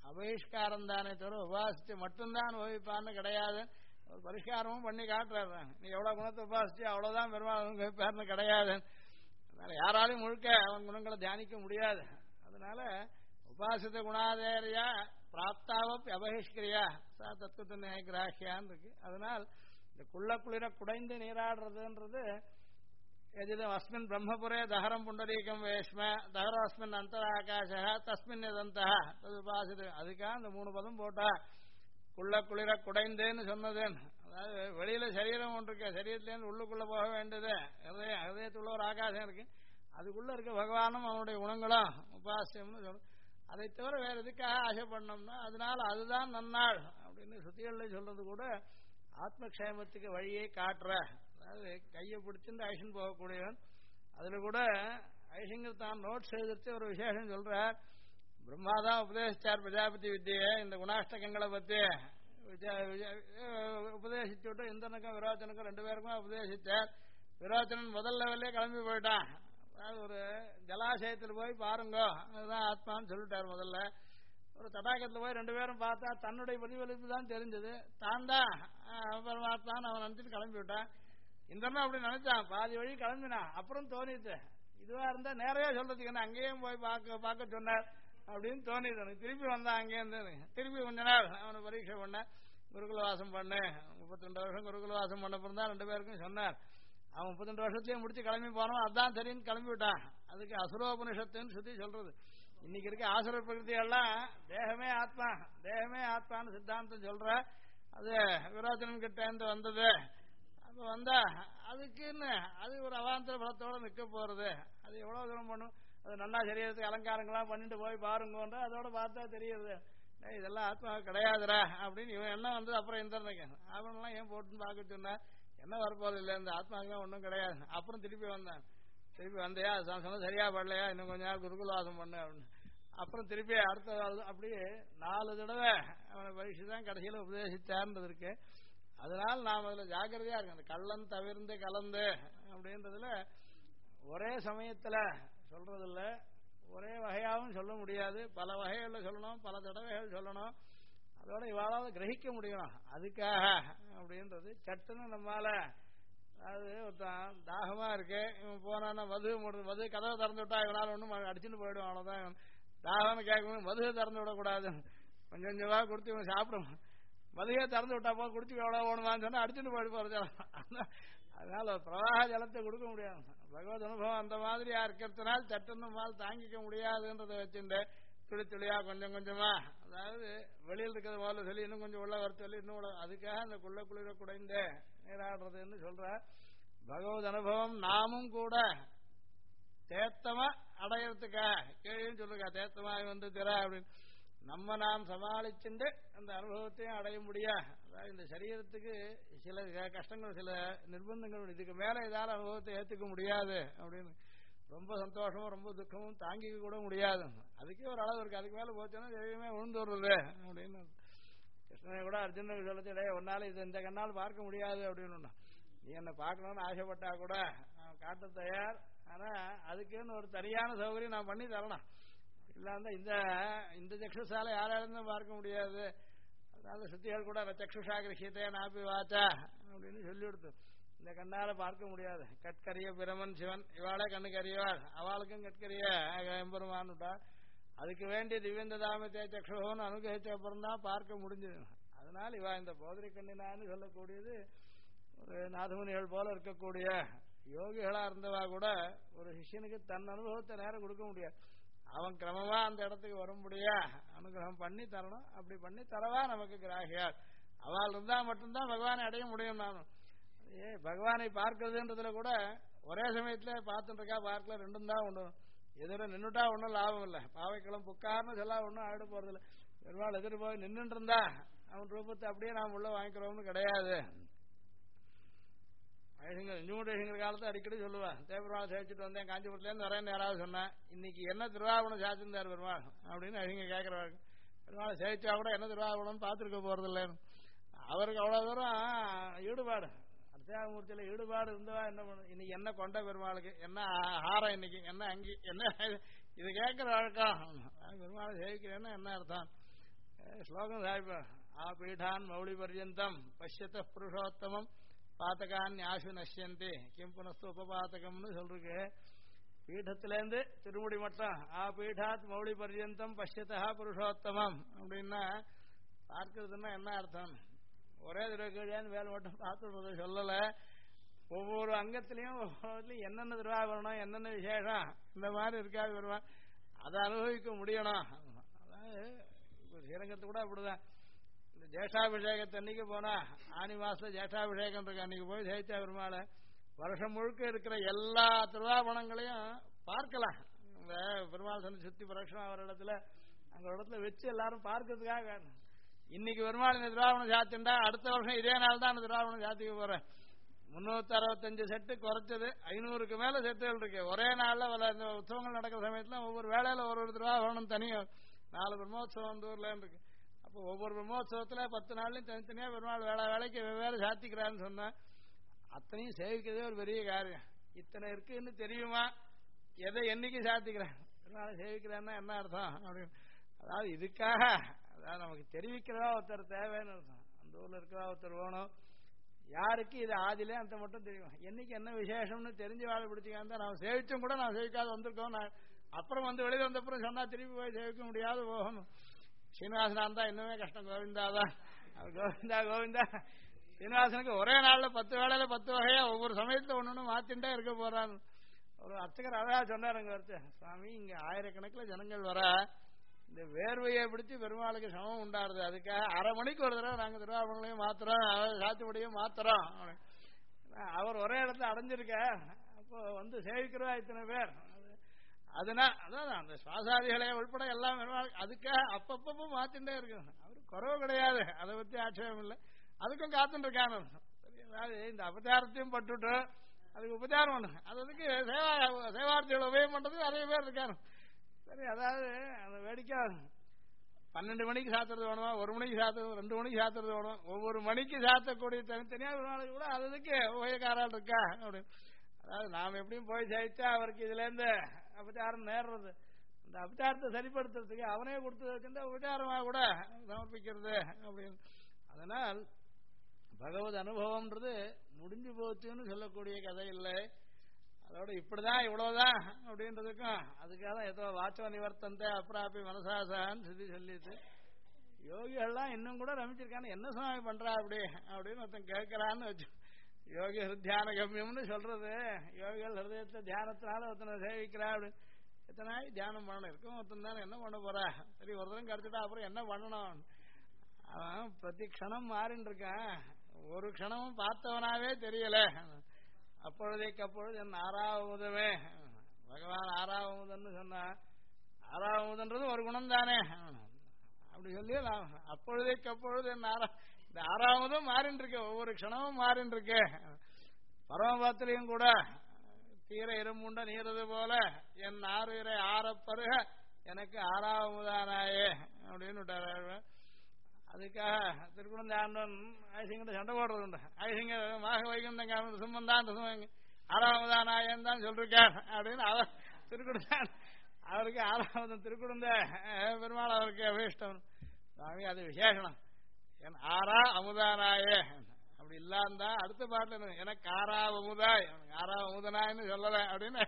அபகிஷ்காரம் தானே தவிர உபாசித்து மட்டும்தான் அனுபவிப்பான்னு கிடையாது. ஒரு பரிஷ்காரமும் பண்ணி காட்டுறாரு. நீ எவ்வளவு குணத்தை உபாசிச்சு அவ்வளவுதான் பெருமாள் அனுபவிப்பார்னு கிடையாது. அதனால யாராலையும் முழுக்க அவன் குணங்களை தியானிக்க முடியாது. அதனால உபாசித்த குணாதேரியா பிராப்தாவப் அபகிஷ்கிரியா சா தத்துவ கிராஹியான்னு இருக்கு. அதனால் இந்த குளிர குடைந்து நீராடுறதுன்றது எதிதம் அஸ்மின் பிரம்மபுரே தஹரம் புண்டரீகம் வேஷ்ம தஹரம் அஸ்மின் அந்தராகாச தஸ்மின் எதந்தா அது உபாசித்து. அதுக்காக இந்த 3 பதம் போட்டா குளிர குடைந்தேன்னு சொன்னது. அதாவது வெளியில சரீரம் ஒன்று இருக்கு, சரீரத்திலேருந்து உள்ளுக்குள்ள போக வேண்டியது ஹதயத்துள்ள ஒரு ஆகாசம் இருக்கு, அதுக்குள்ள இருக்க பகவானும் அவனுடைய குணங்களும் உபாசியம்னு சொல்லணும். அதை தவிர வேற எதுக்காக ஆசைப்படணும்னா அதனால அதுதான் நன்னாள் அப்படின்னு சுத்திகள்ல சொல்றது கூட ஆத்மக்ஷேமத்துக்கு வழியை காட்டுற. அதாவது கையை பிடிச்சிருந்து ஐஷன் போகக்கூடியவன். அதுல கூட ஐஷங்கர் தான் நோட்ஸ் எழுதிட்டு ஒரு விசேஷம் சொல்றார். பிரம்மாதான் உபதேசிச்சார் பிரஜாபதி வித்தியை இந்த குணாஷ்டகங்களை பத்தி உபதேசிச்சுட்டு இந்திரனுக்கும் விரோச்சனுக்கும் 2 பேருக்கும் உபதேசிச்சார். விரோச்சனன் முதல் லெவல்லே கிளம்பி போயிட்டான். அதாவது ஒரு ஜலாசயத்தில் போய் பாருங்க அதுதான் ஆத்மான்னு சொல்லிட்டார். முதல்ல ஒரு தடாகத்தில் போய் 2 பேரும் பார்த்தா தன்னுடைய பிரதிபலிப்பு தான் தெரிஞ்சது. தான் தான் பரமாத்மான்னு அவன் நினைச்சிட்டு கிளம்பி விட்டான். இந்திரனும் அப்படி நினைச்சான், பாதி வழி கிளம்பினான். அப்புறம் தோணிச்சு இதுவா இருந்தா நேரையா சொல்றதுக்கு என்ன அங்கேயும் போய் பார்க்க சொன்னார் அப்படின்னு தோணிது எனக்கு. திருப்பி வந்தான் அங்கேருந்து. திருப்பி கொஞ்ச நாள் அவனை பரீட்சை பண்ண குருகுல வாசம் பண்ணு 32 வருஷம் குருகுல வாசம் பண்ண பிறந்தான் 2 பேருக்கும் சொன்னார். அவன் 32 வருஷத்தையும் முடிச்சு கிளம்பி போனோம். அதான் சரின்னு கிளம்பி விட்டான். அதுக்கு அசுரோபனிஷத்துன்னு சுத்தி சொல்றது. இன்னைக்கு இருக்க ஆசுர பிரகிருதியெல்லாம் தேகமே ஆத்மான்னு சித்தாந்தம் சொல்ற. அது விரோச்சனன் கிட்ட இருந்து வந்தது. அப்ப வந்தா அதுக்குன்னு அது ஒரு அவாந்தர பலத்தோட நிக்க போறது. அது எவ்வளவு தூரம் பண்ணும். அது நல்லா சரீரத்துக்கு அலங்காரங்கள்லாம் பண்ணிட்டு போய் பாருங்கன்ற அதோட பார்த்தா தெரியுது இதெல்லாம் ஆத்மா கிடையாதுரா அப்படின்னு இவன் என்ன வந்து அப்புறம் இந்திரனுக்கு அவனெல்லாம் ஏன் போட்டுன்னு பார்க்க சொன்னா என்ன வரப்போறது இல்லை இந்த ஆத்மாக்கெல்லாம் ஒன்றும் கிடையாது. அப்புறம் திருப்பி வந்தான். திருப்பி வந்தையா சொன்ன சரியா படலையா இன்னும் கொஞ்ச நேரம் குருகுலவாசம் பண்ணு அப்படின்னு. அப்புறம் திருப்பி அடுத்த அப்படியே 4 தடவை அவனை பரீட்சை தான் கடைசியில் உபதேசிச்சார்ன்றது இருக்கு. அதனால நாம் அதில் ஜாக்கிரதையா இருக்கு. அந்த கள்ளன் தவிர்ந்து கலந்து அப்படின்றதுல ஒரே சமயத்துல சொல்றதில்ல, ஒரே வகையாகவும் சொல்ல முடியாது. பல வகைகளில் சொல்லணும், பல தடவைகள் சொல்லணும். அதோட இவாளாவது கிரகிக்க முடியணும். அதுக்காக அப்படின்றது சட்டுன்னு நம்மால அதாவது ஒருத்தன் தாகமா இருக்கு இவன் போனான்னா மது கதவை திறந்து விட்டா இவனால ஒன்றும் அடிச்சுட்டு போயிடும். அவ்வளவுதான் தாகம்னு கேட்கணும். மதுவை திறந்து விடக்கூடாது. கொஞ்சம் கொஞ்சமா கொடுத்து இவன் சாப்பிடும். மதுவே திறந்து விட்டா போ குடிச்சு எவ்வளவு ஓணுமான்னு சொன்னா அடிச்சுட்டு போயிட்டு போறது. அதனால பிரவாக ஜலத்தை கொடுக்க முடியாது. பகவத் அனுபவம் அந்த மாதிரியா இருக்கிறதுனால சட்டமால் தாங்கிக்க முடியாதுன்றதை வச்சுட்டு துளி துளியா கொஞ்சம் கொஞ்சமா அதாவது வெளியில் இருக்கிறது முதல்ல சொல்லி இன்னும் கொஞ்சம் உள்ள வர சொல்லி இன்னும் அதுக்காக அந்த குளிர குடைந்த நீராடுறதுன்னு சொல்ற. பகவத் அனுபவம் நாமும் கூட தேத்தமா அடையறதுக்காக கேள்வின்னு சொல்லுங்க. தேத்தமா வந்து திற அப்படின்னு நாம் சமாளிச்சுட்டு அந்த அனுபவத்தையும் அடைய முடியா. அதாவது இந்த சரீரத்துக்கு சில கஷ்டங்கள் சில நிர்பந்தங்கள் இதுக்கு மேல ஏதாவது அனுபவத்தை ஏற்றுக்க முடியாது அப்படின்னு ரொம்ப சந்தோஷமும் ரொம்ப துக்கமும் தாங்கிக்க கூட முடியாது. அதுக்கே ஒரு அளவு இருக்கு. அதுக்கு மேல போச்சுன்னா எதையுமே விழுந்து வருது அப்படின்னு கிருஷ்ணனை கூட அர்ஜுனுக்கு சொல்லச்சே ஒன்னால இது இந்த கண்ணால் பார்க்க முடியாது அப்படின்னு. நீ என்ன பார்க்கணும்னு ஆசைப்பட்டா கூட நான் காட்ட தயார். ஆனா அதுக்குன்னு ஒரு சரியான சௌகரியம் நான் பண்ணி தரணும். இல்லாம இந்த சக்ஷுசால யாராலும் பார்க்க முடியாது. அதனால சுத்திகள் கூட சக்ஷுஷா கிருஷியத்தை நாப்பி வாச்சா அப்படின்னு சொல்லி கொடுத்து இந்த கண்ணால பார்க்க முடியாது. கட்கரிய பிரமன் சிவன் இவாளே கண்ணுக்கு அறிவாள். அவளுக்கும் கட்கரிய எம்பெருமான்னுட்டா. அதுக்கு வேண்டிய திவ்யந்த தாமத்தை சக்ஷுன்னு அனுகிரகிச்ச அப்புறம் தான் பார்க்க முடிஞ்சது. அதனால இவா இந்த போதரி கண்ணினான்னு சொல்லக்கூடியது ஒரு நாதமுனிகள் போல இருக்கக்கூடிய யோகிகளா இருந்தவா கூட ஒரு சிஷ்யனுக்கு தன் அனுபவத்தை நேரம் கொடுக்க முடியாது. அவன் கிரமமா அந்த இடத்துக்கு வரும்படியா அனுகிரகம் பண்ணி தரணும். அப்படி பண்ணி தரவா நமக்கு கிராகியார். அவள் இருந்தா மட்டும்தான் பகவானை அடைய முடியும். நானும் பகவானை பார்க்கிறதுன்றதுல கூட ஒரே சமயத்துல பார்த்துட்டு இருக்கா பார்க்கல ரெண்டும் தான் ஒண்ணு. எதிர நின்றுட்டா ஒன்றும் லாபம் இல்லை. பாவைக்களம் புக்கார்னு சொல்ல ஒன்றும் ஆயிட போறதில்லை. பெருமாள் எதிர் போய் நின்றுட்டு இருந்தா அவன் ரூபத்தை அப்படியே நாம் உள்ள வாங்கிக்கிறோம்னு கிடையாது. இஞ்சுமுடைய காலத்தை அடிக்கடி சொல்லுவேன். தேவபெருமாள் சேவிச்சுட்டு வந்தேன் காஞ்சிபுரத்துலேருந்து வரேன்னு யாராவது சொன்னேன். இன்னைக்கு என்ன திருவாவணம் சாத்திருந்தார் பெருமாள் அப்படின்னு அவங்க கேட்கறாங்க. பெருமாளை சேவிச்சா கூட என்ன திருவாவணம்னு பார்த்துருக்க போறது இல்லைன்னு. அவருக்கு அவ்வளவு தூரம் ஈடுபாடு அர்த்தாமூர்த்தியில ஈடுபாடு இருந்தவா என்ன பண்ணு. இன்னைக்கு என்ன கொண்ட பெருமாளுக்கு என்ன ஆரம், இன்னைக்கு என்ன அங்கி என்ன இது கேட்கிற வழக்கம். பெருமாளை சேவிக்கிறேன்னா என்ன அர்த்தம். ஸ்லோகம் சாய்ப்பார். ஆ பீடான் மௌளி பர்யந்தம் பஷ்யத்த புருஷோத்தமம் பாத்தகான் ஆசு நஷ்யந்தி கிம் புனஸ்து உபபாத்தகம்னு சொல்றீங்க. பீடத்திலேருந்து திருமுடி மட்டும் ஆ பீடாத் மௌளி பர்யந்தம் பஷ்யத்தா புருஷோத்தமம் அப்படின்னா பார்க்கறதுன்னா என்ன அர்த்தம்? ஒரே திருக்கழியான்னு வேலை மட்டும் பார்த்துடுறது சொல்லலை. ஒவ்வொரு அங்கத்திலையும் என்னென்ன திருவாபரணம் என்னென்ன விசேஷம் இந்த மாதிரி இருக்காது வருவான், அதை அனுபவிக்க முடியணும். அதாவது ஸ்ரீரங்கத்து கூட அப்படிதான். இந்த ஜேஷ்டாபிஷேகத்தை அன்னைக்கு போனா ஆனி மாசத்துல ஜேஷ்டாபிஷேகம் இருக்கு, அன்னைக்கு போய் ஜெயிச்சா பெருமாள் வருஷம் முழுக்க இருக்கிற எல்லா திருவாபரணங்களையும் பார்க்கலாம். இந்த பெருமாள் சந்தி சுத்தி பிரதட்சணம் ஒரு இடத்துல அங்க இடத்துல வச்சு எல்லாரும் பார்க்கறதுக்காக இன்னைக்கு பெருமாள் இந்த திருவாபணம் சாத்திண்டா அடுத்த வருஷம் இதே நாள் தான் அந்த திருவாபணம் சாத்திக்க போறேன். 365 செட்டு குறைச்சது 500க்கு மேல செட்டுகள் இருக்கு. ஒரே நாள்ல இந்த உற்சவங்கள் நடக்கிற சமயத்துல ஒவ்வொரு வேளையில ஒரு திருவாபரணம் தனியும் 4 பிரம்மோத்சவம் அந்த ஊர்ல இருக்கு. அப்போ ஒவ்வொரு பிரம்மோத்சவத்துல 10 நாள்லயும் தனித்தனியா பெருமாள் வேலைக்கு வெவ்வேறு சாத்திக்கிறான்னு சொன்னா அத்தனையும் சேவிக்கிறதே ஒரு பெரிய காரியம். இத்தனை இருக்குன்னு தெரியுமா? எதை என்னைக்கு சாத்திக்கிறான் பெருமாளை சேவிக்கிறான்னா என்ன அர்த்தம் அப்படின்னு. அதாவது இதுக்காக அதாவது நமக்கு தெரிவிக்கிறதா ஒருத்தர் தேவைன்னு அர்த்தம். அந்த ஊர்ல இருக்கிறதா ஒருத்தர் வேணும். யாருக்கு இது ஆதிலே அந்த மட்டும் தெரியும். என்னைக்கு என்ன விசேஷம்னு தெரிஞ்சு வாழை பிடிச்சிக்காந்தா நான் சேவிச்சும் கூட நான் சேவிக்காத வந்திருக்கோம். நான் அப்புறம் வந்து வெளியில வந்தப்புறம் சொன்னா திருப்பி போய் சேவிக்க முடியாது போகணும். சீனிவாசனா தான் இன்னுமே கஷ்டம். கோவிந்தாதான் கோவிந்தா கோவிந்தா. சீனிவாசனுக்கு ஒரே நாள்ல 10 வேளையில 10 வகையா ஒவ்வொரு சமயத்துல ஒண்ணு மாத்தின்டே இருக்க போறான்னு ஒரு அர்ச்சகர் அழகா சொன்னாருங்க. வருது சுவாமி இங்க ஆயிரக்கணக்கில் ஜனங்கள் வர இந்த வேர்வையை பிடிச்சி பெருமாளுக்கு சமம் உண்டாடுது. அதுக்காக அரை மணிக்கு ஒரு தடவை நாங்க திருவாபங்களையும் மாத்துறோம், சாத்துப்படியும் மாத்துறோம். அவர் ஒரே இடத்துல அடைஞ்சிருக்க அப்போ வந்து சேவிக்கிறவா இத்தனை பேர். அதனால அதான் அந்த சுவாசாதிகளை உள்பட எல்லாம் அதுக்காக அப்பப்போ மாத்திட்டே இருக்கு. அவருக்கு குறவு கிடையாது, அதை பத்தி ஆட்சேபம் இல்லை. அதுக்கும் காத்துட்டு இருக்கான. அதாவது இந்த அபச்சாரத்தையும் பட்டுட்டு அதுக்கு உபச்சாரம் பண்ணு, அதுக்கு சேவார்த்தியோட உபயோகம் பண்றதுக்கு நிறைய பேர் இருக்காரு. சரி, அதாவது அந்த வேடிக்கை 12 மணிக்கு சாத்துறது வேணுமா, 1 மணிக்கு சாத்துறது, 2 மணிக்கு சாத்துறது வேணும். ஒவ்வொரு மணிக்கு சாத்தக்கூடிய தனித்தனியா ஒரு நாளைக்கு கூட அதுக்கு உபயோகாரால் இருக்கா அப்படின்னு. அதாவது நாம் எப்படியும் போய் ஜெயிச்சா அவருக்கு இதுல இருந்து அபச்சாரம் நேர்றது, அந்த அபச்சாரத்தை சரிப்படுத்துறதுக்கு அவனே கொடுத்து வச்சிருந்தா உபச்சாரமா கூட சமர்ப்பிக்கிறது அப்படின்னு. அதனால் பகவத் அனுபவம்ன்றது முடிஞ்சு போச்சுன்னு சொல்லக்கூடிய கதை இல்லை. அதோட இப்படிதான் இவ்வளவுதான் அப்படின்றதுக்கும் அதுக்காக தான் ஏதோ வாச்சோ நிவர்த்தந்த அப்ராப்பி மனசாசான்னு சொல்லிட்டு யோகிகள்லாம் இன்னும் கூட ரமிச்சிருக்கான்னு என்ன சுவாமி பண்றா அப்படி அப்படின்னு ஒருத்தன் கேட்கறான்னு வச்சு. யோகி ஹிருத்தியான கம்யம்னு சொல்றது, யோகிகள் ஹிருதயத்தை தியானத்தினால ஒருத்தனை சேவிக்கிறா அப்படின்னு. எத்தனை தியானம் பண்ணணும் இருக்கும், ஒருத்தன் தானே என்ன பண்ண போறா. சரி, ஒருத்தரும் கிடைச்சிட்டா அப்புறம் என்ன பண்ணணும். அவன் பிரதி க்ஷணம் மாறின்னு இருக்கான், ஒரு க்ஷணமும் பார்த்தவனாவே தெரியல. அப்பொழுதைக்கு அப்பொழுது என் ஆறாவதுமே பகவான் ஆறாவதுன்னு சொன்னா, ஆறாவதுன்றது ஒரு குணம் தானே அப்படி சொல்லி அப்பொழுதைக்கு அப்பொழுது என் இந்த ஆறாவதும் மாறின்னு இருக்கு, ஒவ்வொரு க்ஷணமும் மாறின்னு இருக்கு. பரமபத்திலையும் கூட தீர இருமுண்ட நீரது போல என் 6 இறை ஆறப்பருக எனக்கு ஆறாவதானாயே அப்படின்னு விட்டார். அதுக்காக திருக்குழந்தை ஆண்டவன் ஐசிங்கிட்ட சண்டை போடுறது உண்டு. ஐசிங்க மாக வைகுண்ட சும்மன் தான் ஆறாவதான் நாயன் தான் சொல்லிருக்கார் அப்படின்னு அவர் திருக்குழந்தான் அவருக்கு 6வது திருக்குழந்த பெருமாள் அவருக்கு அபீஷ்டம். சுவாமி அது விசேஷனம், என் ஆறா அமுதானாயே அப்படி இல்லாந்தா அடுத்த பாட்டுல எனக்கு ஆறாவமுதாய் ஆறாவமுதனாய்னு சொல்லல அப்படின்னு.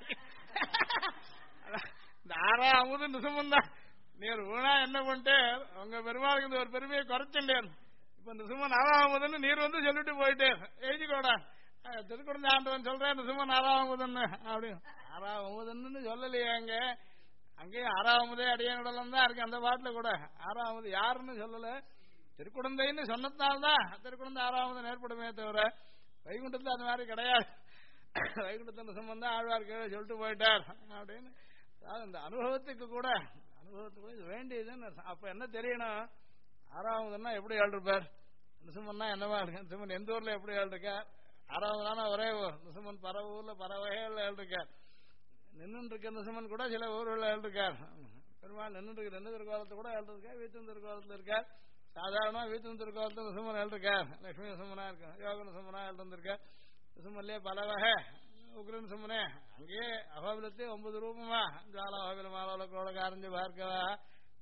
இந்த ஆறா அமுது நிசுமந்தான் நீர் ஊனா என்ன பண்ணிட்டு உங்க பெருமாளுக்கு இந்த ஒரு பெருமையை குறைச்சுட்டேன். இப்ப நிசுமன் ஆறாவதுன்னு நீர் வந்து சொல்லிட்டு போயிட்டு எழுதிக்கோடா திருக்குறந்த ஆண்டவன் சொல்றேன் நிசுமன் ஆறாவதுன்னு அப்படின்னு. ஆறாவதுன்னு சொல்லலையே, அங்க அங்கேயும் ஆறாவதே அடியனுடலாம் தான் இருக்கு அந்த பாட்டுல கூட. ஆறாவது யாருன்னு சொல்லல, திருக்குழந்தைன்னு சொன்னதால்தான் திருக்குழந்தை ஆறாவது ஏற்படுமே தவிர வைகுண்டத்துல அந்த மாதிரி கிடையாது. வைகுண்டத்துல நிசுமன் தான் ஆழ்வார்க்கு சொல்லிட்டு போயிட்டார் அப்படின்னு. அதாவது இந்த அனுபவத்துக்கு கூட இது வேண்டியதுன்னு. அப்ப என்ன தெரியணும், ஆறாவதுன்னா எப்படி எழுதிருப்பார், நிசுமன்னா என்னவா இருக்கு, நிசுமன் எந்த ஊர்ல எப்படி எழுதிருக்கார், ஆறாவதுனா ஒரே ஊர் நிசுமன் பல ஊர்ல பல வகைகள்ல எழுதிருக்கார். நின்று இருக்க நிசுமன் கூட சில ஊர்களில் எழுதிருக்கார். பெருமாள் நின்று இருக்க நின்று திருக்கோலத்தை கூட எழுதிருக்கார், வீட்டு திருக்கோலத்தில் இருக்கார். சாதாரணமா வீட்டு திருக்கோலத்தில் நிசுமன் எழுதிருக்கார், லட்சுமி நிசுமனா இருக்கு, யோக நிசுமனா எழுதிருக்கார். நிசுமன்லயே பல வகை. உக்ரன் சுமனே அங்கே அகோபிலத்தை 9 ரூபமா ஜால அகோபில மாலோல கோல காரஞ்சு பார்க்கவா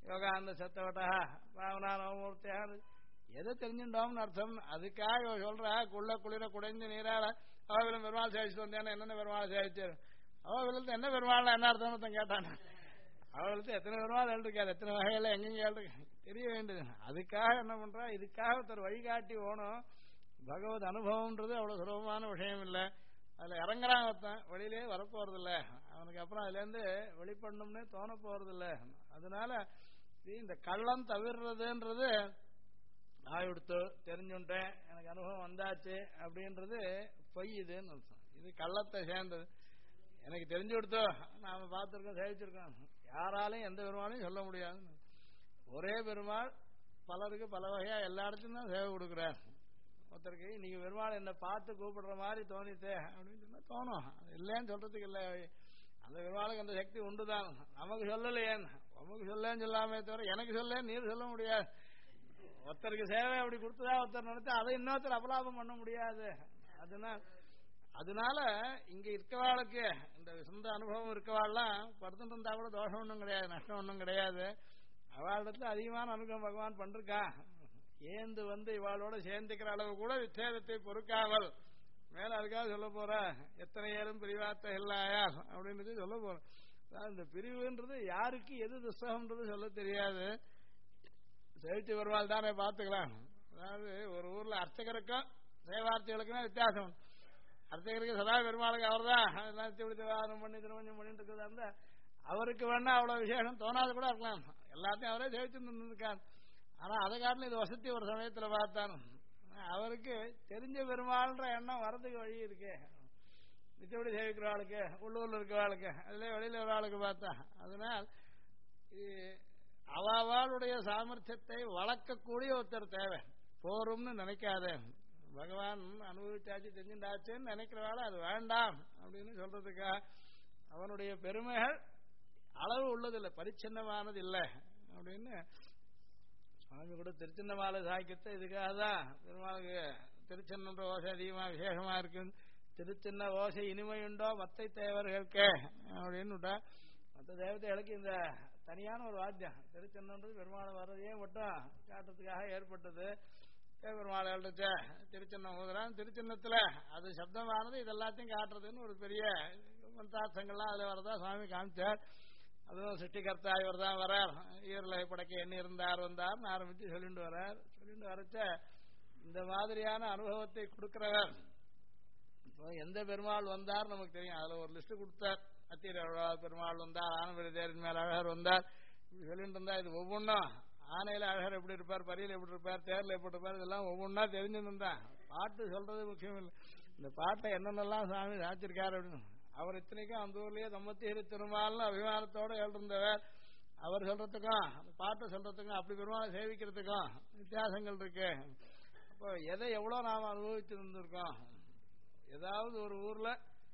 யோகாந்த சத்தவட்டா பாவனா நவமூர்த்தியா எதை தெரிஞ்சுட்டோம்னு அர்த்தம். அதுக்காக சொல்ற குளிர குடைந்து நீரால அவளும் பெருமாள் சேவிச்சுட்டு வந்தேன்னா என்னென்ன பெருமாள் சேவிச்சாரு அவளுக்கு என்ன பெருமாள் என்ன அர்த்தம் கேட்டான். அவளுக்கு எத்தனை பெருமாள் எழுதிருக்காரு எத்தனை வகையில எங்கெங்க எழுதிருக்க தெரிய வேண்டியது. அதுக்காக என்ன பண்றா இதுக்காக ஒருத்தர் வழிகாட்டி ஓணும். பகவத் அனுபவம்ன்றது அவ்வளவு சுலபமான விஷயம் இல்லை. அதுல இறங்குறான் ஒருத்தன் வெளியிலே வரப்போறது இல்லை. அவனுக்கு அப்புறம் அதுல இருந்து வெளிப்படணும்னே தோண போறது இல்லை. அதனால இந்த கள்ளம் தவிர்றதுன்றது ஆயுடுத்து தெரிஞ்சுட்டேன் எனக்கு அனுபவம் வந்தாச்சு அப்படின்றது பொய் இதுன்னு அர்த்தம். இது கள்ளத்தை சேர்ந்தது. எனக்கு தெரிஞ்சு கொடுத்தோ நாம பார்த்துருக்கோம் சேவிச்சிருக்கோம். யாராலையும் எந்த பெருமாளையும் சொல்ல முடியாது. ஒரே பெருமாள் பலருக்கு பல வகையா எல்லா இடத்துலையும் தான் சேவை கொடுக்குறார். ஒருத்தருக்கு நீங்க பெருமாள் என்ன பார்த்து கூப்பிடுற மாதிரி தோணித்தே அப்படின்னு சொன்னா தோணும். இல்லைன்னு சொல்றதுக்கு இல்லை. அந்த பெருமாளுக்கு அந்த சக்தி உண்டுதான். நமக்கு சொல்லலையேன்னு நமக்கு சொல்லன்னு சொல்லாமே தவிர எனக்கு சொல்ல நீர் சொல்ல முடியாது. ஒருத்தருக்கு சேவை அப்படி கொடுத்ததா ஒருத்தர் நினைச்சா அதை இன்னொருத்தர் அபலாபம் பண்ண முடியாது. அதனால இங்க இருக்கவாளுக்கு இந்த சொந்த அனுபவம் இருக்கவாள்லாம் படுத்துட்டு இருந்தா கூட தோஷம் ஒன்றும் கிடையாது, நஷ்டம் ஒன்றும் கிடையாது. அவளிடத்துல அதிகமான அனுபவம் பகவான் பண்றா. ஏந்து இவாளோட சேர்ந்துக்கிற அளவு கூட விச்சேதத்தை பொறுக்காமல் மேல அதுக்காக சொல்ல போற எத்தனை ஏழும் பிரிவார்த்தை இல்லாயா அப்படின்னு சொல்ல போற. இந்த பிரிவுன்றது யாருக்கு எது துஸ்தகம்ன்றது சொல்ல தெரியாது. சேவிச்சு வருவாள் தானே பார்த்துக்கலாம். அதாவது ஒரு ஊர்ல அர்ச்சகருக்கும் சேவார்த்திகளுக்குமே வித்தியாசம். அர்ச்சகருக்கு சதா பெருமாளுக்கு அவர் தான் விவாதம் பண்ணி திருமஞ்சம் பண்ணிட்டு இருக்கிறதா இருந்தா அவருக்கு வேணா அவ்வளவு விசேஷம் தோணாது கூட இருக்கலாம். எல்லாத்தையும் அவரே சேவிச்சு நின்றுருக்கார். ஆனா அதை காட்டிலும் இது வசதி ஒரு சமயத்துல பார்த்தான். அவருக்கு தெரிஞ்ச பெருமாள்ன்ற எண்ணம் வரதுக்கு வழி இருக்கு. மிச்சபடி சேவிக்கிறவாளுக்கு உள்ளூர்ல இருக்கிறவாளுக்கு அதுல வெளியில ஒரு பார்த்தா அதனால் அவளுடைய சாமர்த்தியத்தை வளர்க்கக்கூடிய ஒருத்தர் தேவை. போரும்னு நினைக்காத பகவான் அனுபவிச்சாச்சு தெரிஞ்சுட்டாச்சுன்னு நினைக்கிறவாள் அது வேண்டாம் அப்படின்னு சொல்றதுக்கா. அவனுடைய பெருமைகள் அளவு உள்ளதில்லை, பரிச்சின்னமானது இல்லை அப்படின்னு சுவாமி கூட திருச்சின்னமாலை சாக்கியத்தை இதுக்காக தான் பெருமாளுக்கு திருச்சின்னன்ற ஓசை அதிகமா விசேஷமா இருக்கு. திருச்சின்ன ஓசை இனிமையுண்டோ மத்தை தேவர்களுக்கு அப்படின்னு விட்டா. மற்ற தேவதைகளுக்கு இந்த தனியான ஒரு வாத்தியம் திருச்சின்னன்றது பெருமாளை வர்றதையே மட்டும் காட்டுறதுக்காக ஏற்பட்டது. பெருமாளை எழுதிச்ச திருச்சின்னம் ஊதுறான். திருச்சின்னத்துல அது சப்தமானது இதெல்லாத்தையும் காட்டுறதுன்னு ஒரு பெரிய மந்திரார்த்தங்கள்லாம் அதுல வரதா சுவாமி காமிச்சார். அதுவும் சிருஷ்டிகர்த்தா இவர் தான் வரார், ஈரலை படைக்க எண்ணி இருந்தார் வந்தார்னு ஆரம்பிச்சு சொல்லிட்டு வரார். சொல்லிட்டு வரச்ச இந்த மாதிரியான அனுபவத்தை கொடுக்கிறவர். இப்போ எந்த பெருமாள் வந்தார் நமக்கு தெரியும். அதுல ஒரு லிஸ்ட் கொடுத்தார். அத்திர பெருமாள் வந்தார், ஆனபடி தேரின் மேல் அழகர் வந்தார் இப்படி சொல்லிட்டு இருந்தா இது ஒவ்வொன்றும் ஆனையில அழகர் எப்படி இருப்பார், பரியில எப்படி இருப்பார், தேர்ல எப்படி இருப்பார் இதெல்லாம் ஒவ்வொன்றா தெரிஞ்சுருந்தா. பாட்டு சொல்றது முக்கியம் இல்லை. இந்த பாட்டை என்னென்னலாம் சாமி சாச்சிருக்காரு அப்படின்னு அவர் இத்தனைக்கும் அந்த ஊர்லயே தம்மத்தீரி திருமால்னு அபிமானத்தோடு எழுந்தவர். அவர் சொல்றதுக்கும் அந்த பாட்டை சொல்றதுக்கும் அப்படி பெருமாளை சேவிக்கிறதுக்கும் வித்தியாசங்கள் இருக்கு. அப்போ எதை எவ்வளவு நாம அனுபவிச்சு இருந்திருக்கோம். ஏதாவது ஒரு ஊர்ல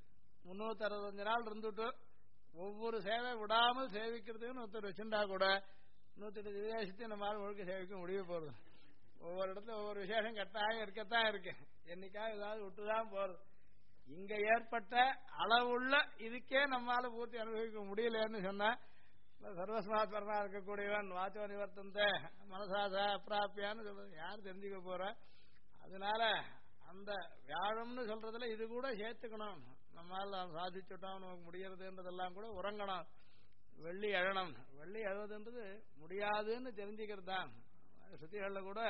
365 நாள் இருந்துட்டு ஒவ்வொரு சேவை விடாமல் சேவிக்கிறதுக்குன்னு ஒருத்தர் வச்சுட்டா கூட 108 விசேஷத்தையும் நம்மளால முழுக்க சேவிக்க முடிய போறது. ஒவ்வொரு இடத்துல ஒவ்வொரு விசேஷம் கட்டாயம் இருக்கத்தான் இருக்கு. என்னைக்காக ஏதாவது விட்டுதான் போறது. இங்க ஏற்பட்ட அளவுள்ள இதுக்கே நம்மளால பூர்த்தி அனுபவிக்க முடியலன்னு சொன்னா சர்வஸ்மாத்மரனா இருக்கக்கூடியவன் வாச்சோ நிவர்த்தந்த மனசாச அப்பிராப்பியான்னு சொல்றது யார் தெரிஞ்சுக்க போற. அதனால அந்த வியாழம்னு சொல்றதுல இது கூட சேர்த்துக்கணும். நம்மளால சாதிச்சுட்டோம் நமக்கு முடியறதுன்றதெல்லாம் கூட உறங்கணும். வெள்ளி அழணும். வெள்ளி அழுவதுன்றது முடியாதுன்னு தெரிஞ்சுக்கிறது தான். சுத்திகள்ல கூட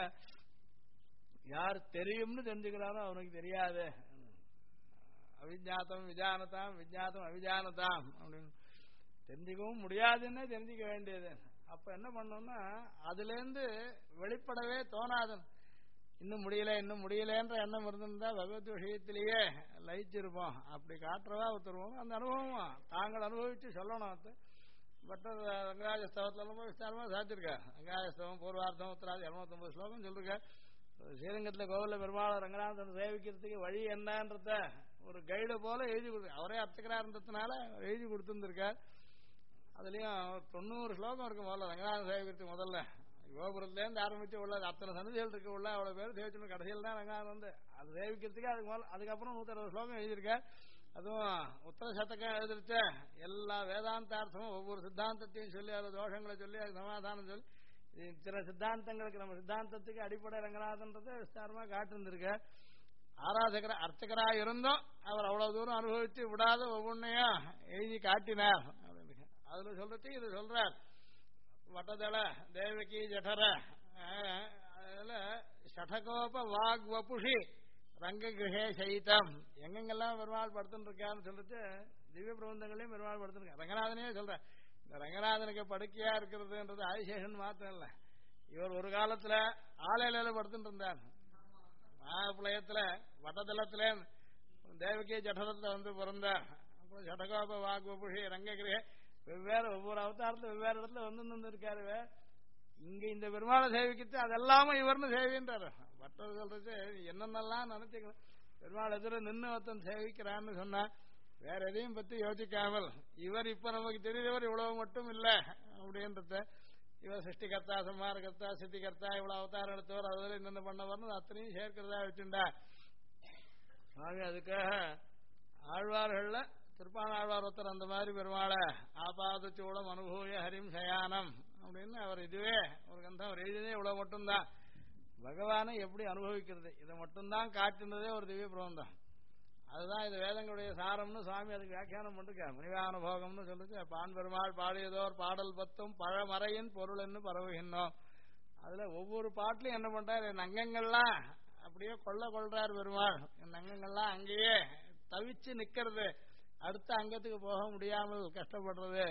யார் தெரியும்னு தெரிஞ்சுக்கிறாரோ அவனுக்கு தெரியாது. அவிஜாத்தம் விஜானதாம் விஜாத்தம் அவிஜானதாம் அப்படின்னு தெரிஞ்சுக்கவும் முடியாதுன்னு தெரிஞ்சுக்க வேண்டியது. அப்ப என்ன பண்ணோம்னா அதுல இருந்து வெளிப்படவே தோணாது. இன்னும் முடியலன்ற எண்ணம் இருந்திருந்தா பகவத் விஷயத்திலேயே லயிச்சிருப்போம். அப்படி காட்டுறவா ஒருத்தருவோம் அந்த அனுபவம் தாங்கள் அனுபவிச்சு சொல்லணும். பட்டர் ரங்கராஜஸ்தவத்துல விஸ்தாரமா சாத்திருக்கா. ரங்கராஜஸ்தவம் பூர்வார்த்தம் உத்தராதி 250 ஸ்லோகம் சொல்லிருக்க. ஸ்ரீரங்கத்துல கோவில பெருமாள் ரங்கநாதன் சேவிக்கிறதுக்கு வழி என்னன்றத ஒரு கைடு போல எழுதி கொடுத்து அவரே அர்ச்சகரான்றதுனால எழுதி கொடுத்துருக்கார். அதுலயும் 90 ஸ்லோகம் இருக்கு. முதல்ல ரங்கநாதன் சேவிக்கிறதுக்கு முதல்ல கோபுரத்துல இருந்து ஆரம்பிச்சு உள்ள அத்தனை சன்னதிகள் இருக்கு. உள்ள அவ்வளவு பேர் சேவிச்சு கடைசியில் தான் ரங்கநாதன் வந்து அது சேவிக்கிறதுக்கு அதுக்கு அதுக்கப்புறம் 160 ஸ்லோகம் எழுதியிருக்கார். அதுவும் உத்தர சதகம் எழுதிருச்ச எல்லா வேதாந்தார்த்தமும் ஒவ்வொரு சித்தாந்தத்தையும் சொல்லி அதில் தோஷங்களை சொல்லி அதுக்கு சமாதானம் சொல்லி சில சித்தாந்தங்களுக்கு நம்ம சித்தாந்தத்துக்கு அடிப்படை ரங்கநாதன்றதை விஸ்தாரமா காட்டிருந்திருக்க. ஆராதகர அர்ச்சகரா இருந்தும் அவர் அவ்வளவு தூரம் அனுபவிச்சு விடாத ஒவ்வொன்னையும் எழுதி காட்டினார். அதுல சொல்றது இது சொல்றார். வட்டதள தேவகி ஜடர அதுல ஷடகோப வாக் வபுஷி ரங்ககிரகே சைத்தம் எங்கெங்கெல்லாம் பெருமாள் படுத்துன்னு இருக்கான்னு சொல்லிட்டு திவ்ய பிரபந்தங்களையும் பெருமாள் படுத்துருக்க. ரங்கநாதனே சொல்ற இந்த ரங்கநாதனுக்கு படுக்கையா இருக்கிறதுன்றது ஆதிசேஷன் மாத்திரம் இல்ல. இவர் ஒரு காலத்துல ஆலையில படுத்துட்டு இருந்தார். மகாபுலயத்துல வட்டதளத்துல தேவகி ஜடரத்துல வந்து பிறந்தார். அப்புறம் ஷடகோப வாக் வபுஷி ரங்ககிரகே வெவ்வேறு ஒவ்வொரு அவதாரத்துல வெவ்வேறு இடத்துல வந்து இருக்காரு. இங்க இந்த பெருமாளை சேவிக்கிட்டு அதெல்லாம இவர்னு சேவின்றார். வட்டது சொல்றது என்னென்னலாம் நினைச்சுக்கணும். பெருமாள் எதிர நின்று ஒருத்தன் சேவிக்கிறான்னு சொன்னா வேற எதையும் பத்தி யோசிக்காமல் இவர் இப்ப நமக்கு தெரிந்தவர் இவ்வளவு மட்டும் இல்ல அப்படின்றத இவர் சிருஷ்டிகர்த்தா சம்ஹாரகர்த்தா சித்திகர்த்தா இவ்வளவு அவதாரம் எடுத்தவர் அதில் என்னென்ன பண்ணவர்னு அத்தனையும் சேர்க்கிறதா வச்சுண்டா. அதுக்காக ஆழ்வார்கள்ல திருப்பாணாழ்வார் ஒருத்தர் அந்த மாதிரி பெருமாளை ஆபாத சூடம் அனுபூய ஹரிம் சயானம் அப்படின்னு அவர் இதுவே ஒரு கந்தம் அவர் எழுதியதே இவ்வளவு மட்டும்தான். பகவானை எப்படி அனுபவிக்கிறது இதை மட்டும்தான் காட்டுனதே ஒரு திவ்ய பிரபந்தம். அதுதான் இது வேதங்களுடைய சாரம்னு சுவாமி அதுக்கு வியாக்கியானம் பண்ணிருக்கார். முனிவானுபோகம்னு சொல்லிட்டு பான் பெருமாள் பாடியதோர் பாடல் பத்தும் பழமறையின் பொருள் என்று பரவுகின்றோம். அதுல ஒவ்வொரு பாட்டிலும் என்ன பண்றாரு என் அங்கங்கள்லாம் அப்படியே கொள்றார் பெருமாள். என் அங்கங்கள்லாம் அங்கேயே தவிச்சு நிக்கிறது, அடுத்த அங்கத்துக்கு போக முடியாமல் கஷ்டப்படுறது.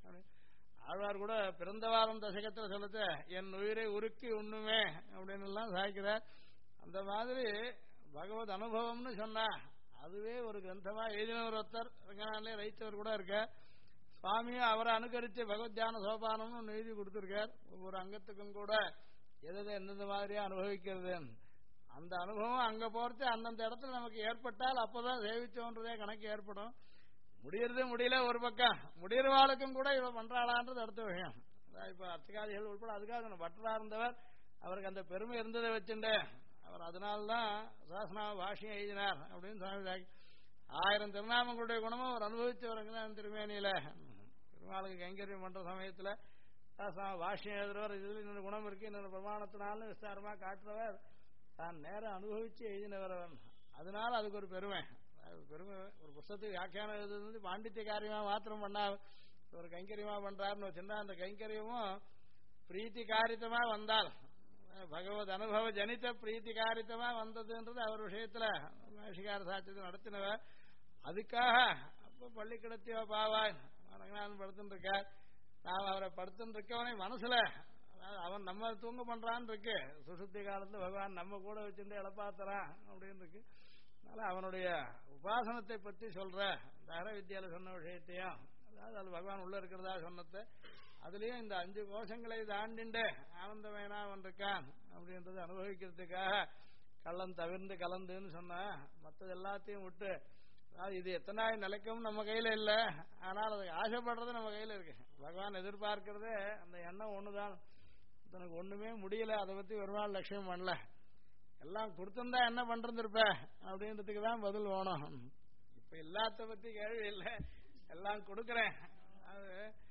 ஆழ்வார் கூட பிறந்த வாரம் தசகத்தில் சொல்லுது என் உயிரை உருக்கி உண்ணுமே அப்படின்னு எல்லாம் சாய்க்கிறார். அந்த மாதிரி பகவத் அனுபவம்னு சொன்னா அதுவே ஒரு கிரந்தமா எழுதினவர் ஒருத்தர் ரங்கநாதே ரைத்தவர் கூட இருக்க. சுவாமியும் அவரை அனுகரித்து பகவத் தியான சோபானம்னு எழுதி கொடுத்திருக்கார். ஒவ்வொரு அங்கத்துக்கும் கூட எதை எந்தெந்த மாதிரியா அனுபவிக்கிறது அந்த அனுபவம் அங்க போறது அந்தந்த இடத்துல நமக்கு ஏற்பட்டால் அப்பதான் சேவிச்சோன்றதே கணக்கு ஏற்படும். முடியறது முடியல ஒரு பக்கம், முடியறவாளுக்கும் கூட இவ பண்றாளான்றது அடுத்த விஷயம். இப்ப அர்ச்சகாதிகள் உட்பட அதுக்காக பட்டரா இருந்தவர் அவருக்கு அந்த பெருமை இருந்ததை வச்சுட்டு அவர் அதனால்தான் சாசனா பாஷையம் எழுதினார் அப்படின்னு சுவாமி 1000 திருநாமங்களுடைய குணமும் அவர் அனுபவிச்சு வரங்க திருமேனியில பெருமாளுக்கு கைங்கரியம் பண்ற சமயத்துல சாசனா பாஷையம் எழுதுறவர் இதுல இன்னொரு குணம் இருக்கு இன்னொரு பிரமாணத்தினாலும் விஸ்தாரமா காட்டுறவர் தான் நேரம் அனுபவிச்சு எழுதினவர். அதனால அதுக்கு ஒரு பெருமை. பெருமை ஒரு புத்தகத்துக்கு வியாக்கியானம் எழுதுறது பாண்டித்ய காரியமா மாத்திரம் பண்ணா ஒரு கைங்கரியமா பண்றாருன்னு வச்சிருந்தா அந்த கைங்கரியமும் பிரீத்தி காரித்தமா வந்தால் பகவத் அனுபவ ஜனித பிரீத்தி காரித்தமா வந்ததுன்றது அவர் விஷயத்துல மேஷிகார சாட்சியத்தை நடத்தினவர். அதுக்காக அப்ப பள்ளி கிடத்தியோ பாவாய் ரங்கநாதன் படுத்துட்டு இருக்கார். நாம் அவரை படுத்துட்டு இருக்கவனை மனசுல அவன் நம்ம தூங்க பண்றான்னு இருக்கு. சுசுப்தி காலத்துல பகவான் நம்ம கூட வச்சிருந்து இழப்பாத்துறான் அப்படின்னு இருக்கு. அதனால அவனுடைய உபாசனத்தை பற்றி சொல்ற தர வித்யால சொன்ன விஷயத்தையும் அதாவது அது பகவான் உள்ள இருக்கிறதா சொன்னது அதுலயும் இந்த 5 கோஷங்களை தாண்டிண்டு ஆனந்தமயனா வந்திருக்கான் அப்படின்றது அனுபவிக்கிறதுக்காக கள்ளம் தவிர்ந்து கலந்துன்னு சொன்ன மற்றது எல்லாத்தையும் விட்டு அதாவது இது எத்தனை நிலைக்கும் நம்ம கையில இல்ல, ஆனால் அதை ஆசைப்படுறது நம்ம கையில இருக்கு. பகவான் எதிர்பார்க்கறதே அந்த எண்ணம் ஒண்ணுதான். தனக்கு ஒண்ணுமே முடியல அதை பத்தி ஒரு நாள் லட்சியம் பண்ணல, எல்லாம் கொடுத்திருந்தா என்ன பண்றதுருப்ப அப்படின்றதுக்கு தான் பதில் வேணும். இப்ப எல்லாத்த பத்தி கேள்வி இல்லை, எல்லாம் கொடுக்கறேன். அது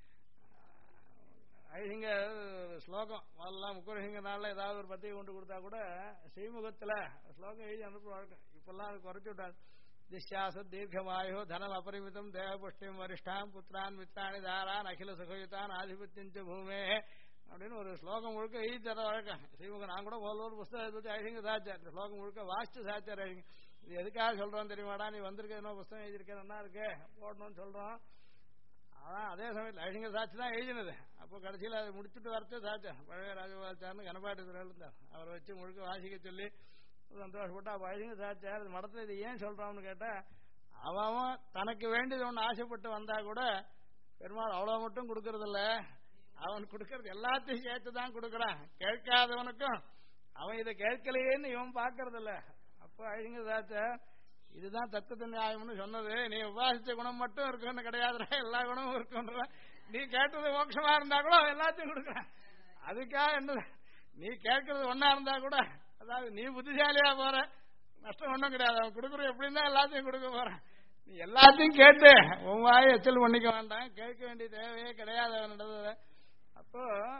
ஐஹிங்க ஸ்லோகம் முதல்லாம் முக்குரஹிங்க நாள்ல ஏதாவது ஒரு பத்திரிகை கொண்டு கொடுத்தா கூட ஸ்ரீமுகத்துல ஸ்லோகம் எழுதி அனுப்புவாங்க. இப்பெல்லாம் அது குறைச்சு விட்டாங்க. திஷ்யாச தீர்க்கமாயோ தனம் அபரிமிதம் தேவபுஷ்டியம் வரிஷ்டாம் புத்திரான் மித்ராணி தாரான் அகில சுகயுதான் ஆதிபத்தியஞ்ச பூமே அப்படின்னு ஒரு ஸ்லோகம் முழுக்க எழுதி தர வழக்கம் ஸ்ரீமுகம். நான் கூட முதல்ல ஒரு புஸ்தகம் எழுதி ஐஹிங்க சாச்சார் இந்த ஸ்லோகம் முழுக்க வாசிச்சு சாச்சார் ஐஹிங்க. இது எதுக்காக சொல்றோம் தெரியுமாடா, நீ வந்திருக்க என்ன புஸ்தகம் எழுதியிருக்க நல்லா இருக்கு போடணும்னு சொல்றோம். அதான் அதே சமயத்தில் ஐஹிங்க சாட்சி தான் எழுதினது. அப்போ கடைசியில் அதை முடிச்சுட்டு வரச்சே சாச்சார் பழைய ராஜகோபால்சார்னு கனப்பாட்டு இருந்தார். அவரை வச்சு முழுக்க வாசிக்க சொல்லி சந்தோஷப்பட்டு அப்போ ஐஹிங்க சாச்சார் மடத்துல இது ஏன் சொல்றோம்னு கேட்டா அவன் தனக்கு வேண்டியது ஒன்று ஆசைப்பட்டு வந்தா கூட பெருமாள் அவ்வளவு மட்டும் கொடுக்கறது இல்ல, அவன் கொடுக்கறது எல்லாத்தையும் சேர்த்து தான் கொடுக்கறான். கேட்காதவனுக்கும் அவன் இதை கேட்கலையேன்னு இவன் பாக்குறது இல்ல. அப்போ ஐஹிங்க சாச்சார் இதுதான் தத்துவ நியாயம்னு சொன்னது. நீ உபாசிச்ச குணம் மட்டும் இருக்குன்னு கிடையாதுடா, எல்லா குணமும் இருக்குன்ற. நீ கேட்டது மோட்சமா இருந்தா கூட எல்லாத்தையும் கொடுக்குறான். அதுக்காக என்ன நீ கேட்கறது ஒன்னா இருந்தா கூட அதாவது நீ புத்திசாலியா போற நஷ்டம் ஒண்ணும் கிடையாது. அவன் கொடுக்குற எப்படின்னா எல்லாத்தையும் கொடுக்க போறான். நீ எல்லாத்தையும் கேட்டு உன் வாயை எச்சல் பண்ணிக்க வேண்டாம், கேட்க வேண்டிய தேவையே கிடையாது அவனிடத்துல. அப்போ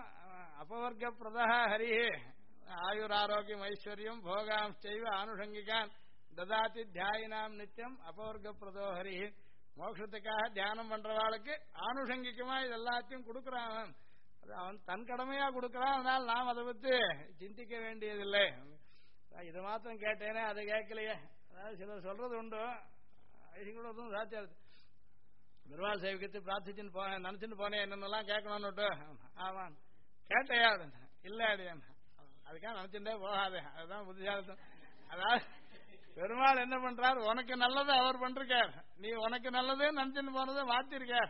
அபவர்க்க பிரதா ஹரி ஆயுர் ஆரோக்கியம் ஐஸ்வர்யம் போகாம் செய்வ ஆனுஷங்கிகான் ததாதி தியாயினாம் நித்தியம் அபவர்க்க பிரதோ ஹரி. மோட்சத்துக்காக தியானம் பண்றவாளுக்கு ஆனுஷங்கிகமா இது எல்லாத்தையும் கொடுக்கறான். அது அவன் தன் கடமையா கொடுக்கறான். அதனால நாம் அதை பத்தி சிந்திக்க வேண்டியதில்லை. இது மாத்திரம் கேட்டேனே அதை கேட்கலையே. அதாவது சிலர் சொல்றது உண்டு, ஐசிங்களதும் சாத்தியம். பெருமாள் சேவிக்கத்து பிரார்த்திச்சுன்னு போனேன், நினைச்சுட்டு போனேன், என்னென்னலாம் கேட்கணும்னு. ஆமாம் கேட்டையா? இல்ல அடியான், அதுக்காக நினைச்சுட்டே போகாதே. அதுதான் புத்திசாலித்தம். அதாவது பெருமாள் என்ன பண்றாரு, உனக்கு நல்லது அவர் பண்றார், நீ உனக்கு நல்லதுன்னு நினைச்சுட்டு போறதை மாத்திருக்கார்.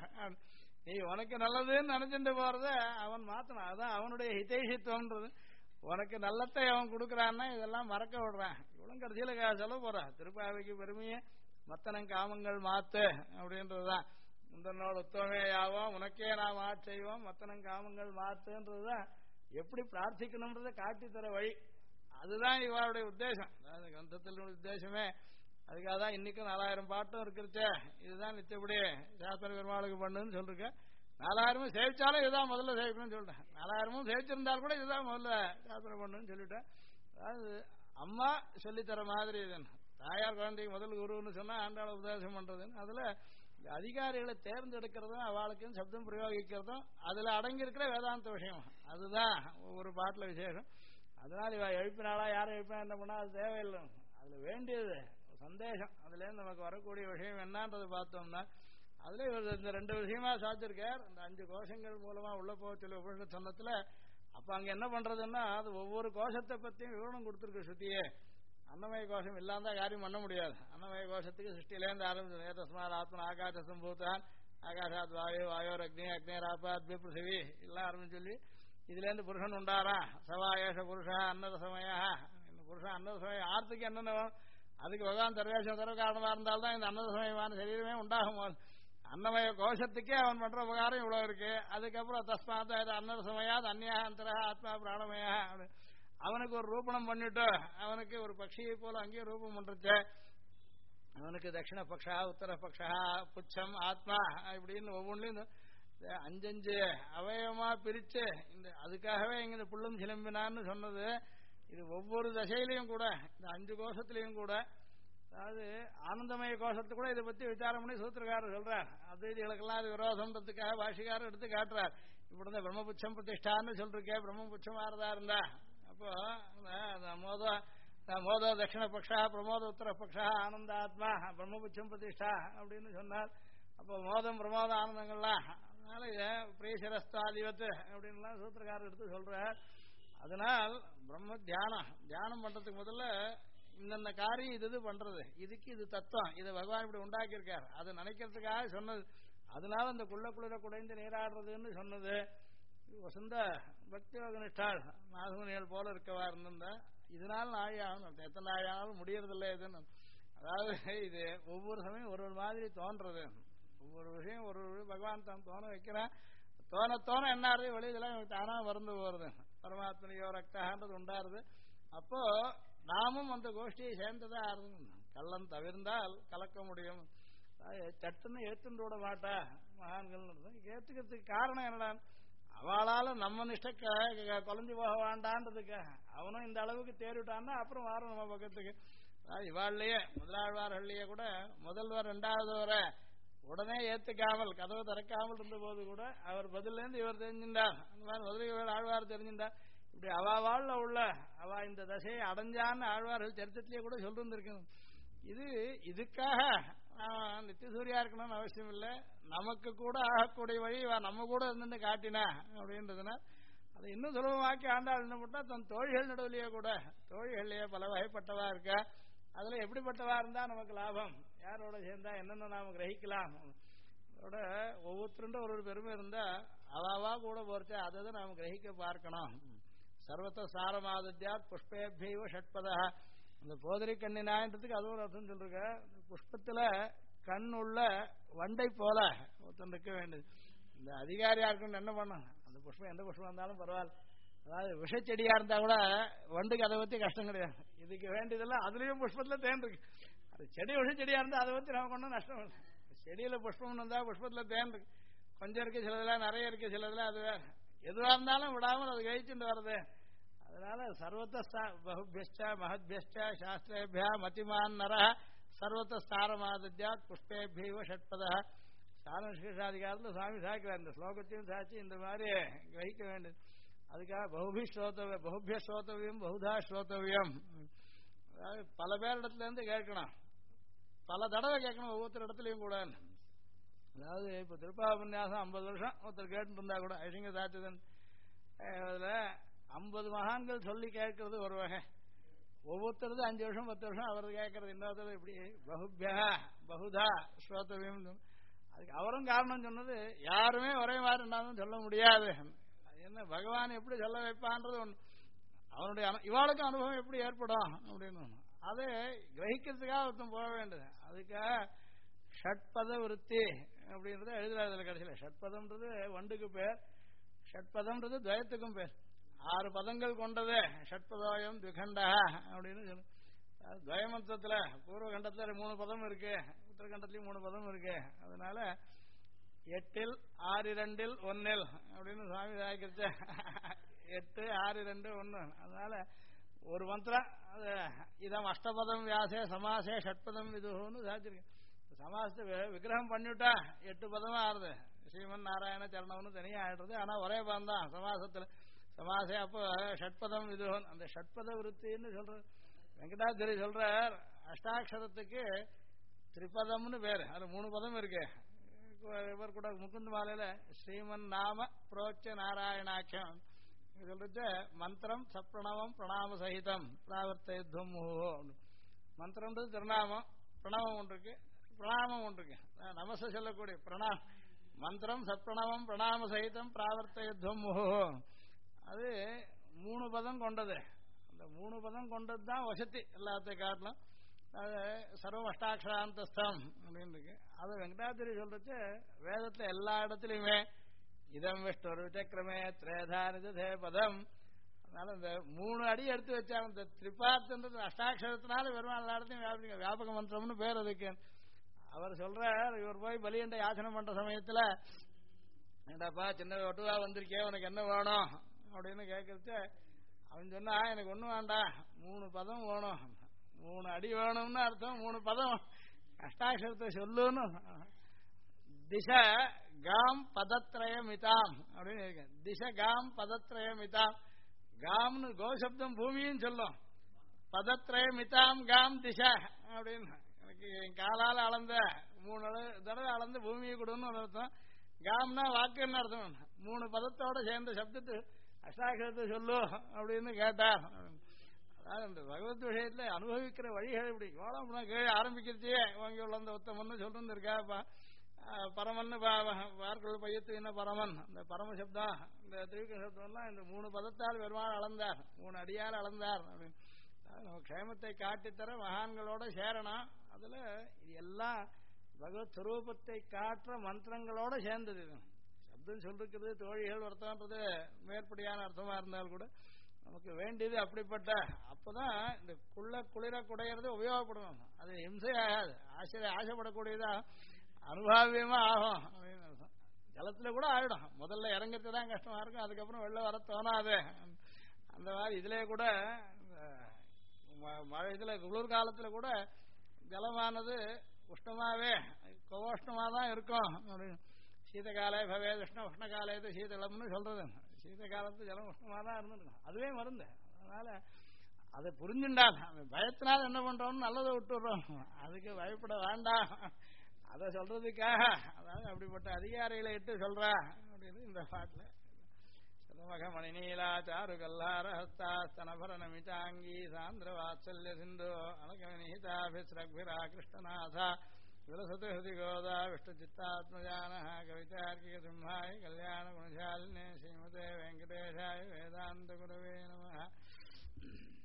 நீ உனக்கு நல்லதுன்னு நினைச்சுட்டு போறத அவன் மாத்தணும். அதுதான் அவனுடைய ஹிதைஷித்துவம்ன்றது. உனக்கு நல்லத்தை அவன் கொடுக்கறான்னா இதெல்லாம் மறக்க விடுறான். இவ்வளவு கடைசியில சொல்ல போறான், திருப்பாவைக்கு பெருமையே மத்தனம் காமங்கள் மாத்து அப்படின்றதுதான். முந்தனோடு உத்தமே யாவோம் உனக்கே நாம் ஆட்செய்வோம் மத்தனம் காமங்கள் மாத்துன்றதுதான் எப்படி பிரார்த்திக்கணும்ன்றதை காட்டி தர வழி. அதுதான் இவருடைய உத்தேசம். அதாவது கிரந்தத்தினுடைய உத்தேசமே அதுக்காக தான். இன்னைக்கும் 4000 பாட்டும் இருக்கிறச்சே இதுதான் நிச்சயப்படி சாஸ்திர பெருமாளுக்கு பண்ணுன்னு சொல்லிருக்க. 4000 சேவிச்சாலும் இதுதான் முதல்ல சேவிக்கணும்னு சொல்லிட்டேன். 4000 சேவிச்சிருந்தாலும் கூட இதுதான் முதல்ல சாஸ்திரம் பண்ணுன்னு சொல்லிட்டேன். அதாவது அம்மா சொல்லித்தர மாதிரி இது. தாயார் குழந்தைக்கு முதல் குருன்னு சொன்னா ஆண்டாள உபதேசம் பண்றதுன்னு அதுல அதிகாரிகளை தேர்ந்தெடுக்கிறதும் அவளுக்கும் சப்தம் பிரயோகிக்கிறதும் அதுல அடங்கி இருக்கிற வேதாந்த விஷயம். அதுதான் ஒவ்வொரு பாட்டுல விசேஷம். அதனால இவ எழுப்பினாளா யாரும் எழுப்பினா என்ன பண்ணா அது தேவையில்லை. அதுல வேண்டியது சந்தேகம். அதுல இருந்து நமக்கு வரக்கூடிய விஷயம் என்னன்றது பார்த்தோம்னா அதுல இவர் இந்த 2 விஷயமா சாத்திருக்கார். இந்த 5 கோஷங்கள் மூலமா உள்ள போகத்துல உபனிஷத் சொன்னத்துல. அப்ப அங்க என்ன பண்றதுன்னா அது ஒவ்வொரு கோஷத்தை பத்தியும் விவரணம் கொடுத்துருக்கு ஸ்ருதியே. அன்னமய கோஷம் இல்லாம காரியம் பண்ண முடியாது. அன்னமய கோஷத்துக்கு சிருஷ்டிலேருந்து ஆரம்பிச்சு ஏதஸ்மாத் ஆத்மன் ஆகாச சம்பூத்தான் ஆகாஷாத் வாயு வாயோர் அக்னி அக்னேராபாத் பிருத்திவி எல்லாம் ஆரம்பிச்சு சொல்லி இதுல இருந்து புருஷன் உண்டாரா சவாயேஷ புருஷா அன்னத சமயா. புருஷன் அன்னத சமயம் ஆர்த்துக்கு என்னென்ன அதுக்கு பகவான் தர்வேஷம் தர காரணமா இருந்தால்தான் இந்த அன்னத சமயமான சரீரமே உண்டாகும். அன்னமய கோஷத்துக்கே அவன் பண்ற உபகாரம் இவ்வளவு இருக்கு. அதுக்கப்புறம் தஸ்மாத் அன்னத சமயாத் அந்நியா அந்தரா ஆத்மா பிராணமயா. அவனுக்கு ஒரு ரூபணம் பண்ணிட்டு அவனுக்கு ஒரு பட்சியை போல அங்கேயே ரூபம் பண்றது. அவனுக்கு தட்சிண பக்ஷா உத்தர பக்ஷா புச்சம் ஆத்மா இப்படின்னு ஒவ்வொன்றும் 5 அவயவமா பிரிச்சு இந்த அதுக்காகவே இங்க புள்ளும் சிலம்பினான்னு சொன்னது. இது ஒவ்வொரு தசையிலையும் கூட இந்த 5 கோஷத்திலையும் கூட. அதாவது ஆனந்தமய கோஷத்தை கூட இதை பத்தி விசாரம் பண்ணி சூத்திரக்காரர் சொல்றார். அத்வைதிகளுக்கெல்லாம் அது விரோதம்ன்றதுக்காக பாஷிகாரர் எடுத்து காட்டுறார். இப்படி பிரம்மபுச்சம் பிரதிஷ்டான்னு சொல்லிருக்கேன். பிரம்மபுச்சமானதா இருந்தா அப்போ மோதோ தட்சிண பக்ஷா பிரமோத உத்தர பக்ஷா ஆனந்த ஆத்மா பிரம்மபுச்சம் பிரதிஷ்டா அப்படின்னு சொன்னார். அப்போ மோதம் பிரமோத ஆனந்தங்கள்லாம் அதனால பிரியசரஸ்தாதிபத்து அப்படின்லாம் சூத்திரக்காரர் எடுத்து சொல்றார். அதனால் பிரம்ம தியானம் பண்றதுக்கு முதல்ல இந்த காரியம் இது பண்றது இதுக்கு இது தத்துவம் இதை பகவான் இப்படி உண்டாக்கி இருக்கார் அதை நினைக்கிறதுக்காக சொன்னது. அதனால இந்த குளிர குடைந்து நீராடுறதுன்னு சொன்னது. வசந்த பக்தி நிஷ்டாள் மாசுமணிகள் போல இருக்கவா இருந்த இதனால நாழியாகும் எத்தனை நாழியானாலும் முடியறதில்லை இதுன்னு. அதாவது இது ஒவ்வொரு சமயம் ஒரு மாதிரி தோன்றது. ஒவ்வொரு விஷயம் ஒரு பகவான் தான் தோண வைக்கிறான். தோண என்ன ஆறுது வெளியெல்லாம் தானா மறந்து போறது. பரமாத்மனையோ ரக்தான்றது உண்டாருது. அப்போ நாமும் அந்த கோஷ்டியை சேர்ந்ததா ஆறுது. கள்ளம் தவிர்ந்தால் கலக்க முடியும். சட்டுன்னு ஏத்துண்டு விட மாட்டா மகான்கள். ஏத்துக்கிறதுக்கு காரணம் என்னடா அவளால நம்ம நிஷ்ட குறைஞ்சு போக வேண்டான்றதுக்கு அவனும் இந்த அளவுக்கு தேறிவிட்டான்னா அப்புறம் வாரம் நம்ம பக்கத்துக்கு. இவாள்லயே முதலாழ்வார்கள்லயே கூட முதல்வர் 2வது வர உடனே ஏத்துக்காமல் கதவை திறக்காமல் இருந்த போது கூட அவர் பதில இருந்து இவர் தெரிஞ்சின்றார். அந்த மாதிரி முதலில் ஆழ்வார் தெரிஞ்சின்றார். இப்படி அவாழ்ல உள்ள அவ இந்த தசையை அடைஞ்சான்னு ஆழ்வார்கள் சரித்திரத்திலேயே கூட சொல்லிருந்திருக்கணும். இதுக்காக நித்திய சூரியா இருக்கணும்னு அவசியம் இல்லை. நமக்கு கூட ஆகக்கூடிய வழி நம்ம கூட இருந்து காட்டினா அப்படின்றதுனா அதை இன்னும் சுலபமாக்கி ஆண்டாள் என்ன போட்டா தன் தோழிகள் நடுவிலேயே கூட தோழிகள்லயே பல வகைப்பட்டவா இருக்கா. அதுல எப்படிப்பட்டவா இருந்தா நமக்கு லாபம் யாரோட சேர்ந்தா என்னென்ன நாம கிரகிக்கலாம். அதோட ஒவ்வொருத்தருண்ட ஒரு பெருமை இருந்தா அவாவா கூட போறச்சா அதை நாம கிரகிக்க பார்க்கணும். சர்வத்த சாரமாதித்யாத் புஷ்பேபியவ ஷட்பதா. அந்த போதரி கண்ணினான்றதுக்கு அது ஒரு அர்த்தம் சொல்லிருக்க. புஷ்பத்துல கண் உள்ள வண்டை போல ஒருத்தன் இருக்க வேண்டியது. இந்த அதிகாரியா இருக்குன்னு என்ன பண்ணும் அந்த புஷ்பம் எந்த புஷ்பம் இருந்தாலும் பரவாயில்ல. அதாவது விஷச்செடியா இருந்தா கூட வண்டுக்கு அதை பத்தி கஷ்டம் கிடையாது. இதுக்கு வேண்டியதெல்லாம் அதுலயும் புஷ்பத்துல தேன் இருக்கு. அது செடி ஒழு செடியா இருந்தா அதை பற்றி நமக்கு ஒன்றும் நஷ்டம் இல்லை. செடியில புஷ்பம் இருந்தா புஷ்பத்துல தேன் இருக்கு, கொஞ்சம் இருக்கு சிலதுல, நிறைய இருக்கு சிலதுல, அது வேற. எதுவா இருந்தாலும் விடாமல் அது கழிச்சுட்டு வருது. அதனால சர்வத்த பகுபியஷ்ட மகத்பியஷ்ட சாஸ்திரேபியா மதிமான் நர சர்வத்த ஸ்தாரமாதித்யாத் புஷ்பேபியவ ஷட்பத. சாரணாதிகாரத்தில் சுவாமி சாய்க்கிறார். இந்த ஸ்லோகத்தையும் சாட்சி இந்த மாதிரி கிரகிக்க வேண்டியது. அதுக்காக பகுபிய ஸ்ரோதவியம் பகுதா ஸ்ரோதவியம். அதாவது பல பேரிடத்துல இருந்து கேட்கணும், பல தடவை கேட்கணும், ஒவ்வொருத்தர் இடத்துலையும் கூட. அதாவது இப்ப திருப்பாபன்யாசம் 50 வருஷம் ஒருத்தர் கேட்டு இருந்தா கூட ஐசிங்க சாட்சிதன் அதுல 50 மகான்கள் சொல்லி கேட்கறது ஒரு வகை, ஒவ்வொருத்தரது 5 வருஷம் 10 வருஷம் அவர் கேட்கறது இன்னொருத்தர். இப்படி பகுபியா பகுதா ஸ்ரோதவியம். அதுக்கு அவரும் காரணம் சொன்னது, யாருமே ஒரே மாதிரி இருந்தாலும் சொல்ல முடியாது. என்ன பகவான் எப்படி சொல்ல வைப்பான்றது ஒன்று, அவனுடைய இவாளுக்கு அனுபவம் எப்படி ஏற்படும் அப்படின்னு அதை கிரகிக்கிறதுக்காக ஒருத்தன் போக வேண்டியது. அதுக்காக ஷட்பத விருத்தி அப்படின்றத எழுதுறாரு கடைசியில். ஷட்பதம்ன்றது வண்டுக்கு பேர், ஷட்பதம்ன்றது துவயத்துக்கும் பேர். 6 பதங்கள் கொண்டது ஷட்பதோயம் திகண்டா அப்படின்னு சொல்லு. துவயமந்திரத்துல பூர்வ கண்டத்துல 3 பதம் இருக்கு, உத்தரகண்டத்திலயும் 3 பதம் இருக்கு. அதனால 8 6 2 1 அப்படின்னு சுவாமி சாய்க்கிறது. 8 6 2 1. அதனால ஒரு மந்திரம் இதம் அஷ்டபதம் வியாசே சமாசே ஷட்பதம் விதுன்னு சாய்ச்சிருக்கேன். சமாசத்தை விக்கிரகம் பண்ணிவிட்டா 8 பதமா ஆறுது. ஸ்ரீமன் நாராயண சரணம்னு தனியா ஆயிடுறது. ஆனா ஒரே பதம் தான் சமாசத்துல. சமாசே அப்போ ஷட்பதம் விதுகன், அந்த ஷட்பத விருத்தின்னு சொல்ற வெங்கடாச்சரி சொல்றார். அஷ்டாட்சரத்துக்கு திரிபதம்னு பேரு, அது 3 பதம் இருக்கு. இவர் கூட முகுந்த மாலையில ஸ்ரீமன் நாம புரோச்ச நாராயணாக்கியம் சொல்றது மந்திரம் சப்ரணவம் பிரணாம சகிதம் பிராவர்த்தம். மந்திரம்ன்றது திருநாமம், பிரணவம் ஒன்று இருக்கு, பிரணாமம் ஒன்று இருக்கு. நமச சொல்லக்கூடிய பிரணாம மந்திரம் சப்ரணவம் பிரணாம சகிதம் பிராவர்த்தம். அது 3 பதம் கொண்டது. அந்த 3 பதம் கொண்டது தான் வசதி எல்லாத்தையும் காட்டலாம். அது சர்வம் அஷ்டாட்சராந்தஸ்தம் அப்படின்னு இருக்கு. அது வெங்கடாச்சரி சொல்றது வேதத்துல எல்லா இடத்துலயுமே இதம் விஷ்ணு விசக்கிரமே திரேதானிதே பதம். அதனால இந்த 3 அடி எடுத்து வச்சா இந்த திரிபார்த்தன்றது அஷ்டாட்சரத்தினால வெறும் எல்லா இடத்தையும் வியாபக மந்திரம்னு பேர் அதுக்கு. அவர் சொல்றார், இவர் போய் பலியண்ட யாசனம் பண்ற சமயத்துல என்னடாப்பா சின்ன ஒட்டுவா வந்திருக்கே உனக்கு என்ன வேணும் அப்படின்னு கேட்கறது, அவன் சொன்னா எனக்கு ஒண்ணும் வேண்டாம் 3 பதம் வேணும், 3 அடி வேணும்னு அர்த்தம், 3 பதம் அஷ்டாட்சரத்தை சொல்லுன்னு. திச காம் பதத்ரயமிதாம் அப்படின்னு இருக்கு. திச காம் பதத்ரயமிதாம். காம்னு கோசப்தம் பூமியும் சொல்லும், பதத்ரயமிதாம் காம் திச அப்படின்னு. எனக்கு என் காலால் அளந்த 3 தடவை அளந்து பூமியை கொடுன்னு ஒரு அர்த்தம். காம்னா வாக்குன்னு அர்த்தம். 3 பதத்தோட சேர்ந்த சப்தத்து அஷ்டாட்சரத்தை சொல்லு அப்படின்னு கேட்டார். அதாவது இந்த பகவத் விஷயத்துல அனுபவிக்கிற வழிகள் இப்படி கோலம் கீழே ஆரம்பிக்கிறதே வாங்கி உள்ள அந்த உத்தமன்னு சொல்லிட்டு இருக்காப்பா. பரமன்னு பார்க்கல் பையத்து என்ன பரமன், இந்த பரமசப்தம் இந்த திருவிக்க சப்தம்லாம் இந்த 3 பதத்தால் பெருமாள் அளந்தார், 3 அடியால் அளந்தார் அப்படின்னு. நம்ம க்ஷேமத்தை காட்டித்தர மகான்களோட சேரணும். அதுல இது எல்லாம் பகவத் சுரூபத்தை காட்டுற மந்திரங்களோட சேர்ந்தது. சப்தம் சொல்லிருக்கிறது தோழிகள் ஒருத்தன்றது மேற்படியான அர்த்தமா இருந்தால் கூட நமக்கு வேண்டியது அப்படிப்பட்ட. அப்பதான் இந்த குளிர குடையிறது உபயோகப்படணும். அது இம்சையாகாது, ஆசைப்படக்கூடியதா அனுபவியமா ஆகும் அப்படின்னு அர்த்தம். ஜலத்துல கூட ஆயிடும், முதல்ல இறங்கிறது தான் கஷ்டமா இருக்கும், அதுக்கப்புறம் வெளில வர தோணாது. அந்த மாதிரி இதுலயே கூட மழை இதுல குளிர்காலத்துல கூட ஜலமானது உஷ்ணமாவே கோஷ்ணமா தான் இருக்கும் அப்படின்னு. சீதகாலே பவே உஷ்ணகாலே சீதளம்னு சொல்றது. சீத காலத்து ஜலம் உஷ்ணமா தான் இருந்துருக்கும், அதுவே மருந்து. அதனால அதை புரிஞ்சுண்டால் பயத்தினால் என்ன பண்றோம்னு நல்லதை விட்டுடுறோம், அதுக்கு பயப்பட வேண்டாம். அதை சொல்றதுக்காக அதாவது அப்படிப்பட்ட அதிகாரிகளை இட்டு சொல்றா அப்படின்னு இந்த பாட்டுல. சதமக மணிநீலா சாரு கல்லார ஹஸ்தாஸ்தனபரணமிதாங்கி சாந்திர வாத்சல்ய சிந்து அனகவினிஹிதாபிஸ்ரக்பிரா கிருஷ்ணநாதா விலசத்து ஹிருதி கோதா விஷ்ணு சித்தாத்மஜான கவிதார்க்கிக சிம்ஹாய கல்யாண குணசாலினே ஸ்ரீமதே வெங்கடேஷாய வேதாந்த குரவே நமः.